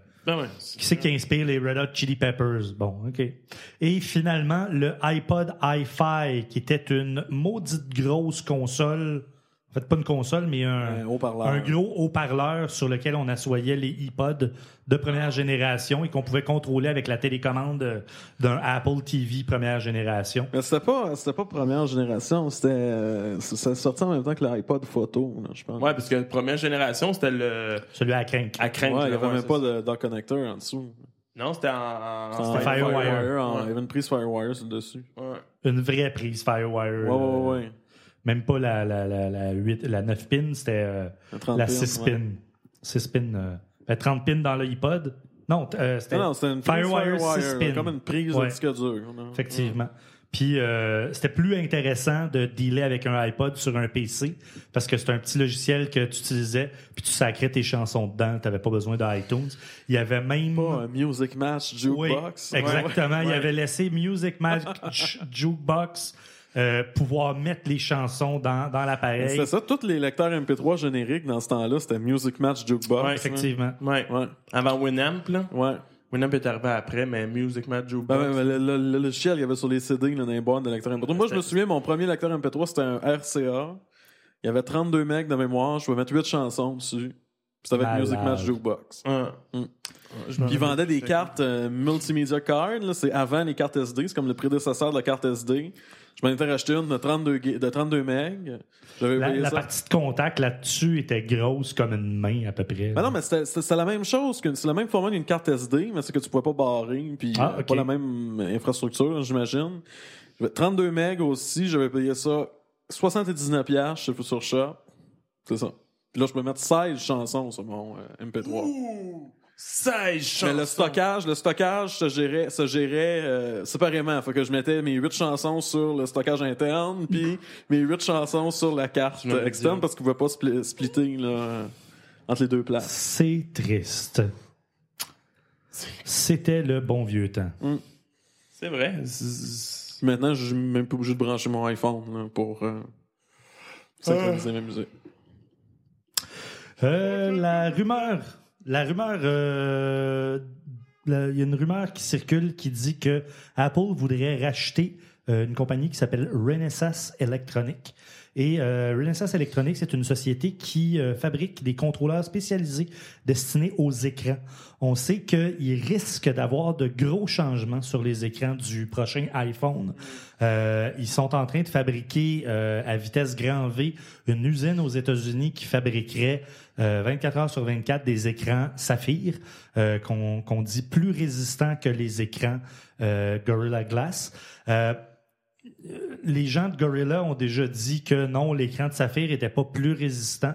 [SPEAKER 2] inspire les Red Hot Chili Peppers? Bon, OK. Et finalement, le iPod hi-fi, qui était une maudite grosse console. En fait, pas une console, mais un gros haut-parleur sur lequel on assoyait les iPods de première génération et qu'on pouvait contrôler avec la télécommande d'un Apple TV première génération.
[SPEAKER 6] Mais c'était pas première génération, ça sortait en même temps que l'iPod photo, là, je pense.
[SPEAKER 7] Ouais, parce que la première génération, c'était
[SPEAKER 2] Celui à crank.
[SPEAKER 7] à crank.
[SPEAKER 6] Ouais, il n'y avait même pas
[SPEAKER 7] de...
[SPEAKER 6] de dock connector en dessous.
[SPEAKER 7] Non, c'était en
[SPEAKER 2] C'était Firewire.
[SPEAKER 6] Il y avait une prise Firewire sur le dessus.
[SPEAKER 7] Ouais.
[SPEAKER 2] Une vraie prise Firewire.
[SPEAKER 6] Ouais.
[SPEAKER 2] Même pas la 9 pins, c'était la 6 pins. 6 pins. 30 pins dans l'iPod. Non, c'était
[SPEAKER 6] une
[SPEAKER 2] Firewire 6 pins.
[SPEAKER 6] Comme une prise de disque dur.
[SPEAKER 2] Effectivement. Puis c'était plus intéressant de dealer avec un iPod sur un PC parce que c'est un petit logiciel que tu utilisais puis tu sacrais tes chansons dedans. Tu n'avais pas besoin d'iTunes. Il y avait même...
[SPEAKER 6] Pas un Music Match Jukebox.
[SPEAKER 2] Oui, exactement. Il avait laissé Music Match Jukebox pouvoir mettre les chansons dans l'appareil.
[SPEAKER 6] C'était ça. Tous les lecteurs MP3 génériques dans ce temps-là, c'était Music Match Jukebox.
[SPEAKER 2] Oui, effectivement.
[SPEAKER 7] Ouais. Avant Winamp, là.
[SPEAKER 6] Ouais.
[SPEAKER 7] Winamp est arrivé après, mais Music Match Jukebox.
[SPEAKER 6] Le logiciel qu'il y avait sur les CD là, dans les boîtes de lecteurs MP3. Moi, je me souviens, mon premier lecteur MP3, c'était un RCA. Il y avait 32 megs de mémoire. Je pouvais mettre 8 chansons dessus. Puis c'était avec Music Match Jukebox. Puis ils vendaient des cartes multimedia card. Là, c'est avant les cartes SD. C'est comme le prédécesseur de la carte SD. Je m'en étais racheté une de 32 megs.
[SPEAKER 2] La partie de contact là-dessus était grosse comme une main à peu près.
[SPEAKER 6] Ben non, mais c'était la même chose. C'est le même format d'une carte SD, mais c'est que tu pouvais pas barrer. Puis pas la même infrastructure, j'imagine. 32 megs aussi. J'avais payé ça 79$ sur Shop. C'est ça. Puis là, je peux mettre 16 chansons sur mon MP3.
[SPEAKER 7] Ouh, 16 chansons!
[SPEAKER 6] Mais le stockage se gérait séparément. Fait que je mettais mes 8 chansons sur le stockage interne, puis mes 8 chansons sur la carte externe, parce qu'on ne pouvait pas splitter là, entre les deux places.
[SPEAKER 2] C'est triste. C'était le bon vieux temps.
[SPEAKER 7] C'est vrai.
[SPEAKER 6] Maintenant, je suis même pas obligé de brancher mon iPhone là, pour synchroniser ma musique.
[SPEAKER 2] La rumeur, il y a une rumeur qui circule qui dit que Apple voudrait racheter une compagnie qui s'appelle Renesas Electronics. Et Renesas Electronics, c'est une société qui fabrique des contrôleurs spécialisés destinés aux écrans. On sait qu'il risque d'avoir de gros changements sur les écrans du prochain iPhone. Ils sont en train de fabriquer à vitesse grand V une usine aux États-Unis qui fabriquerait 24 heures sur 24 des écrans Saphir qu'on dit plus résistants que les écrans Gorilla Glass. Les gens de Gorilla ont déjà dit que non, l'écran de Saphir n'était pas plus résistant.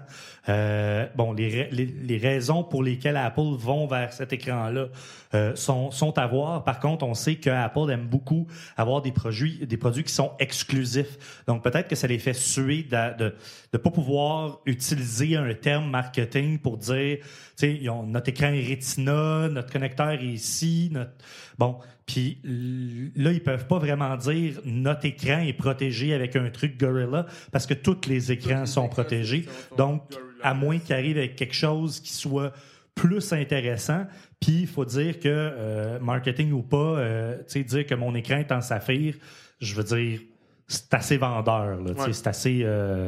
[SPEAKER 2] Les raisons pour lesquelles Apple vont vers cet écran-là sont à voir. Par contre, on sait que Apple aime beaucoup avoir des produits qui sont exclusifs. Donc, peut-être que ça les fait suer de pas pouvoir utiliser un terme marketing pour dire, tu sais, notre écran est Retina, notre connecteur est ici, puis là, ils peuvent pas vraiment dire notre écran est protégé avec un truc Gorilla parce que tous les écrans sont protégés. Donc, à moins qu'ils arrivent avec quelque chose qui soit plus intéressant, puis il faut dire que, marketing ou pas, dire que mon écran est en saphir, je veux dire, c'est assez vendeur. Là, ouais. C'est assez...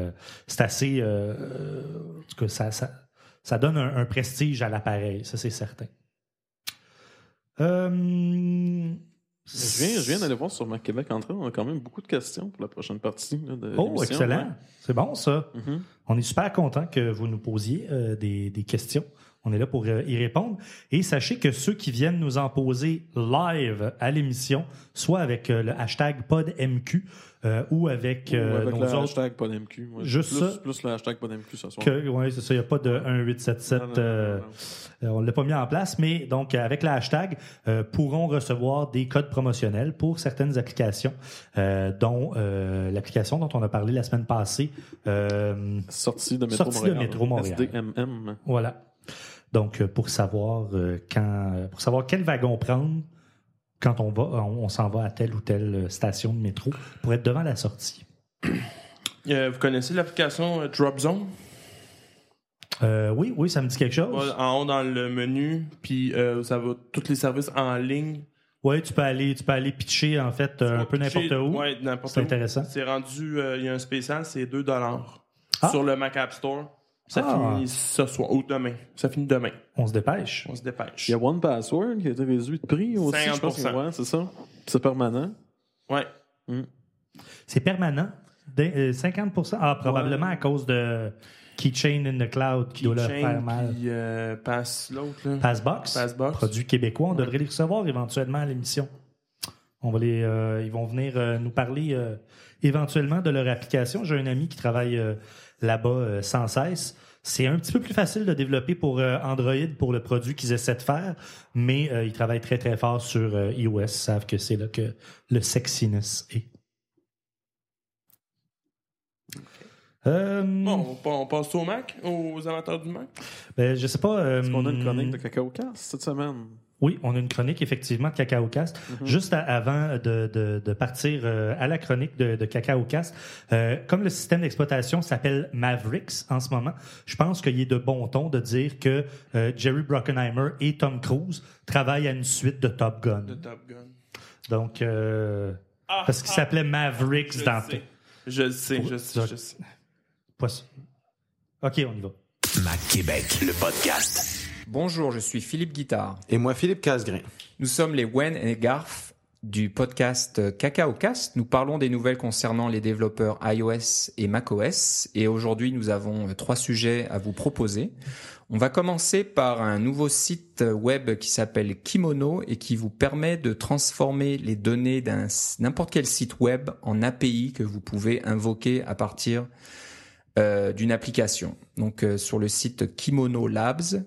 [SPEAKER 2] en tout cas, ça donne un prestige à l'appareil, ça c'est certain.
[SPEAKER 6] Je viens d'aller voir sur Mac Québec Entrée. On a quand même beaucoup de questions pour la prochaine partie là, de l'émission.
[SPEAKER 2] Excellent.
[SPEAKER 6] Ouais.
[SPEAKER 2] C'est bon, ça.
[SPEAKER 6] Mm-hmm.
[SPEAKER 2] On est super content que vous nous posiez des questions. On est là pour y répondre. Et sachez que ceux qui viennent nous en poser live à l'émission, soit avec le hashtag PodMQ ou avec
[SPEAKER 6] avec
[SPEAKER 2] nos
[SPEAKER 6] le
[SPEAKER 2] autres...
[SPEAKER 6] hashtag PodMQ. Moi,
[SPEAKER 2] Juste ça.
[SPEAKER 6] Plus le hashtag PodMQ ce soir.
[SPEAKER 2] Oui, c'est ça. Il n'y a pas de 1877. On ne l'a pas mis en place. Mais donc, avec le hashtag, pourront recevoir des codes promotionnels pour certaines applications, dont l'application dont on a parlé la semaine passée.
[SPEAKER 6] Sortie de
[SPEAKER 2] Métro Montréal.
[SPEAKER 6] SDMM.
[SPEAKER 2] Voilà. Donc, pour savoir quel wagon prendre quand on s'en va à telle ou telle station de métro pour être devant la sortie.
[SPEAKER 7] Vous connaissez l'application Dropzone?
[SPEAKER 2] Oui, ça me dit quelque chose.
[SPEAKER 7] En haut dans le menu, puis ça va tous les services en ligne.
[SPEAKER 2] Oui, tu peux aller pitcher en fait un peu n'importe où.
[SPEAKER 7] Oui, n'importe où.
[SPEAKER 2] C'est intéressant.
[SPEAKER 7] C'est rendu, il y a un spécial, c'est $2 sur le Mac App Store. Ça finit ce soir ou demain. Ça finit demain.
[SPEAKER 2] On se dépêche.
[SPEAKER 7] Il
[SPEAKER 6] y a One Password qui a été réduit de prix aussi.
[SPEAKER 7] 50%.
[SPEAKER 6] Je pense que c'est ça. C'est permanent.
[SPEAKER 7] Ouais.
[SPEAKER 2] C'est permanent. 50%. Ah, probablement à cause de Keychain in the Cloud qui doit leur faire mal.
[SPEAKER 7] Puis
[SPEAKER 2] Passbox. Produit québécois. On devrait les recevoir éventuellement à l'émission. Ils vont venir nous parler éventuellement de leur application. J'ai un ami qui travaille là-bas sans cesse. C'est un petit peu plus facile de développer pour Android pour le produit qu'ils essaient de faire, mais ils travaillent très très fort sur iOS. Ils savent que c'est là que le sexiness est.
[SPEAKER 7] Bon, on passe au Mac, aux amateurs du Mac?
[SPEAKER 2] Ben, je sais pas.
[SPEAKER 6] Est-ce qu'on a une chronique de CacaoCast cette semaine?
[SPEAKER 2] Oui, on a une chronique effectivement de CacaoCast. Juste avant de partir à la chronique de CacaoCast, comme le système d'exploitation s'appelle Mavericks en ce moment, je pense qu'il est de bon ton de dire que Jerry Bruckheimer et Tom Cruise travaillent à une suite de Top Gun. Donc, parce qu'il s'appelait Mavericks dans le...
[SPEAKER 7] Je sais.
[SPEAKER 2] Pas ça. OK, on y va.
[SPEAKER 4] Mac Québec, le podcast.
[SPEAKER 8] Bonjour, je suis Philippe Guittard.
[SPEAKER 9] Et moi, Philippe Casgrain.
[SPEAKER 8] Nous sommes les Wen et Garf du podcast CacaoCast. Nous parlons des nouvelles concernant les développeurs iOS et macOS. Et aujourd'hui, nous avons 3 sujets à vous proposer. On va commencer par un nouveau site web qui s'appelle Kimono et qui vous permet de transformer les données d'un n'importe quel site web en API que vous pouvez invoquer à partir d'une application. Donc sur le site Kimono Labs,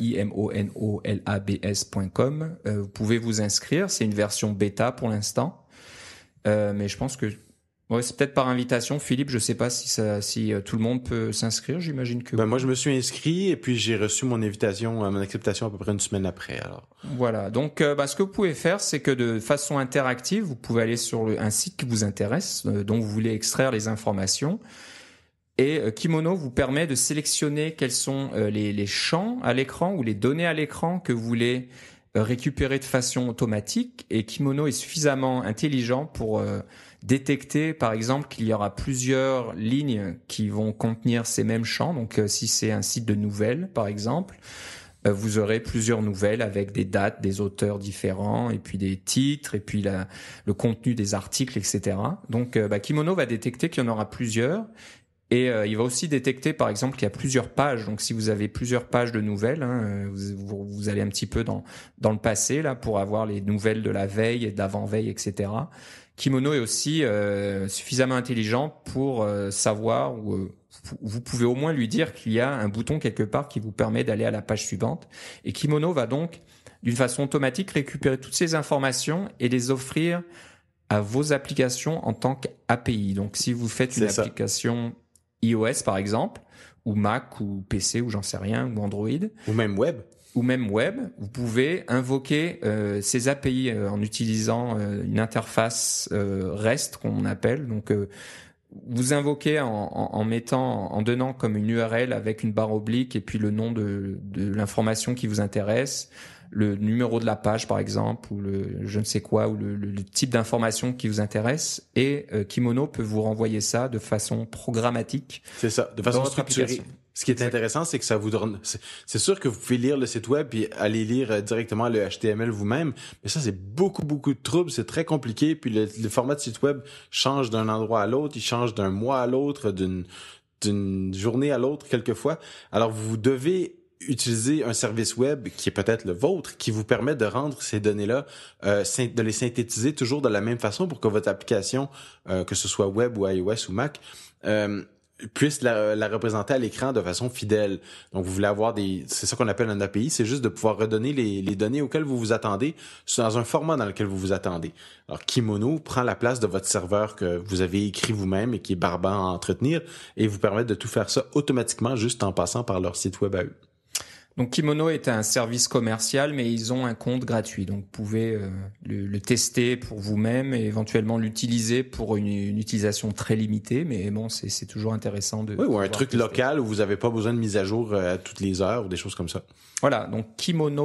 [SPEAKER 8] KIMONOLABS.com, vous pouvez vous inscrire. C'est une version bêta pour l'instant, mais je pense que c'est peut-être par invitation. Philippe, je sais pas si tout le monde peut s'inscrire. J'imagine que
[SPEAKER 9] moi je me suis inscrit et puis j'ai reçu mon invitation, mon acceptation à peu près une semaine après. Alors
[SPEAKER 8] voilà. Donc ce que vous pouvez faire, c'est que de façon interactive, vous pouvez aller sur un site qui vous intéresse, dont vous voulez extraire les informations. Et Kimono vous permet de sélectionner quels sont les champs à l'écran ou les données à l'écran que vous voulez récupérer de façon automatique. Et Kimono est suffisamment intelligent pour détecter, par exemple, qu'il y aura plusieurs lignes qui vont contenir ces mêmes champs. Donc, si c'est un site de nouvelles, par exemple, vous aurez plusieurs nouvelles avec des dates, des auteurs différents, et puis des titres, et puis le contenu des articles, etc. Donc, Kimono va détecter qu'il y en aura plusieurs. Et il va aussi détecter, par exemple, qu'il y a plusieurs pages. Donc, si vous avez plusieurs pages de nouvelles, vous allez un petit peu dans le passé là pour avoir les nouvelles de la veille et d'avant-veille, etc. Kimono est aussi suffisamment intelligent pour savoir ou vous pouvez au moins lui dire qu'il y a un bouton quelque part qui vous permet d'aller à la page suivante. Et Kimono va donc, d'une façon automatique, récupérer toutes ces informations et les offrir à vos applications en tant qu'API. Donc, si vous faites une application iOS, par exemple, ou Mac, ou PC, ou j'en sais rien, ou Android.
[SPEAKER 9] Ou même web,
[SPEAKER 8] vous pouvez invoquer ces API en utilisant une interface REST qu'on appelle. Donc, vous invoquez en donnant comme une URL avec une barre oblique et puis le nom de l'information qui vous intéresse, le numéro de la page par exemple, ou le je ne sais quoi, ou le type d'information qui vous intéresse, et Kimono peut vous renvoyer ça de façon programmatique.
[SPEAKER 9] C'est ça, de façon structurée. Ce qui est intéressant, c'est que ça vous donne... C'est sûr que vous pouvez lire le site web et aller lire directement le HTML vous-même, mais ça, c'est beaucoup de troubles, c'est très compliqué, puis le format de site web change d'un endroit à l'autre, il change d'un mois à l'autre, d'une journée à l'autre quelquefois. Alors, vous devez utiliser un service web qui est peut-être le vôtre, qui vous permet de rendre ces données-là, de les synthétiser toujours de la même façon pour que votre application, que ce soit web ou iOS ou Mac, puisse la représenter à l'écran de façon fidèle. Donc, vous voulez avoir c'est ça qu'on appelle un API, c'est juste de pouvoir redonner les données auxquelles vous vous attendez dans un format dans lequel vous vous attendez. Alors, Kimono prend la place de votre serveur que vous avez écrit vous-même et qui est barbant à entretenir et vous permet de tout faire ça automatiquement juste en passant par leur site web à eux.
[SPEAKER 8] Donc Kimono est un service commercial, mais ils ont un compte gratuit. Donc vous pouvez le tester pour vous-même et éventuellement l'utiliser pour une utilisation très limitée. Mais bon, c'est toujours intéressant de...
[SPEAKER 9] Oui, ou un truc
[SPEAKER 8] tester.
[SPEAKER 9] local où vous n'avez pas besoin de mise à jour à toutes les heures ou des choses comme ça.
[SPEAKER 8] Voilà, donc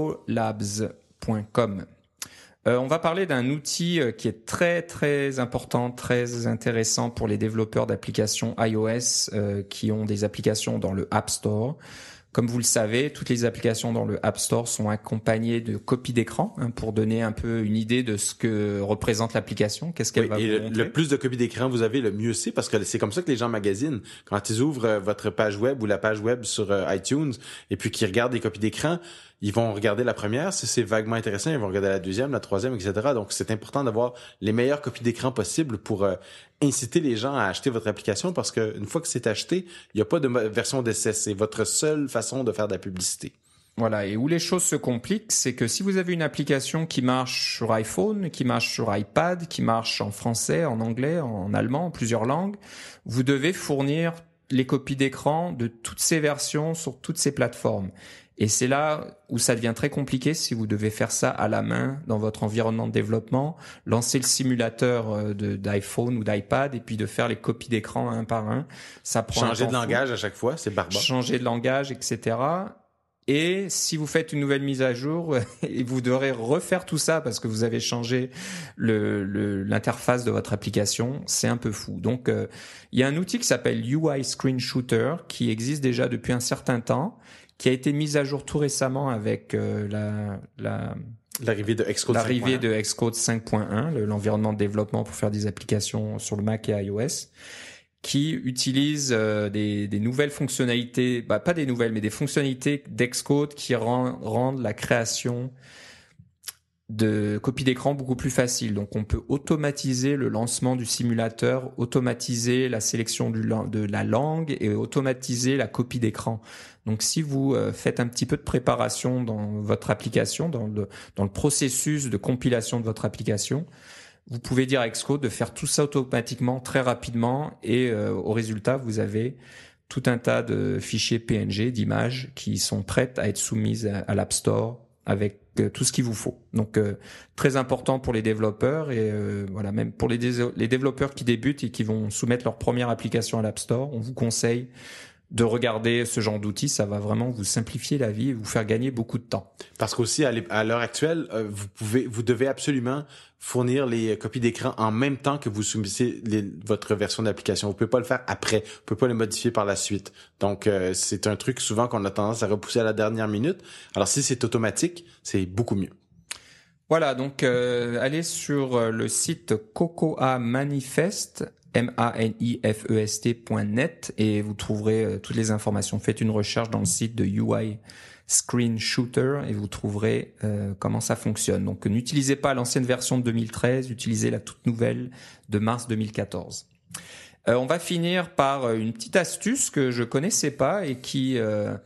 [SPEAKER 8] kimonolabs.com. On va parler d'un outil qui est très très important, très intéressant pour les développeurs d'applications iOS qui ont des applications dans le App Store. Comme vous le savez, toutes les applications dans le App Store sont accompagnées de copies d'écran pour donner un peu une idée de ce que représente l'application, qu'est-ce qu'elle va vous montrer.
[SPEAKER 9] Le plus de copies d'écran vous avez, le mieux c'est, parce que c'est comme ça que les gens magasinent. Quand ils ouvrent votre page web ou la page web sur iTunes et puis qu'ils regardent des copies d'écran, ils vont regarder la première, si c'est vaguement intéressant, ils vont regarder la deuxième, la troisième, etc. Donc, c'est important d'avoir les meilleures copies d'écran possibles pour inciter les gens à acheter votre application parce qu'une fois que c'est acheté, il n'y a pas de version d'essai. C'est votre seule façon de faire de la publicité.
[SPEAKER 8] Voilà, et où les choses se compliquent, c'est que si vous avez une application qui marche sur iPhone, qui marche sur iPad, qui marche en français, en anglais, en allemand, en plusieurs langues, vous devez fournir les copies d'écran de toutes ces versions sur toutes ces plateformes. Et c'est là où ça devient très compliqué si vous devez faire ça à la main dans votre environnement de développement, lancer le simulateur d'iPhone ou d'iPad et puis de faire les copies d'écran un par un. Ça prend
[SPEAKER 9] changer de langage à chaque fois, c'est barbare.
[SPEAKER 8] Changer de langage, etc. Et si vous faites une nouvelle mise à jour, vous devrez refaire tout ça parce que vous avez changé l'interface de votre application. C'est un peu fou. Donc, il y a un outil qui s'appelle UI Screen Shooter qui existe déjà depuis un certain temps, qui a été mise à jour tout récemment avec
[SPEAKER 9] l'arrivée de Xcode
[SPEAKER 8] 5.1, l'environnement de développement pour faire des applications sur le Mac et iOS, qui utilise des nouvelles fonctionnalités, pas des nouvelles, mais des fonctionnalités d'Xcode qui rendent la création de copies d'écran beaucoup plus facile. Donc, on peut automatiser le lancement du simulateur, automatiser la sélection de la langue et automatiser la copie d'écran. Donc, si vous faites un petit peu de préparation dans votre application, dans le processus de compilation de votre application, vous pouvez dire à Xcode de faire tout ça automatiquement, très rapidement, et au résultat, vous avez tout un tas de fichiers PNG, d'images, qui sont prêtes à être soumises à l'App Store avec tout ce qu'il vous faut. Donc, très important pour les développeurs et voilà, même pour les développeurs qui débutent et qui vont soumettre leur première application à l'App Store, on vous conseille de regarder ce genre d'outils. Ça va vraiment vous simplifier la vie et vous faire gagner beaucoup de temps.
[SPEAKER 9] Parce qu'aussi, à l'heure actuelle, vous devez absolument fournir les copies d'écran en même temps que vous soumettez votre version d'application. Vous pouvez pas le faire après. Vous pouvez pas les modifier par la suite. Donc, c'est un truc souvent qu'on a tendance à repousser à la dernière minute. Alors, si c'est automatique, c'est beaucoup mieux.
[SPEAKER 8] Voilà, donc allez sur le site Cocoa Manifest, manifest.net, et vous trouverez toutes les informations. Faites une recherche dans le site de UI Screen Shooter et vous trouverez comment ça fonctionne. Donc, n'utilisez pas l'ancienne version de 2013, utilisez la toute nouvelle de mars 2014. On va finir par une petite astuce que je connaissais pas et qui a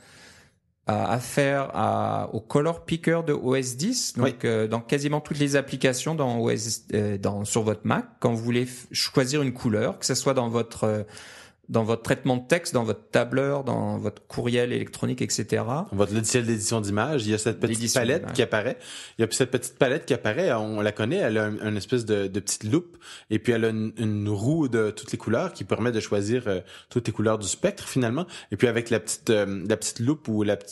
[SPEAKER 8] affaire au color picker de OS X. Donc, dans quasiment toutes les applications sur votre Mac, quand vous voulez choisir une couleur, que ce soit dans votre traitement de texte, dans votre tableur, dans votre courriel électronique, etc.
[SPEAKER 9] Votre logiciel d'édition d'images, il y a cette petite palette qui apparaît. Il y a cette petite palette qui apparaît, on la connaît, elle a une espèce de petite loupe, et puis elle a une roue de toutes les couleurs qui permet de choisir toutes les couleurs du spectre finalement. Et puis avec la petite loupe ou la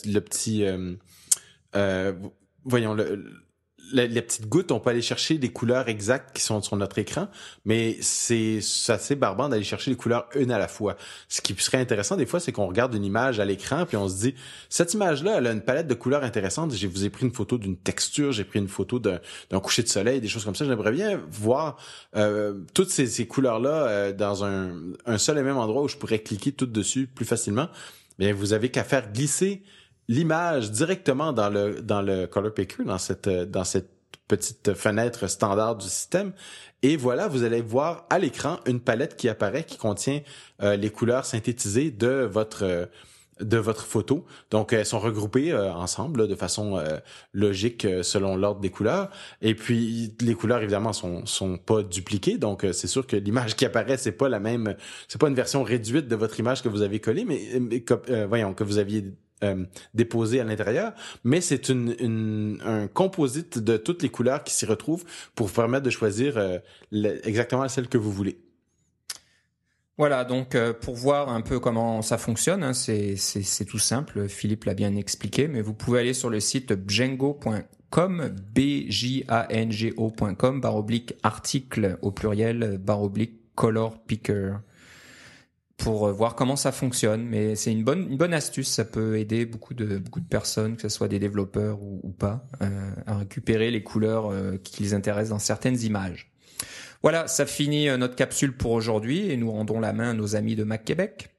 [SPEAKER 9] petites gouttes, on peut aller chercher des couleurs exactes qui sont sur notre écran, mais c'est assez barbant d'aller chercher les couleurs une à la fois. Ce qui serait intéressant des fois, c'est qu'on regarde une image à l'écran puis on se dit, cette image-là, elle a une palette de couleurs intéressantes. Je vous ai pris une photo d'une texture, j'ai pris une photo d'un coucher de soleil, des choses comme ça. J'aimerais bien voir toutes ces couleurs-là dans un seul et même endroit où je pourrais cliquer tout dessus plus facilement. Bien, vous avez qu'à faire glisser l'image directement dans le Color Picker, dans cette petite fenêtre standard du système. Et voilà, vous allez voir à l'écran une palette qui apparaît, qui contient les couleurs synthétisées de votre photo. Donc, elles sont regroupées ensemble là, de façon logique selon l'ordre des couleurs. Et puis, les couleurs, évidemment, sont pas dupliquées. Donc, c'est sûr que l'image qui apparaît, c'est pas une version réduite de votre image que vous avez collée, que vous aviez déposé à l'intérieur, mais c'est un composite de toutes les couleurs qui s'y retrouvent pour vous permettre de choisir exactement celle que vous voulez.
[SPEAKER 8] Voilà, donc pour voir un peu comment ça fonctionne, hein, c'est tout simple, Philippe l'a bien expliqué, mais vous pouvez aller sur le site bjango.com, bjango.com, /article au pluriel, /color picker, pour voir comment ça fonctionne. Mais c'est une bonne astuce, ça peut aider beaucoup de personnes, que ce soit des développeurs ou pas, à récupérer les couleurs qui les intéressent dans certaines images. Voilà, ça finit notre capsule pour aujourd'hui et nous rendons la main à nos amis de Mac Québec.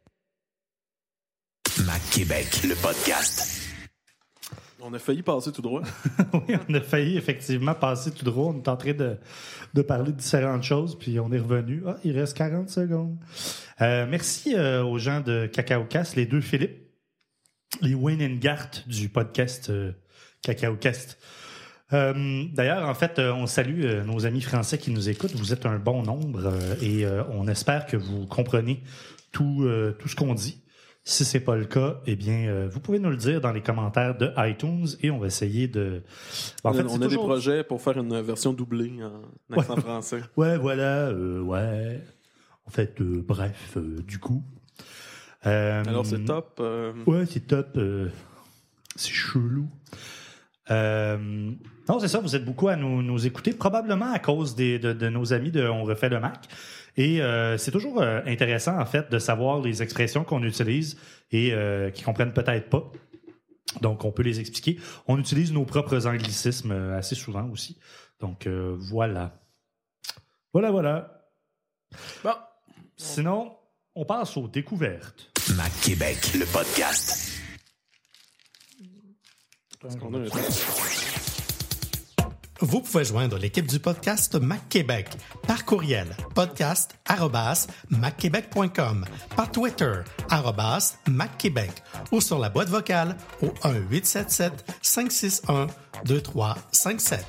[SPEAKER 4] Mac Québec, le podcast.
[SPEAKER 6] On a failli passer tout droit.
[SPEAKER 2] Oui, on a failli effectivement passer tout droit. On est en train de parler de différentes choses, puis on est revenu. Ah, il reste 40 secondes. Merci aux gens de CacaoCast, les deux Philippe, les Wayne and Garth du podcast CacaoCast. D'ailleurs, en fait, on salue nos amis français qui nous écoutent. Vous êtes un bon nombre et on espère que vous comprenez tout ce qu'on dit. Si c'est pas le cas, eh bien, vous pouvez nous le dire dans les commentaires de iTunes et on va essayer de...
[SPEAKER 6] On a des projets pour faire une version doublée en accent français.
[SPEAKER 2] Ouais, voilà. Ouais. En fait, bref, du coup...
[SPEAKER 6] Alors, c'est top.
[SPEAKER 2] Ouais, c'est top. C'est chelou. Non, c'est ça, vous êtes beaucoup à nous écouter, probablement à cause de nos amis de On refait le Mac. Et c'est toujours intéressant, en fait, de savoir les expressions qu'on utilise et qu'ils comprennent peut-être pas. Donc, on peut les expliquer. On utilise nos propres anglicismes assez souvent aussi. Donc, voilà. Voilà. Bon. Sinon, on passe aux découvertes.
[SPEAKER 4] Mac Québec, le podcast.
[SPEAKER 5] Vous pouvez joindre l'équipe du podcast Mac Québec par courriel podcast@macquebec.com, par Twitter @MacQuébec ou sur la boîte vocale au 1-877-561-2357.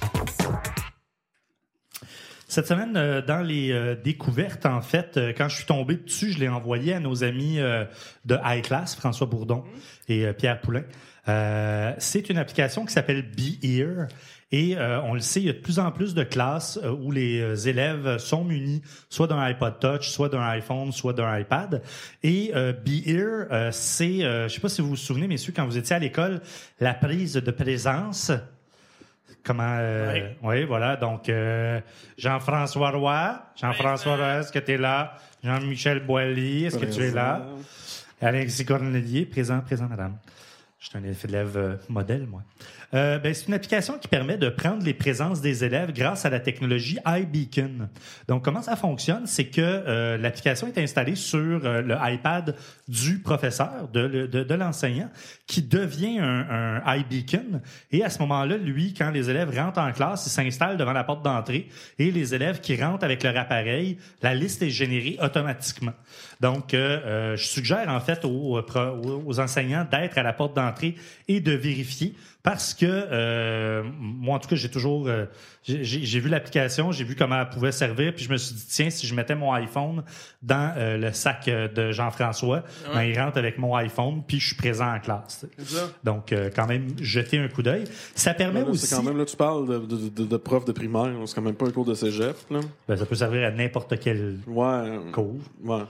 [SPEAKER 2] Cette semaine, dans les découvertes, en fait, quand je suis tombé dessus, je l'ai envoyé à nos amis de iClass, François Bourdon et Pierre Poulain. C'est une application qui s'appelle BeHere. Et on le sait, il y a de plus en plus de classes où les élèves sont munis soit d'un iPod Touch, soit d'un iPhone, soit d'un iPad. Et BeHere, c'est, je sais pas si vous vous souvenez, messieurs, quand vous étiez à l'école, la prise de présence. Comment oui, voilà. Donc Jean-François Roy, est-ce que tu es là? Jean-Michel Boilly, est-ce que tu es là? Alexis Cornelier, présent, madame. Je suis un élève modèle, moi. C'est une application qui permet de prendre les présences des élèves grâce à la technologie iBeacon. Donc, comment ça fonctionne? C'est que l'application est installée sur le iPad du professeur, de l'enseignant, qui devient un iBeacon. Et à ce moment-là, lui, quand les élèves rentrent en classe, il s'installe devant la porte d'entrée et les élèves qui rentrent avec leur appareil, la liste est générée automatiquement. Donc, je suggère en fait aux enseignants d'être à la porte d'entrée et de vérifier. Parce que moi, en tout cas, j'ai vu l'application, j'ai vu comment elle pouvait servir, puis je me suis dit, tiens, si je mettais mon iPhone dans le sac de Jean-François, il rentre avec mon iPhone, puis je suis présent en classe. Donc, quand même, jeter un coup d'œil. Ça permet aussi...
[SPEAKER 6] C'est quand même, là, tu parles de prof de primaire, c'est quand même pas un cours de cégep, là.
[SPEAKER 2] Ça peut servir à n'importe quel cours.
[SPEAKER 6] Ouais.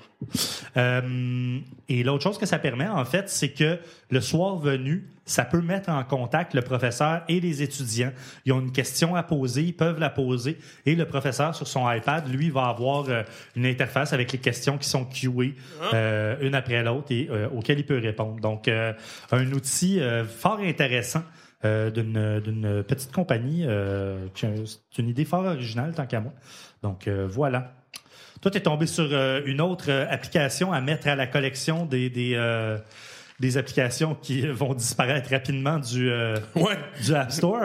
[SPEAKER 2] Et l'autre chose que ça permet, en fait, c'est que le soir venu, ça peut mettre en contact le professeur et les étudiants. Ils ont une question à poser, ils peuvent la poser, et le professeur, sur son iPad, lui, va avoir une interface avec les questions qui sont queuées une après l'autre et auxquelles il peut répondre. Donc, un outil fort intéressant d'une petite compagnie. C'est une idée fort originale, tant qu'à moi. Donc, voilà. Toi, tu es tombé sur une autre application à mettre à la collection des des applications qui vont disparaître rapidement du App Store.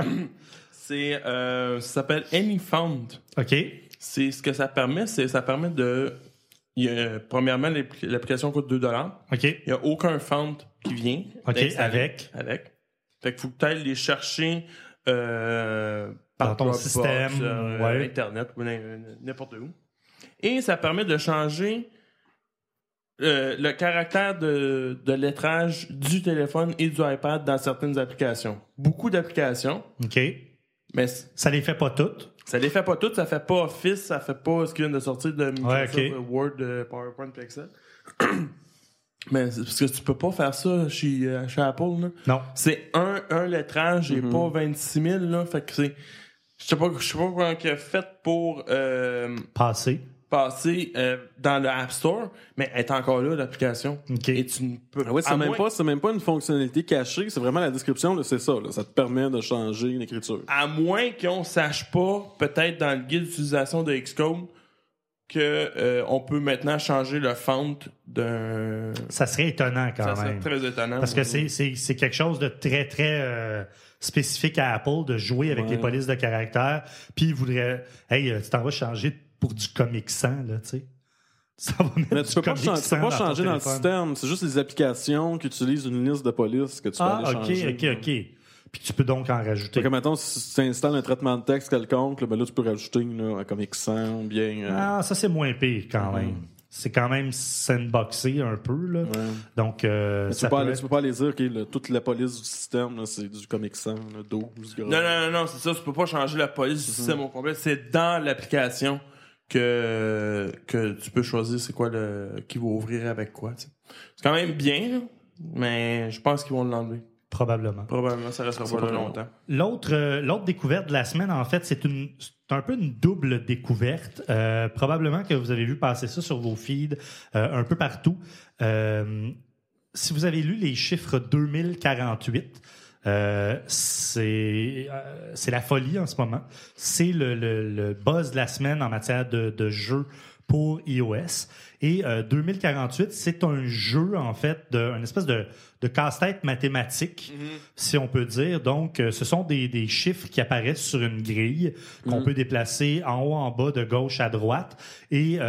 [SPEAKER 7] Ça s'appelle AnyFound.
[SPEAKER 2] OK.
[SPEAKER 7] C'est ce que ça permet, ça permet de... premièrement, l'application coûte $2.
[SPEAKER 2] OK.
[SPEAKER 7] Il n'y a aucun font qui vient.
[SPEAKER 2] OK, avec.
[SPEAKER 7] Fait qu'il faut que tu ailles les chercher
[SPEAKER 2] par ton
[SPEAKER 7] Dropbox,
[SPEAKER 2] système,
[SPEAKER 7] Internet, ou n'importe où. Et ça permet de changer le caractère de lettrage du téléphone et du iPad dans certaines applications. Beaucoup d'applications.
[SPEAKER 2] OK.
[SPEAKER 7] Mais
[SPEAKER 2] ça les fait pas toutes.
[SPEAKER 7] Ça les fait pas toutes. Ça fait pas Office, ça fait pas ce qui vient de sortir de Microsoft, Word, PowerPoint et Excel. Mais c'est parce que tu peux pas faire ça chez Apple. Là.
[SPEAKER 2] Non.
[SPEAKER 7] C'est un lettrage et pas 26 000. Là. Fait que c'est... Je sais pas comment il a fait pour...
[SPEAKER 2] passer
[SPEAKER 7] dans le App Store, mais elle est encore là, l'application.
[SPEAKER 2] Okay.
[SPEAKER 7] Et tu ne peux
[SPEAKER 6] c'est même pas une fonctionnalité cachée, c'est vraiment la description, là, c'est ça. Là, ça te permet de changer l'écriture.
[SPEAKER 7] À moins qu'on sache pas, peut-être dans le guide d'utilisation de Xcode, que on peut maintenant changer le font d'un...
[SPEAKER 2] Ça serait étonnant quand même. Ça serait
[SPEAKER 7] très étonnant.
[SPEAKER 2] Parce que c'est quelque chose de très, très spécifique à Apple, de jouer avec les polices de caractère. Puis ils voudraient... Hey, tu t'en vas changer pour du Comic Sans, là, tu sais. Ça va mettre
[SPEAKER 6] mais tu peux pas changer dans le système. C'est juste les applications qui utilisent une liste de police que tu peux aller changer.
[SPEAKER 2] OK. Puis tu peux donc en rajouter.
[SPEAKER 6] Comme mettons, si tu installes un traitement de texte quelconque, là, ben là, tu peux rajouter un Comic Sans, bien...
[SPEAKER 2] Ah, ça, c'est moins pire quand même. C'est quand même sandboxé un peu, là. Ouais. Donc, tu
[SPEAKER 6] peux pas aller dire que toute la police du système, là, c'est du Comic Sans, 12.
[SPEAKER 7] Non, c'est ça. Tu peux pas changer la police du système au complet. C'est dans l'application que tu peux choisir c'est quoi qui va ouvrir avec quoi. T'sais. C'est quand même bien, là, mais je pense qu'ils vont l'enlever.
[SPEAKER 2] Probablement,
[SPEAKER 7] ça restera pas longtemps.
[SPEAKER 2] L'autre découverte de la semaine, en fait, c'est un peu une double découverte. Probablement que vous avez vu passer ça sur vos feeds un peu partout. Si vous avez lu les chiffres 2048, c'est la folie en ce moment. C'est le buzz de la semaine en matière de jeux pour iOS. Et 2048, c'est un jeu, en fait, une espèce de casse-tête mathématique, si on peut dire. Donc, ce sont des chiffres qui apparaissent sur une grille qu'on peut déplacer en haut, en bas, de gauche à droite. Et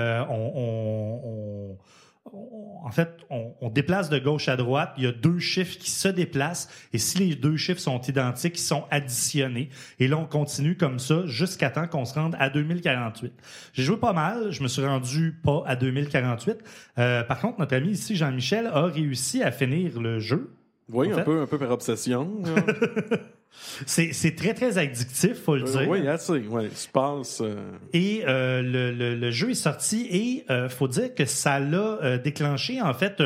[SPEAKER 2] on déplace de gauche à droite. Il y a deux chiffres qui se déplacent. Et si les deux chiffres sont identiques, ils sont additionnés. Et là, on continue comme ça jusqu'à temps qu'on se rende à 2048. J'ai joué pas mal. Je me suis rendu pas à 2048. Par contre, notre ami ici, Jean-Michel, a réussi à finir le jeu.
[SPEAKER 6] Oui, un peu par obsession.
[SPEAKER 2] C'est très, très addictif, faut le dire.
[SPEAKER 6] Oui, assez. Ouais, tu passes.
[SPEAKER 2] Et le jeu est sorti et faut dire que ça l'a déclenché, en fait,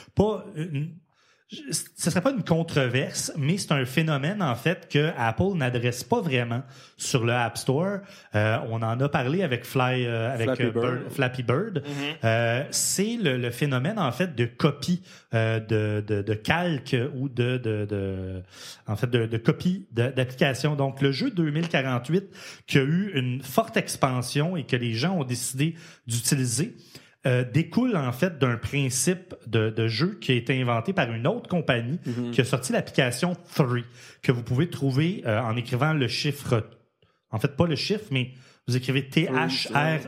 [SPEAKER 2] ce serait pas une controverse, mais c'est un phénomène, en fait, que Apple n'adresse pas vraiment sur le App Store. On en a parlé avec Flappy Bird. C'est le phénomène, en fait, de copie, de calque ou de copie d'application. Donc, le jeu 2048 qui a eu une forte expansion et que les gens ont décidé d'utiliser, découle en fait d'un principe de jeu qui a été inventé par une autre compagnie qui a sorti l'application Three, que vous pouvez trouver en écrivant le chiffre, en fait pas le chiffre, mais vous écrivez THREES,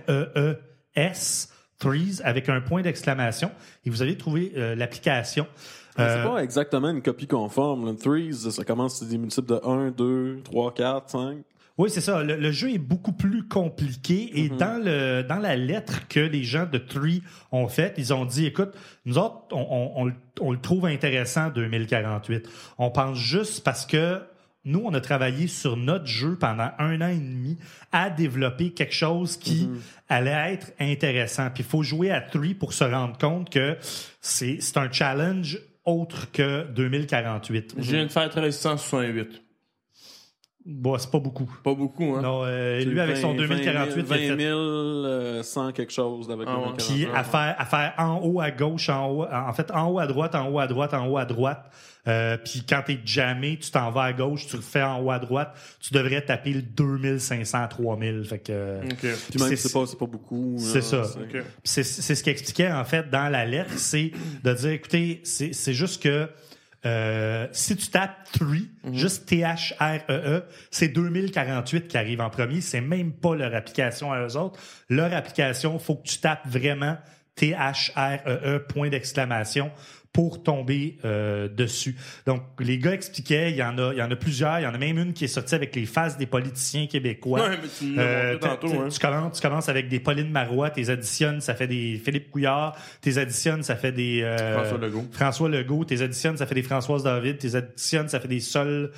[SPEAKER 2] Threes, avec un point d'exclamation, et vous allez trouver l'application.
[SPEAKER 6] C'est pas exactement une copie conforme. Le Threes, ça commence sur des multiples de 1, 2, 3, 4, 5...
[SPEAKER 2] Oui, c'est ça. Le jeu est beaucoup plus compliqué et dans la lettre que les gens de Three ont faite, ils ont dit, écoute, nous autres, on le trouve intéressant 2048. On pense juste parce que nous, on a travaillé sur notre jeu pendant 1 an et demi à développer quelque chose qui allait être intéressant. Puis il faut jouer à Three pour se rendre compte que c'est un challenge autre que 2048.
[SPEAKER 7] Je viens de faire 1368.
[SPEAKER 2] Bon, c'est pas beaucoup.
[SPEAKER 7] Pas beaucoup, hein?
[SPEAKER 2] Non, lui, avec son 2048...
[SPEAKER 6] 20 000, quelque chose avec 2048.
[SPEAKER 2] Puis à faire en haut à gauche, en haut à droite, en haut à droite, en haut à droite. Puis quand t'es jammé, tu t'en vas à gauche, tu le fais en haut à droite, tu devrais taper le 2500, 3000. Fait que...
[SPEAKER 6] Puis même c'est pas beaucoup.
[SPEAKER 2] C'est ça. C'est ce qu'il expliquait, en fait, dans la lettre, c'est de dire, écoutez, c'est juste que si tu tapes 3, juste THREE, c'est 2048 qui arrive en premier. C'est même pas leur application à eux autres. Leur application, faut que tu tapes vraiment THREE, point d'exclamation, pour tomber dessus. Donc, les gars expliquaient, il y en a plusieurs. Il y en a même une qui est sortie avec les faces des politiciens québécois.
[SPEAKER 7] Ouais, mais tu nous l'as montré tantôt, hein.
[SPEAKER 2] Tu commences avec des Pauline Marois, tes additionnes, ça fait des Philippe Couillard, tes additionnes, ça fait des François Legault, tes additionnes, ça fait des Françoise David, tes additionnes, ça fait des Sol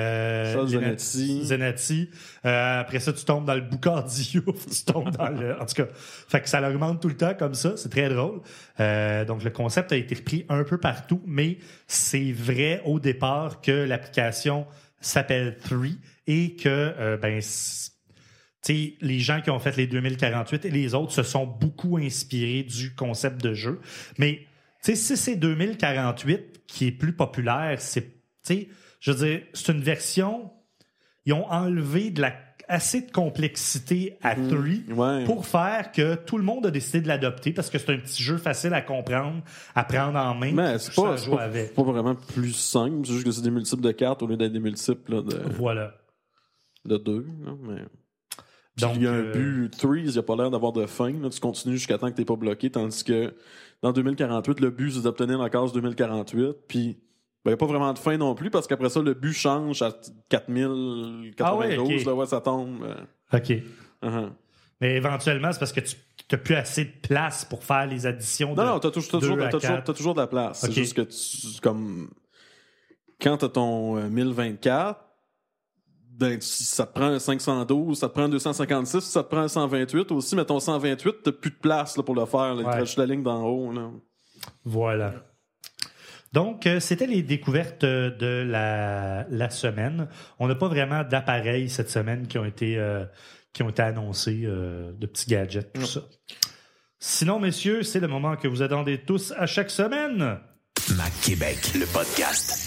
[SPEAKER 2] Zenati. Après ça, tu tombes dans le Boucardio, tu tombes dans le... En tout cas, fait que ça l'augmente tout le temps comme ça, c'est très drôle. Donc, le concept a été repris un peu partout, mais c'est vrai au départ que l'application s'appelle 3 et que les gens qui ont fait les 2048 et les autres se sont beaucoup inspirés du concept de jeu. Mais si c'est 2048 qui est plus populaire, je veux dire, c'est une version... Ils ont enlevé assez de complexité à 3 pour faire que tout le monde a décidé de l'adopter parce que c'est un petit jeu facile à comprendre, à prendre en main.
[SPEAKER 6] Mais c'est pas vraiment plus simple. C'est juste que c'est des multiples de cartes au lieu d'être des multiples là, de 2. Mais... Donc, il y a un but 3, il n'y a pas l'air d'avoir de fin. Là. Tu continues jusqu'à temps que tu n'es pas bloqué, tandis que dans 2048, le but, c'est d'obtenir la case 2048. Puis il n'y a pas vraiment de fin non plus, parce qu'après ça, le but change à 4092, là, ça tombe.
[SPEAKER 2] OK. Mais éventuellement, c'est parce que tu n'as plus assez de place pour faire les additions de
[SPEAKER 6] Non, tu as toujours de la place. Okay. C'est juste que quand tu as ton 1024, ça te prend un 512, ça te prend un 256, ça te prend un 128 aussi, mais ton 128, tu n'as plus de place là, pour le faire. Là, il te reste juste la ligne d'en haut. Là.
[SPEAKER 2] Voilà. Donc, c'était les découvertes de la semaine. On n'a pas vraiment d'appareils cette semaine qui ont été annoncés, de petits gadgets, tout ça. Sinon, messieurs, c'est le moment que vous attendez tous à chaque semaine.
[SPEAKER 4] Mac Québec, le podcast.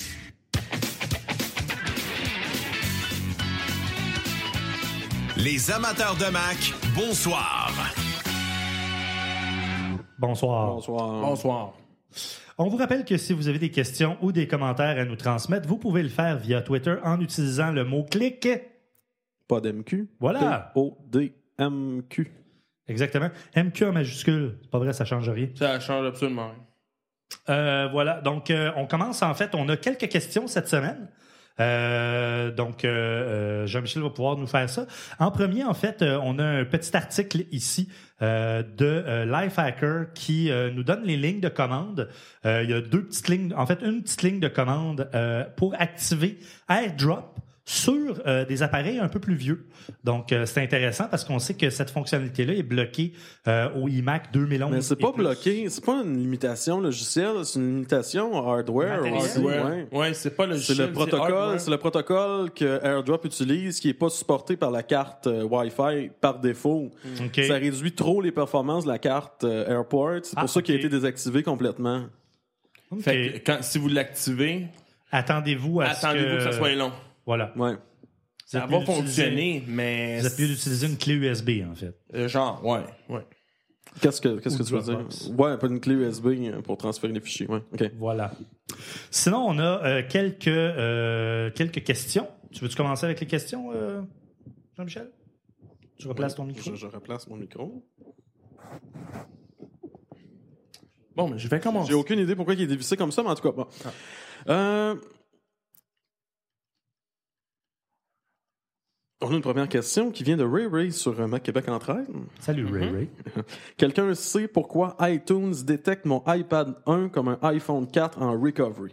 [SPEAKER 4] Les amateurs de Mac, bonsoir.
[SPEAKER 2] Bonsoir. On vous rappelle que si vous avez des questions ou des commentaires à nous transmettre, vous pouvez le faire via Twitter en utilisant le mot clic.
[SPEAKER 6] Pas d'MQ.
[SPEAKER 2] Voilà.
[SPEAKER 6] P-O-D-M-Q.
[SPEAKER 2] Exactement. MQ en majuscule. C'est pas vrai, ça change rien.
[SPEAKER 7] Ça change absolument rien.
[SPEAKER 2] Voilà. Donc, on commence en fait. On a quelques questions cette semaine. Donc, Jean-Michel va pouvoir nous faire ça. En premier, en fait, on a un petit article ici de Lifehacker qui nous donne les lignes de commande. Il y a deux petites lignes, en fait, une petite ligne de commande pour activer AirDrop sur des appareils un peu plus vieux. Donc, c'est intéressant parce qu'on sait que cette fonctionnalité-là est bloquée au iMac 2011.
[SPEAKER 6] Mais c'est pas bloqué, c'est pas une limitation logicielle, c'est une limitation hardware.
[SPEAKER 7] Ouais, c'est pas logiciel.
[SPEAKER 6] C'est le protocole que AirDrop utilise qui est pas supporté par la carte Wi-Fi par défaut. Okay. Ça réduit trop les performances de la carte AirPort. C'est pour ça qu'il a été désactivé complètement.
[SPEAKER 7] Okay. Fait que si vous l'activez,
[SPEAKER 2] attendez-vous que
[SPEAKER 7] ça soit long.
[SPEAKER 2] Voilà.
[SPEAKER 6] Ouais.
[SPEAKER 7] Ça va fonctionner, mais...
[SPEAKER 2] Vous êtes mieux d'utiliser une clé USB, en fait.
[SPEAKER 7] Ouais.
[SPEAKER 6] Qu'est-ce que tu veux dire? Ouais, pas une clé USB pour transférer les fichiers. Ouais. OK.
[SPEAKER 2] Voilà. Sinon, on a quelques questions. Tu veux-tu commencer avec les questions, Jean-Michel? Tu replaces ton micro?
[SPEAKER 6] Je replace mon micro.
[SPEAKER 7] Bon, mais je vais commencer.
[SPEAKER 6] J'ai aucune idée pourquoi il est dévissé comme ça, mais en tout cas, bon. On a une première question qui vient de Ray sur Mac Québec Entraide.
[SPEAKER 2] Salut Ray.
[SPEAKER 6] Quelqu'un sait pourquoi iTunes détecte mon iPad 1 comme un iPhone 4 en recovery?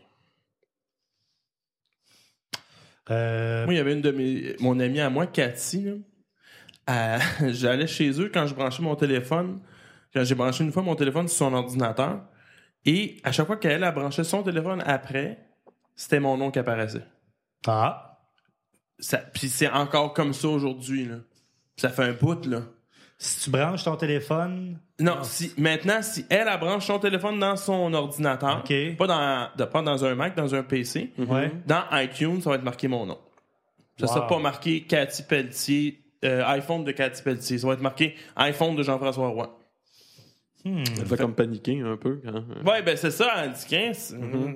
[SPEAKER 7] Moi, il y avait une de mon amie à moi, Cathy. J'allais chez eux quand je branchais mon téléphone. Quand j'ai branché une fois mon téléphone sur son ordinateur. Et à chaque fois qu'elle a branché son téléphone après, c'était mon nom qui apparaissait.
[SPEAKER 2] Ah!
[SPEAKER 7] Puis c'est encore comme ça aujourd'hui, là. Ça fait un bout, là.
[SPEAKER 2] Si tu branches ton téléphone...
[SPEAKER 7] Non, maintenant, si elle branche son téléphone dans son ordinateur, pas dans un Mac, dans un PC, dans iTunes, ça va être marqué mon nom. Ça sera pas marqué Cathy Pelletier, iPhone de Cathy Pelletier. Ça va être marqué iPhone de Jean-François Roy.
[SPEAKER 6] Elle fait comme paniquer un peu.
[SPEAKER 7] Ouais, ben c'est ça, elle dit 15.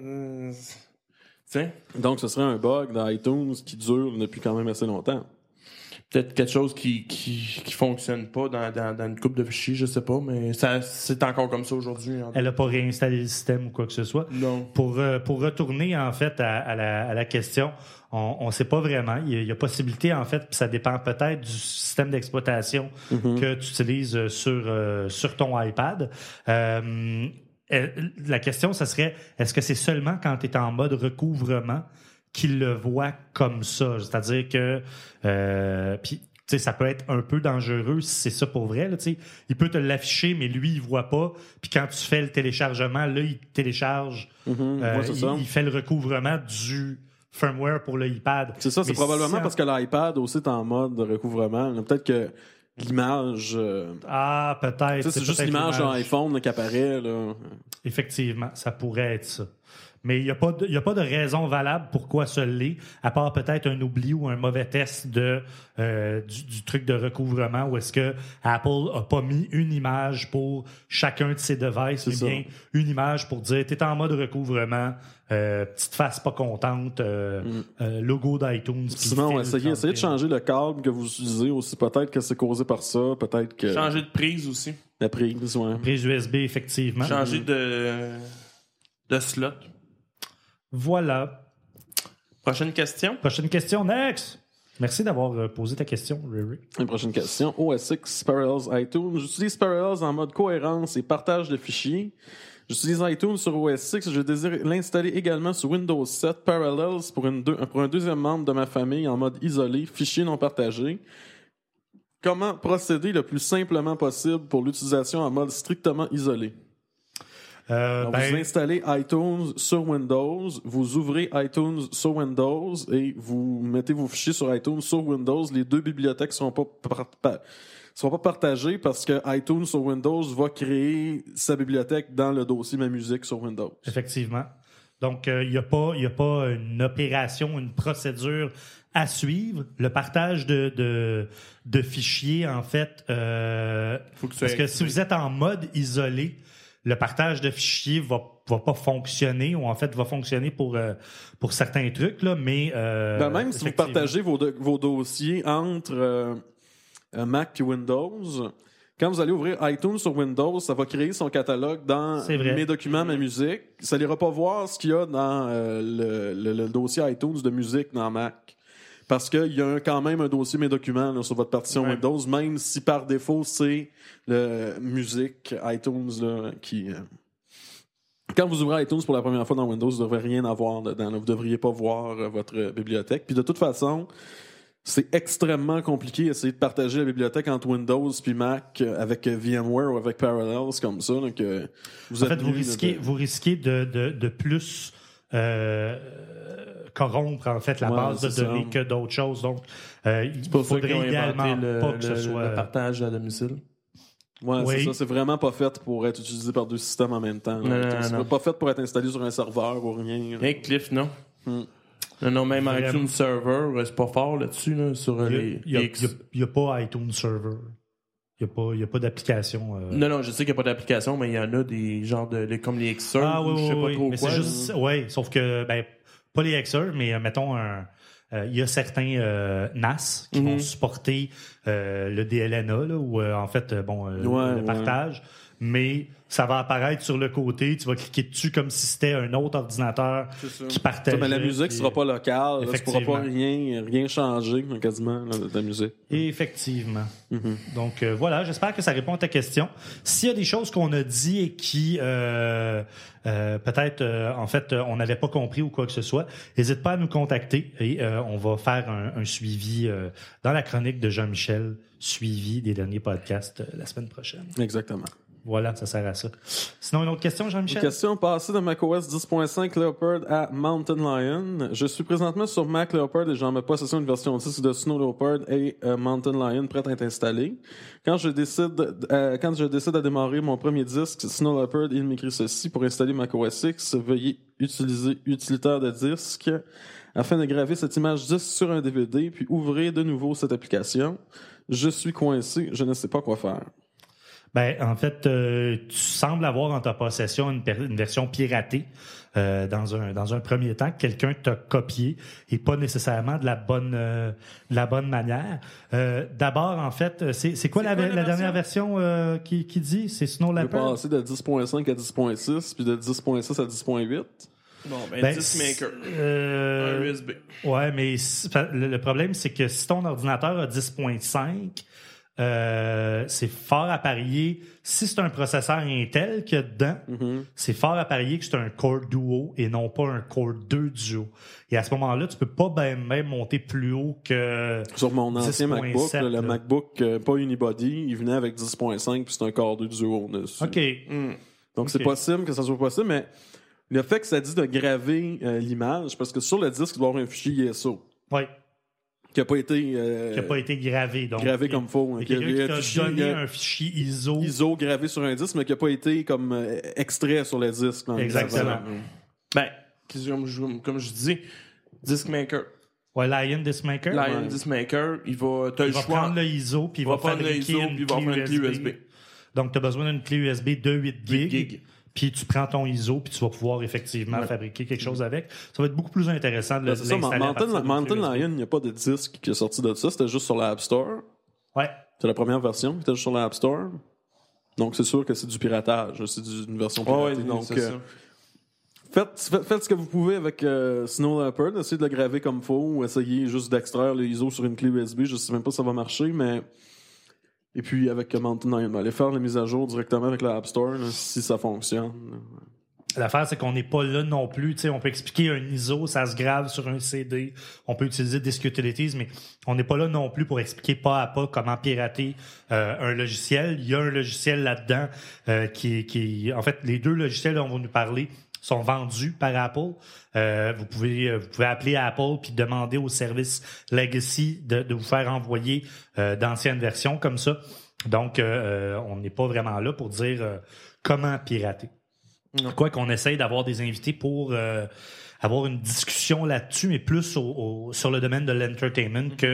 [SPEAKER 6] Donc, ce serait un bug dans iTunes qui dure depuis quand même assez longtemps.
[SPEAKER 7] Peut-être quelque chose qui fonctionne pas dans une coupe de fichiers, je sais pas, mais c'est encore comme ça aujourd'hui.
[SPEAKER 2] Elle a pas réinstallé le système ou quoi que ce soit.
[SPEAKER 7] Non.
[SPEAKER 2] Pour retourner, en fait, à la question, on sait pas vraiment. Il y a possibilité, en fait, puis ça dépend peut-être du système d'exploitation que tu utilises sur ton iPad. La question, ça serait, est-ce que c'est seulement quand tu es en mode recouvrement qu'il le voit comme ça? C'est-à-dire que puis ça peut être un peu dangereux si c'est ça pour vrai. Là, il peut te l'afficher, mais lui, il voit pas. Puis quand tu fais le téléchargement, là, il télécharge, il fait le recouvrement du firmware pour le iPad.
[SPEAKER 6] C'est ça, c'est probablement parce que l'iPad aussi est en mode de recouvrement. Peut-être que l'image...
[SPEAKER 2] peut-être.
[SPEAKER 6] C'est juste l'image de l'iPhone qui apparaît. Là.
[SPEAKER 2] Effectivement, ça pourrait être ça. Mais il n'y a pas de raison valable pourquoi ça l'est, à part peut-être un oubli ou un mauvais test du truc de recouvrement où est-ce que Apple a pas mis une image pour chacun de ses devices, mais bien une image pour dire t'es en mode recouvrement, petite face pas contente, logo d'iTunes.
[SPEAKER 6] Sinon, essayez de changer le câble que vous utilisez aussi. Peut-être que c'est causé par ça. Peut-être que...
[SPEAKER 7] Changer de prise aussi.
[SPEAKER 6] La prise, ouais.
[SPEAKER 2] Prise USB, effectivement.
[SPEAKER 7] Changer de slot.
[SPEAKER 2] Voilà.
[SPEAKER 7] Prochaine question.
[SPEAKER 2] Prochaine question, next. Merci d'avoir posé ta question, Riri.
[SPEAKER 6] Une prochaine question. OS X Parallels iTunes. J'utilise Parallels en mode cohérence et partage de fichiers. J'utilise iTunes sur OS X. Je désire l'installer également sur Windows 7 Parallels pour un deuxième membre de ma famille en mode isolé, fichier non partagé. Comment procéder le plus simplement possible pour l'utilisation en mode strictement isolé? Vous installez iTunes sur Windows, vous ouvrez iTunes sur Windows et vous mettez vos fichiers sur iTunes sur Windows. Les deux bibliothèques ne seront pas partagées parce que iTunes sur Windows va créer sa bibliothèque dans le dossier Ma Musique sur Windows.
[SPEAKER 2] Effectivement. Donc, il n'y a pas une opération, une procédure à suivre. Le partage de fichiers, en fait, parce que si vous êtes en mode isolé, le partage de fichiers va pas fonctionner, ou en fait va fonctionner pour certains trucs, là, mais...
[SPEAKER 6] même si vous partagez vos dossiers entre Mac et Windows, quand vous allez ouvrir iTunes sur Windows, ça va créer son catalogue dans Mes documents, Ma musique. Ça n'ira pas voir ce qu'il y a dans le dossier iTunes de musique dans Mac. Parce qu'il y a quand même un dossier Mes documents là, sur votre partition Windows, même si par défaut, c'est le musique iTunes là, qui... Quand vous ouvrez iTunes pour la première fois dans Windows, vous ne devrez rien avoir dedans. Là. Vous ne devriez pas voir votre bibliothèque. Puis de toute façon, c'est extrêmement compliqué d'essayer de partager la bibliothèque entre Windows puis Mac avec VMware ou avec Parallels comme ça. Donc,
[SPEAKER 2] vous risquez de plus... corrompre en fait la base de données que d'autres choses. Donc, il faudrait idéalement pas que ce soit
[SPEAKER 7] le partage à domicile.
[SPEAKER 6] Ouais, c'est ça. C'est vraiment pas fait pour être utilisé par deux systèmes en même temps. C'est pas fait pour être installé sur un serveur ou rien.
[SPEAKER 7] Hey Cliff, non. Non, même iTunes Server, c'est pas fort là-dessus. Là, sur
[SPEAKER 2] il n'y a pas iTunes Server. Il n'y a pas d'application.
[SPEAKER 7] Non, je sais qu'il n'y a pas d'application, mais il y en a des genres comme les Xer.
[SPEAKER 2] Je sais pas trop
[SPEAKER 7] mais
[SPEAKER 2] quoi. C'est juste, sauf que, pas les Xer, mais mettons il y a certains NAS qui vont supporter le DLNA, là, ou en fait, le partage. Mais ça va apparaître sur le côté, tu vas cliquer dessus comme si c'était un autre ordinateur qui partageait.
[SPEAKER 6] Mais la musique ne sera pas locale, tu ne pourras pas rien changer quasiment là, de la musique.
[SPEAKER 2] Effectivement. Donc voilà, j'espère que ça répond à ta question. S'il y a des choses qu'on a dit et qui peut-être en fait on n'avait pas compris ou quoi que ce soit, n'hésite pas à nous contacter et on va faire un suivi dans la chronique de Jean-Michel, suivi des derniers podcasts la semaine prochaine.
[SPEAKER 6] Exactement.
[SPEAKER 2] Voilà, ça sert à ça. Sinon, une autre question, Jean-Michel?
[SPEAKER 6] Une question passée de macOS 10.5 Leopard à Mountain Lion. Je suis présentement sur Mac Leopard et j'en mets possession une version 10 de Snow Leopard et Mountain Lion prête à être installée. Quand je décide à démarrer mon premier disque, Snow Leopard, il m'écrit ceci: pour installer macOS X, veuillez utiliser utilitaire de disque afin de graver cette image 10 sur un DVD, puis ouvrez de nouveau cette application. Je suis coincé, je ne sais pas quoi faire.
[SPEAKER 2] Ben, en fait, tu sembles avoir en ta possession une version piratée dans un premier temps que quelqu'un t'a copié et pas nécessairement de la bonne manière. D'abord, en fait, c'est quoi la dernière version qui dit? C'est Snow Leopard?
[SPEAKER 6] On est passé de 10.5 à 10.6 puis de 10.6 à 10.8.
[SPEAKER 7] Bon, ben Discmaker. Un USB.
[SPEAKER 2] Ouais, mais le problème, c'est que si ton ordinateur a 10.5, c'est fort à parier, si c'est un processeur Intel qu'il y a dedans, c'est fort à parier que c'est un Core Duo et non pas un Core 2 Duo. Et à ce moment-là, tu peux pas même monter plus haut que
[SPEAKER 6] sur mon ancien
[SPEAKER 2] 10.7,
[SPEAKER 6] MacBook, le MacBook pas Unibody, il venait avec 10.5 puis c'est un Core 2 Duo dessus.
[SPEAKER 2] OK.
[SPEAKER 6] Donc c'est possible que ça soit possible, mais le fait que ça dit de graver l'image, parce que sur le disque, il doit y avoir un fichier ISO.
[SPEAKER 2] Oui.
[SPEAKER 6] Qui n'a pas été
[SPEAKER 2] gravé. Donc,
[SPEAKER 6] gravé comme faux.
[SPEAKER 2] Il y a quelqu'un qui t'a donné un fichier ISO.
[SPEAKER 6] ISO gravé sur un disque, mais qui n'a pas été comme extrait sur le disque.
[SPEAKER 2] Exactement.
[SPEAKER 7] Ben, comme je dis, Discmaker.
[SPEAKER 2] Ouais, Lion Discmaker.
[SPEAKER 7] Lion Discmaker, il va
[SPEAKER 2] prendre le ISO, puis il va fabriquer une clé USB. Donc, tu as besoin d'une clé USB de 8 gigs. Puis tu prends ton ISO, puis tu vas pouvoir effectivement fabriquer quelque chose avec. Ça va être beaucoup plus intéressant de l'installer.
[SPEAKER 6] Mountain Lion, il n'y a pas de disque qui est sorti de ça. C'était juste sur l'App Store.
[SPEAKER 2] Ouais.
[SPEAKER 6] C'est la première version qui était juste sur l'App Store. Donc c'est sûr que c'est du piratage. C'est une version piratée. Donc faites ce que vous pouvez avec Snow Leopard. Essayez de le graver comme il faut ou essayez juste d'extraire le ISO sur une clé USB. Je ne sais même pas si ça va marcher, mais... Et puis, avec Mountain Lion, allez faire les mises à jour directement avec la App Store, là, si ça fonctionne.
[SPEAKER 2] L'affaire, c'est qu'on n'est pas là non plus. On peut expliquer un ISO, ça se grave sur un CD. On peut utiliser Disk Utilities, mais on n'est pas là non plus pour expliquer pas à pas comment pirater un logiciel. Il y a un logiciel là-dedans qui... En fait, les deux logiciels dont on va nous parler sont vendus par Apple. Vous pouvez appeler Apple puis demander au service Legacy de vous faire envoyer d'anciennes versions comme ça. Donc, on n'est pas vraiment là pour dire comment pirater. Quoi qu'on essaye d'avoir des invités pour avoir une discussion là-dessus, mais plus sur le domaine de l'entertainment que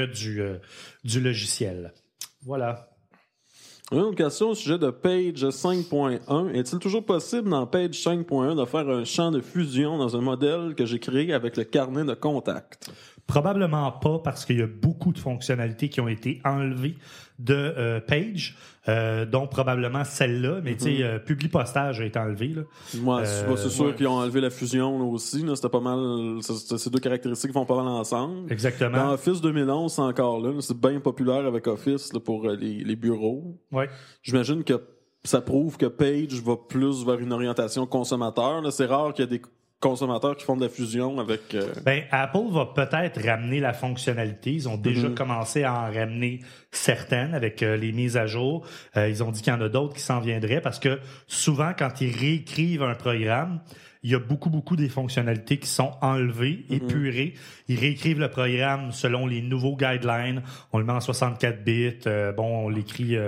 [SPEAKER 2] du logiciel. Voilà.
[SPEAKER 6] Une autre question au sujet de Page 5.1. Est-il toujours possible dans Page 5.1 de faire un champ de fusion dans un modèle que j'ai créé avec le carnet de contact?
[SPEAKER 2] Probablement pas, parce qu'il y a beaucoup de fonctionnalités qui ont été enlevées de Page, dont probablement celle-là, mais tu sais, Publipostage a été enlevé. Là.
[SPEAKER 6] Moi, c'est sûr qu'ils ont enlevé la fusion là, aussi. Là, c'était pas mal. Ces deux caractéristiques vont pas mal ensemble.
[SPEAKER 2] Exactement.
[SPEAKER 6] Dans Office 2011, c'est encore là. C'est bien populaire avec Office là, pour les bureaux.
[SPEAKER 2] Ouais.
[SPEAKER 6] J'imagine que ça prouve que Page va plus vers une orientation consommateur. Là. C'est rare qu'il y ait des consommateurs qui font de la fusion avec...
[SPEAKER 2] Ben, Apple va peut-être ramener la fonctionnalité. Ils ont déjà commencé à en ramener certaines avec les mises à jour. Ils ont dit qu'il y en a d'autres qui s'en viendraient parce que souvent, quand ils réécrivent un programme, il y a beaucoup des fonctionnalités qui sont enlevées, épurées. Ils réécrivent le programme selon les nouveaux guidelines. On le met en 64 bits. On l'écrit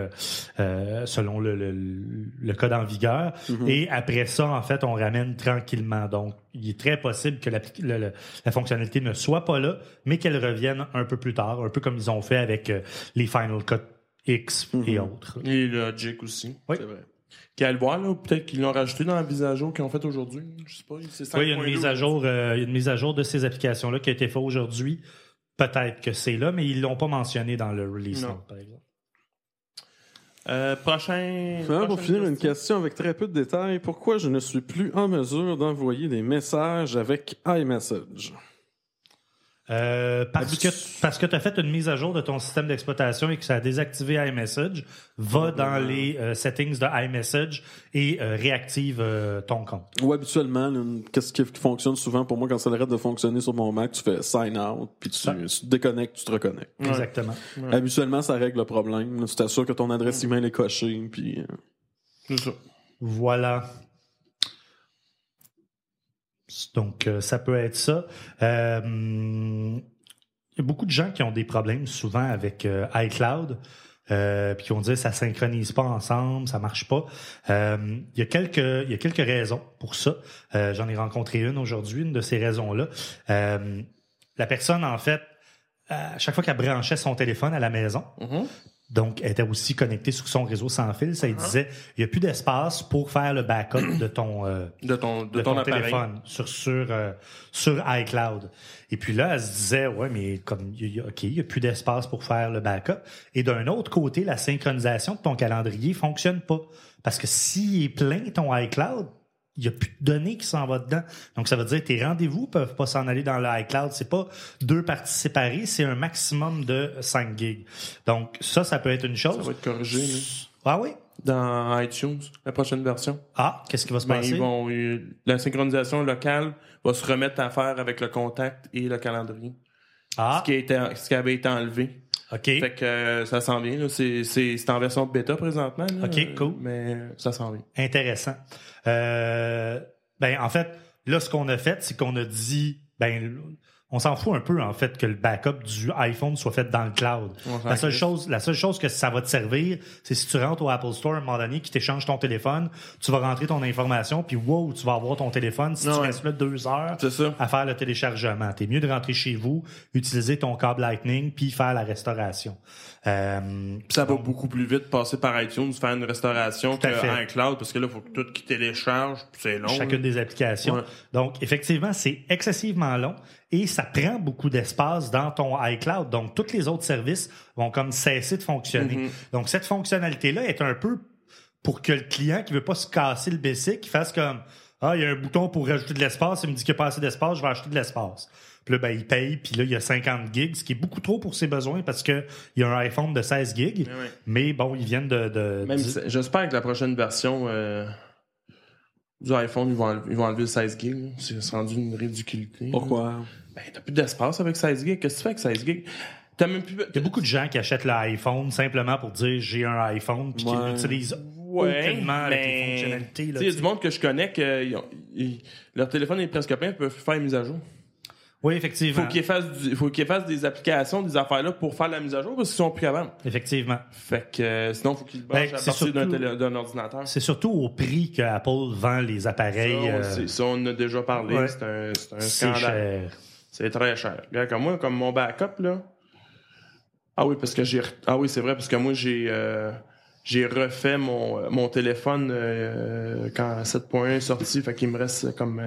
[SPEAKER 2] selon le code en vigueur. Et après ça, en fait, on ramène tranquillement. Donc, il est très possible que la fonctionnalité ne soit pas là, mais qu'elle revienne un peu plus tard, un peu comme ils ont fait avec les Final Cut X et autres.
[SPEAKER 7] Et Logic aussi.
[SPEAKER 2] Oui.
[SPEAKER 7] C'est vrai. Qui à le voir, là, peut-être qu'ils l'ont rajouté dans la mise à jour qu'ils ont faite aujourd'hui. Je sais pas. C'est
[SPEAKER 2] oui, il y a une mise à jour de ces applications-là qui a été faite aujourd'hui. Peut-être que c'est là, mais ils l'ont pas mentionné dans le release note, par exemple.
[SPEAKER 6] Pour finir, une question avec très peu de détails. Pourquoi je ne suis plus en mesure d'envoyer des messages avec iMessage?
[SPEAKER 2] Parce que tu as fait une mise à jour de ton système d'exploitation et que ça a désactivé iMessage, va dans les settings de iMessage et réactive ton compte.
[SPEAKER 6] Oui, habituellement, qu'est-ce qui fonctionne souvent pour moi quand ça arrête de fonctionner sur mon Mac, tu fais sign out, puis tu te déconnectes, tu te reconnectes.
[SPEAKER 2] Exactement.
[SPEAKER 6] Ouais. Habituellement, ça règle le problème. Tu t'assures que ton adresse email est cochée, puis...
[SPEAKER 7] C'est ça.
[SPEAKER 2] Voilà. Donc, ça peut être ça. Il y a beaucoup de gens qui ont des problèmes souvent avec iCloud. Puis qui vont dire ça synchronise pas ensemble, ça marche pas. Il y a quelques raisons pour ça. J'en ai rencontré une aujourd'hui, une de ces raisons-là. La personne, en fait, à chaque fois qu'elle branchait son téléphone à la maison, donc elle était aussi connectée sur son réseau sans fil, ça lui disait il n'y a plus d'espace pour faire le backup de ton téléphone sur iCloud. Et puis là, elle se disait ouais, mais comme OK, il n'y a plus d'espace pour faire le backup. Et d'un autre côté, la synchronisation de ton calendrier fonctionne pas. Parce que s'il est plein ton iCloud, il n'y a plus de données qui s'en vont dedans. Donc, ça veut dire que tes rendez-vous peuvent pas s'en aller dans le iCloud. C'est pas 2 parties séparées, c'est un maximum de 5 gigs. Donc, ça peut être une chose.
[SPEAKER 7] Ça va être corrigé, là.
[SPEAKER 2] Ah oui?
[SPEAKER 7] Dans iTunes, la prochaine version.
[SPEAKER 2] Ah, qu'est-ce qui va se passer?
[SPEAKER 7] La synchronisation locale va se remettre à faire avec le contact et le calendrier.
[SPEAKER 2] Ah.
[SPEAKER 7] Ce qui avait été enlevé.
[SPEAKER 2] OK.
[SPEAKER 7] Fait que ça s'en vient. Là. C'est en version bêta présentement. Là,
[SPEAKER 2] OK, cool.
[SPEAKER 7] Mais ça s'en vient.
[SPEAKER 2] Intéressant. En fait, là, ce qu'on a fait, c'est qu'on a dit, on s'en fout un peu, en fait, que le backup du iPhone soit fait dans le cloud. La seule chose que ça va te servir, c'est si tu rentres au Apple Store à un moment donné, qui t'échange ton téléphone, tu vas rentrer ton information, puis wow, tu vas avoir ton téléphone si tu restes là 2 heures à faire le téléchargement. T'es mieux de rentrer chez vous, utiliser ton câble Lightning, puis faire la restauration.
[SPEAKER 7] Ça va beaucoup plus vite passer par iTunes, faire une restauration que iCloud, parce que là, il faut que tout qui télécharge, c'est long.
[SPEAKER 2] Chacune des applications. Ouais. Donc, effectivement, c'est excessivement long et ça prend beaucoup d'espace dans ton iCloud. Donc, tous les autres services vont comme cesser de fonctionner. Donc, cette fonctionnalité-là est un peu pour que le client qui veut pas se casser le basic, qui fasse comme il y a un bouton pour rajouter de l'espace, il me dit qu'il n'y a pas assez d'espace, je vais acheter de l'espace. Puis là, il paye, puis là, il y a 50 gigs, ce qui est beaucoup trop pour ses besoins parce qu'il y a un iPhone de 16 gigs. Mais bon, ils viennent de
[SPEAKER 7] j'espère que la prochaine version du iPhone, ils vont enlever le 16 gigs. C'est rendu une ridiculité.
[SPEAKER 6] Pourquoi?
[SPEAKER 7] T'as plus d'espace avec 16 gigs. Qu'est-ce que tu fais avec 16 gigs? Il
[SPEAKER 2] y a beaucoup de gens qui achètent l'iPhone simplement pour dire j'ai un iPhone puis qui l'utilisent aucunement avec les fonctionnalités. Il
[SPEAKER 7] y a du monde que je connais que leur téléphone est presque plein, ils peuvent faire une mise à jour.
[SPEAKER 2] Oui, effectivement.
[SPEAKER 7] Faut qu'ils fassent des applications, des affaires-là pour faire la mise à jour parce qu'ils sont plus capables.
[SPEAKER 2] Effectivement.
[SPEAKER 7] Fait que sinon, il faut qu'ils le branchent à partir d'un ordinateur.
[SPEAKER 2] C'est surtout au prix que Apple vend les appareils.
[SPEAKER 7] Ça, on en a déjà parlé. Ouais. C'est un scandale.
[SPEAKER 2] Cher.
[SPEAKER 7] C'est très cher. Regarde, comme moi, comme mon backup, là. Ah oui, parce que c'est vrai, parce que moi, j'ai refait mon téléphone quand 7.1 est sorti, fait qu'il me reste comme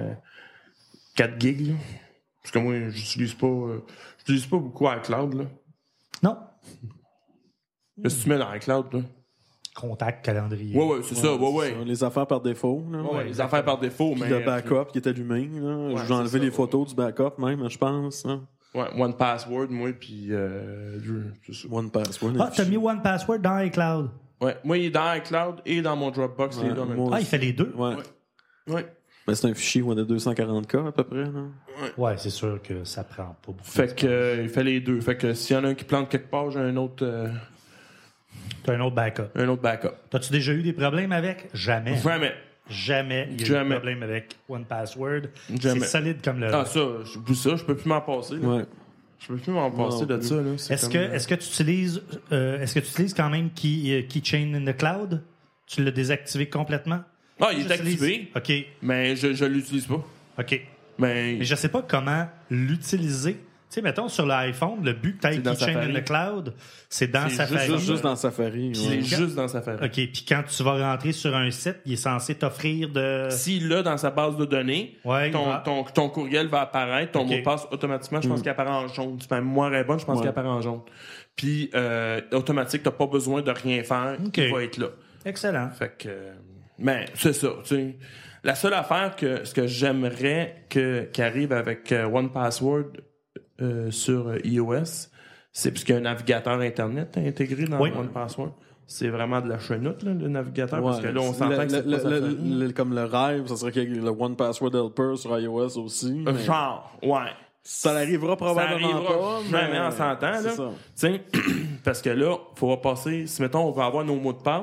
[SPEAKER 7] 4 gigs, là. Parce que moi, j'utilise pas beaucoup iCloud, là.
[SPEAKER 2] Non.
[SPEAKER 7] Qu'est-ce que tu mets dans iCloud, là?
[SPEAKER 2] Contact, calendrier.
[SPEAKER 7] Ouais, c'est ça, ouais.
[SPEAKER 6] Les affaires par défaut, là.
[SPEAKER 7] Ouais, les affaires par défaut, mais...
[SPEAKER 6] le backup qui est allumé, là. J'ai enlevé les photos du backup, même, je pense, là.
[SPEAKER 7] Ouais, One Password, moi, puis... c'est ça.
[SPEAKER 6] One Password.
[SPEAKER 2] Ah, t'as mis One Password dans iCloud?
[SPEAKER 7] Ouais, moi, il est dans iCloud et dans mon Dropbox, les deux en même temps.
[SPEAKER 2] Ah, il fait les deux?
[SPEAKER 7] Ouais.
[SPEAKER 6] Mais c'est un fichier où on a 240K à peu près, là.
[SPEAKER 2] Ouais, c'est sûr que ça prend pas beaucoup.
[SPEAKER 7] Fait que il fait les deux. Fait que s'il y en a un qui plante quelque part, j'ai un autre...
[SPEAKER 2] T'as un autre backup.
[SPEAKER 7] Un autre backup.
[SPEAKER 2] T'as-tu déjà eu des problèmes avec? Jamais. Jamais il y a eu des problèmes avec One Password. C'est solide comme le...
[SPEAKER 7] Ah, je peux plus m'en passer. Là. Ouais. Je peux plus m'en passer de ça. Là.
[SPEAKER 2] Est-ce que tu utilises quand même Keychain in the Cloud? Tu l'as désactivé complètement?
[SPEAKER 7] Ah, il est activé.
[SPEAKER 2] OK.
[SPEAKER 7] Mais je l'utilise pas.
[SPEAKER 2] OK. Mais je sais pas comment l'utiliser. Tu sais, mettons, sur l'iPhone, le but que tu aies Keychain in the Cloud, c'est dans Safari.
[SPEAKER 6] Juste dans Safari.
[SPEAKER 7] C'est juste dans Safari.
[SPEAKER 2] OK. Puis quand tu vas rentrer sur un site, il est censé t'offrir de...
[SPEAKER 7] S'il l'a dans sa base de données, ton courriel va apparaître, ton mot de passe, automatiquement, je pense qu'il apparaît en jaune. Si ma mémoire est bonne, je pense qu'il apparaît en jaune. Puis, automatique, t'as pas besoin de rien faire. Il va être là.
[SPEAKER 2] Excellent.
[SPEAKER 7] Fait que... Mais c'est ça, tu sais. La seule affaire ce que j'aimerais qui arrive avec One Password sur iOS, c'est parce qu'il y a un navigateur Internet intégré dans One Password. C'est vraiment de la chenoute, là, le navigateur, parce que là, on s'entend que c'est pas Safari.
[SPEAKER 6] Comme le rêve, ça serait qu'il y ait le One Password Helper sur iOS aussi.
[SPEAKER 7] Genre, ouais.
[SPEAKER 6] Ça n'arrivera probablement pas.
[SPEAKER 7] Jamais on s'entend, là. Tu sais, parce que là, il faudra passer, si mettons, on va avoir nos mots de passe,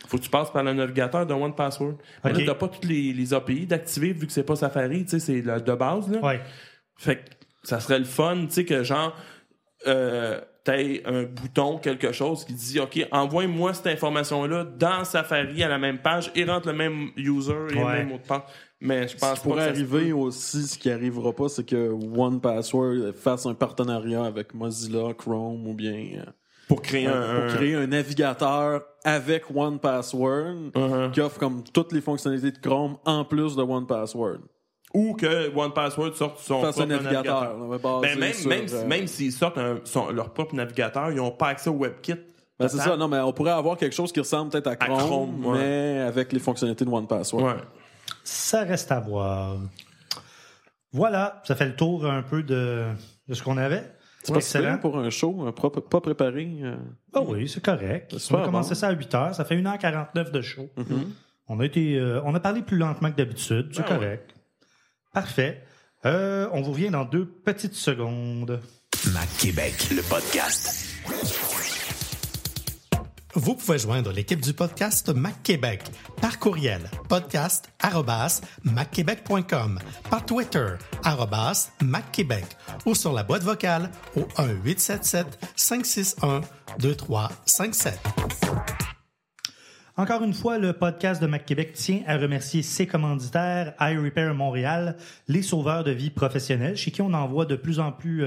[SPEAKER 7] faut que tu passes par le navigateur de 1Password. Mais là, t'as pas toutes les API d'activer vu que c'est pas Safari, tu sais, c'est de base, là.
[SPEAKER 2] Ouais.
[SPEAKER 7] Fait que ça serait le fun, tu sais, que genre, t'aies un bouton, quelque chose qui dit, OK, envoie-moi cette information-là dans Safari à la même page et rentre le même user et le même mot de passe. Mais je pense
[SPEAKER 6] ce qui pourrait arriver aussi, ce qui arrivera pas, c'est que 1Password fasse un partenariat avec Mozilla, Chrome ou bien
[SPEAKER 7] pour créer
[SPEAKER 6] un navigateur avec 1Password qui offre comme toutes les fonctionnalités de Chrome en plus de 1Password.
[SPEAKER 7] Ou que 1Password sorte son propre navigateur. Même s'ils sortent leur propre navigateur, ils n'ont pas accès au WebKit.
[SPEAKER 6] Ben c'est ça, non, mais on pourrait avoir quelque chose qui ressemble peut-être à Chrome, mais avec les fonctionnalités de 1Password.
[SPEAKER 7] Ouais.
[SPEAKER 2] Ça reste à voir. Voilà, ça fait le tour un peu de ce qu'on avait.
[SPEAKER 6] C'est pas excellent pour un show pas préparé.
[SPEAKER 2] Ah oui, c'est correct. On a commencé ça à 8h, ça fait 1h49 de show.
[SPEAKER 6] Mm-hmm.
[SPEAKER 2] On a parlé plus lentement que d'habitude, c'est correct. Parfait. On vous revient dans 2 petites secondes.
[SPEAKER 4] Mac Québec, le podcast.
[SPEAKER 5] Vous pouvez joindre l'équipe du podcast Mac Québec par courriel podcast@macquebec.com, par Twitter @MacQuébec ou sur la boîte vocale au 1-877-561-2357.
[SPEAKER 2] Encore une fois, le podcast de Mac Québec tient à remercier ses commanditaires, iRepair Montréal, les sauveurs de vie professionnels, chez qui on envoie de plus en plus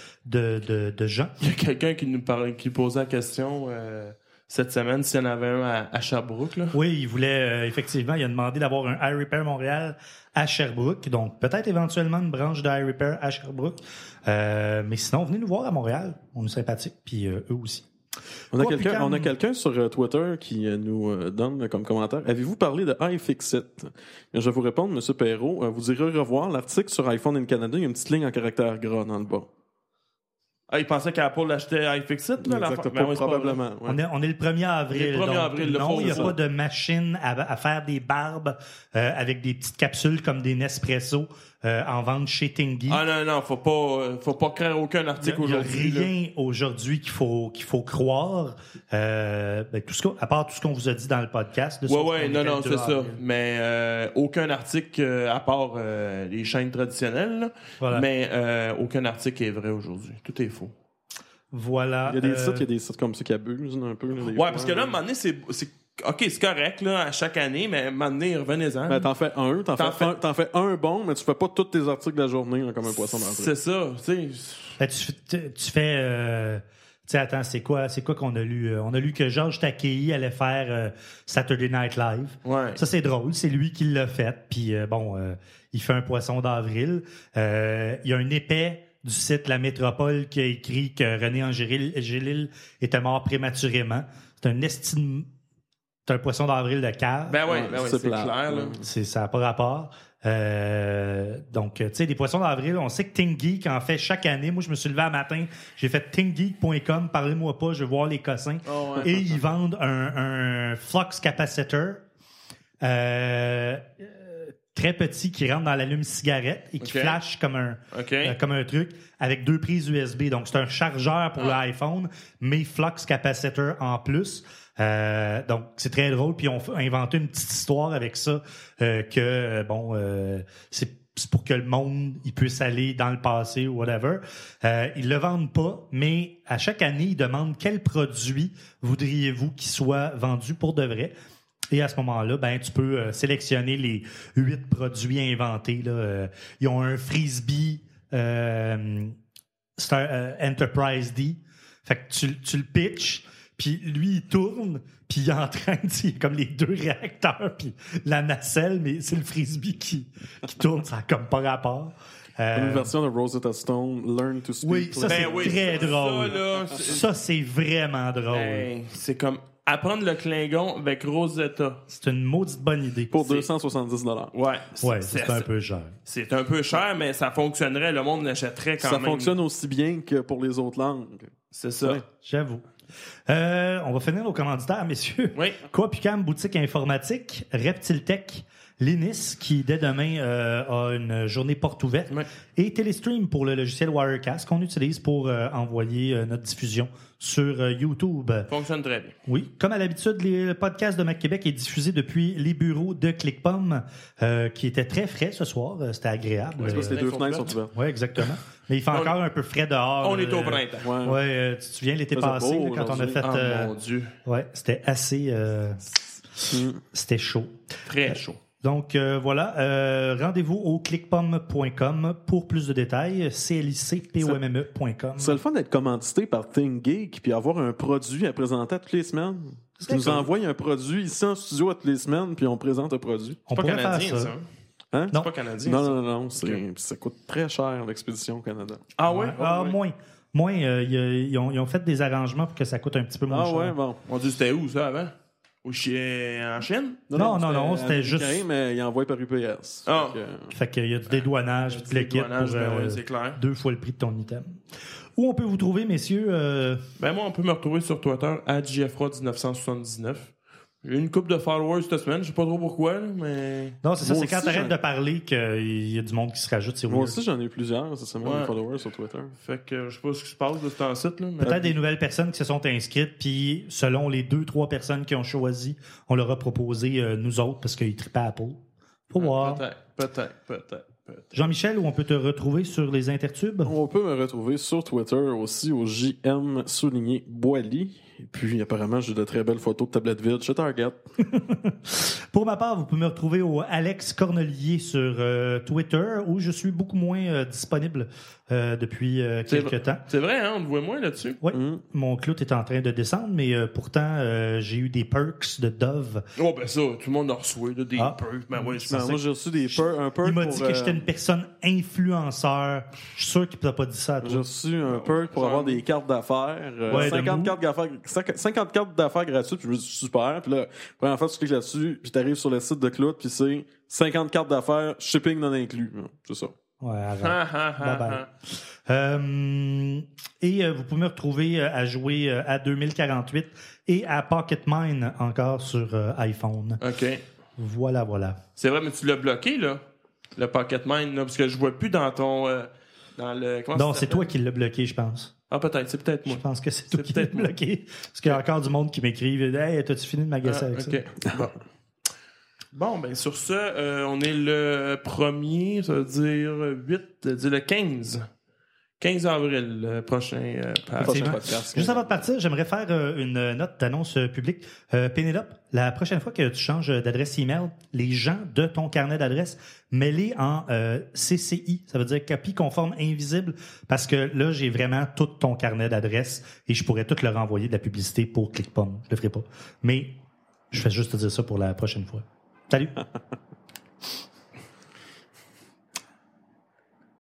[SPEAKER 2] de gens.
[SPEAKER 7] Il y a quelqu'un qui posait la question cette semaine s'il y en avait un à Sherbrooke. Là.
[SPEAKER 2] Oui, il voulait, effectivement, il a demandé d'avoir un iRepair Montréal à Sherbrooke, donc peut-être éventuellement une branche de iRepair à Sherbrooke. Mais sinon, venez nous voir à Montréal, on est sympathiques, puis eux aussi.
[SPEAKER 6] On a quelqu'un sur Twitter qui nous donne comme commentaire. Avez-vous parlé de iFixit? Je vais vous répondre, M. Perrault. Vous direz revoir l'article sur iPhone in Canada. Il y a une petite ligne en caractère gras dans le bas.
[SPEAKER 7] Ah, il pensait qu'Apple l'achetait iFixit?
[SPEAKER 6] Exactement, probablement.
[SPEAKER 2] Ouais. On est le 1er avril. Non, il n'y a pas de machine à faire des barbes avec des petites capsules comme des Nespresso en vente chez Tingy.
[SPEAKER 7] Ah non, faut pas créer aucun article aujourd'hui.
[SPEAKER 2] Il n'y a rien aujourd'hui qu'il faut croire. À part tout ce qu'on vous a dit dans le podcast.
[SPEAKER 7] Non, c'est ça. Mais aucun article à part les chaînes traditionnelles. Là. Voilà. Mais aucun article est vrai aujourd'hui. Tout est faux.
[SPEAKER 2] Voilà.
[SPEAKER 6] Il y a des sites comme ça qui abusent un peu. Là,
[SPEAKER 7] parce que là, à un moment donné, c'est OK, c'est correct là, à chaque année, mais à un moment donné, revenez-en.
[SPEAKER 6] Ben, t'en fais un bon, mais tu fais pas tous tes articles de la journée là, comme un poisson dans le
[SPEAKER 7] C'est ça, tu sais.
[SPEAKER 2] Tu fais... attends, c'est quoi qu'on a lu? On a lu que Georges Takei allait faire Saturday Night Live.
[SPEAKER 7] Ouais.
[SPEAKER 2] Ça, c'est drôle. C'est lui qui l'a fait. Puis, il fait un poisson d'avril. Il y a un épais du site La Métropole qui a écrit que René Angélil était mort prématurément. C'est un poisson d'avril de cave.
[SPEAKER 7] Ben oui, c'est clair. Là.
[SPEAKER 2] Ça n'a pas rapport. Donc, tu sais, des poissons d'avril, on sait que ThinkGeek en fait chaque année. Moi, je me suis levé un matin, j'ai fait thinkgeek.com, parlez-moi pas, je vais voir les cossins. Oh, ouais. Et ils vendent un flux capacitor très petit qui rentre dans l'allume-cigarette et qui flash comme un truc avec 2 prises USB. Donc, c'est un chargeur pour l'iPhone, mais flux capacitor en plus. Donc, c'est très drôle. Puis, on a inventé une petite histoire avec ça c'est pour que le monde il puisse aller dans le passé ou whatever. Ils le vendent pas, mais à chaque année, ils demandent quel produit voudriez-vous qu'il soit vendu pour de vrai. Et à ce moment-là, tu peux sélectionner les 8 produits inventés. Là. Ils ont un Frisbee Enterprise D. Fait que tu le pitches, puis lui, il tourne, puis il est en train de... comme les 2 réacteurs, puis la nacelle, mais c'est le Frisbee qui tourne, ça n'a comme pas rapport.
[SPEAKER 6] Une version de Rosetta Stone, Learn to Speak.
[SPEAKER 2] Oui, ça, c'est très drôle. Ça, c'est vraiment drôle.
[SPEAKER 7] C'est comme... apprendre le Klingon avec Rosetta.
[SPEAKER 2] C'est une maudite bonne idée.
[SPEAKER 6] Pour 270 $.
[SPEAKER 2] Ouais, c'est un peu cher.
[SPEAKER 7] C'est un peu cher, mais ça fonctionnerait. Le monde l'achèterait quand même.
[SPEAKER 6] Ça fonctionne aussi bien que pour les autres langues.
[SPEAKER 7] C'est ça.
[SPEAKER 2] Ouais, j'avoue. On va finir nos commanditaires, messieurs.
[SPEAKER 7] Oui.
[SPEAKER 2] Quapicam, boutique informatique, Reptiltech, Linus, qui dès demain a une journée porte ouverte, et Telestream pour le logiciel Wirecast qu'on utilise pour envoyer notre diffusion sur YouTube.
[SPEAKER 7] Fonctionne très bien.
[SPEAKER 2] Oui, comme à l'habitude, le podcast de Mac Québec est diffusé depuis les bureaux de ClickPom, qui étaient très frais ce soir. C'était agréable.
[SPEAKER 6] C'est parce que les 2 fenêtres sont ouvertes.
[SPEAKER 2] Oui, exactement. Mais il fait encore un peu frais dehors.
[SPEAKER 7] On est au printemps.
[SPEAKER 2] Ouais, tu te souviens l'été passé,
[SPEAKER 6] beau,
[SPEAKER 2] quand on a fait...
[SPEAKER 7] mon Dieu.
[SPEAKER 2] Ouais, c'était assez... C'était chaud.
[SPEAKER 7] Très chaud.
[SPEAKER 2] Donc voilà, rendez-vous au clickpom.com pour plus de détails, clicpomme.com.
[SPEAKER 6] C'est le fun d'être commandité par ThinkGeek puis avoir un produit à présenter toutes les semaines. Tu nous envoies un produit ici en studio toutes les semaines puis on présente un produit.
[SPEAKER 2] On
[SPEAKER 7] C'est pas
[SPEAKER 2] pourrait
[SPEAKER 7] canadien,
[SPEAKER 2] faire ça.
[SPEAKER 6] Hein?
[SPEAKER 7] C'est pas canadien.
[SPEAKER 6] Non. Ça coûte très cher l'expédition au Canada.
[SPEAKER 7] Ah ouais?
[SPEAKER 2] Moins. Ils ont fait des arrangements pour que ça coûte un petit peu moins cher.
[SPEAKER 6] Ah ouais, bon.
[SPEAKER 7] On dit c'était où ça avant? En Chine?
[SPEAKER 2] Non, c'était juste...
[SPEAKER 6] mais il envoie par UPS.
[SPEAKER 7] Ah.
[SPEAKER 2] Fait qu'il y a du dédouanage, toute l'équipe pour
[SPEAKER 7] c'est clair.
[SPEAKER 2] 2 fois le prix de ton item. Où on peut vous trouver, messieurs?
[SPEAKER 7] Ben moi, on peut me retrouver sur Twitter, @JFRod1979. J'ai eu une couple de followers cette semaine, je sais pas trop pourquoi, mais...
[SPEAKER 2] Non, c'est ça,
[SPEAKER 6] Moi
[SPEAKER 2] c'est quand
[SPEAKER 6] aussi,
[SPEAKER 2] t'arrêtes de parler qu'il y a du monde qui se rajoute. C'est
[SPEAKER 6] Moi
[SPEAKER 2] weird.
[SPEAKER 6] aussi, j'en ai eu plusieurs, c'est seulement des followers sur Twitter.
[SPEAKER 7] Fait que je sais pas ce qui se passe de ce temps-ci, là. Mais...
[SPEAKER 2] Peut-être des nouvelles personnes qui se sont inscrites, puis selon les 2-3 personnes qui ont choisi, on leur a proposé nous autres parce qu'ils trippaient Apple. Faut voir.
[SPEAKER 7] Peut-être.
[SPEAKER 2] Jean-Michel, où on peut te retrouver sur les intertubes?
[SPEAKER 6] On peut me retrouver sur Twitter aussi au JM_Boily. Et puis, apparemment, j'ai de très belles photos de tablettes vides chez Target.
[SPEAKER 2] Pour ma part, vous pouvez me retrouver au Alex Cornelier sur Twitter, où je suis beaucoup moins disponible depuis quelques temps.
[SPEAKER 7] C'est vrai, hein? On te voit moins là-dessus?
[SPEAKER 2] Oui, mon clout est en train de descendre, mais pourtant, j'ai eu des perks de Dove.
[SPEAKER 7] Oh, ben ça, tout le monde en reçoit, là, des perks. Ben ouais,
[SPEAKER 6] moi, j'ai reçu un perk.
[SPEAKER 2] Il m'a dit que j'étais une personne influenceur. Je suis sûr qu'il t'a pas dit ça à toi.
[SPEAKER 6] J'ai reçu un perk pour avoir des cartes d'affaires. 50 cartes d'affaires gratuites, puis je me dis super. Puis là, première fois, tu cliques là-dessus, puis t'arrives sur le site de Clout, puis c'est 50 cartes d'affaires, shipping non inclus. C'est ça.
[SPEAKER 2] Ouais, arrête. Bye. Et vous pouvez me retrouver à jouer à 2048 et à Pocket Mine encore sur iPhone.
[SPEAKER 7] OK.
[SPEAKER 2] Voilà.
[SPEAKER 7] C'est vrai, mais tu l'as bloqué, là, le Pocket Mine, là, parce que je vois plus dans ton... dans le...
[SPEAKER 2] Non, c'est toi qui l'as bloqué, je pense.
[SPEAKER 7] Ah, peut-être, c'est peut-être moi.
[SPEAKER 2] Je pense que c'est toi qui l'as bloqué. Parce qu'il y a encore du monde qui m'écrive « Hey, t'as-tu fini de m'agacer avec ça? »
[SPEAKER 7] Bon, ben sur ce, on est le 1er, ça veut dire le 15. 15 avril, prochain podcast.
[SPEAKER 2] Juste avant de partir, j'aimerais faire une note d'annonce publique. Pénélope, la prochaine fois que tu changes d'adresse email, les gens de ton carnet d'adresse, mets-les en CCI. Ça veut dire copie conforme invisible, parce que là, j'ai vraiment tout ton carnet d'adresse et je pourrais tout leur envoyer de la publicité pour ClickPom. Je le ferai pas. Mais je fais juste te dire ça pour la prochaine fois. Salut!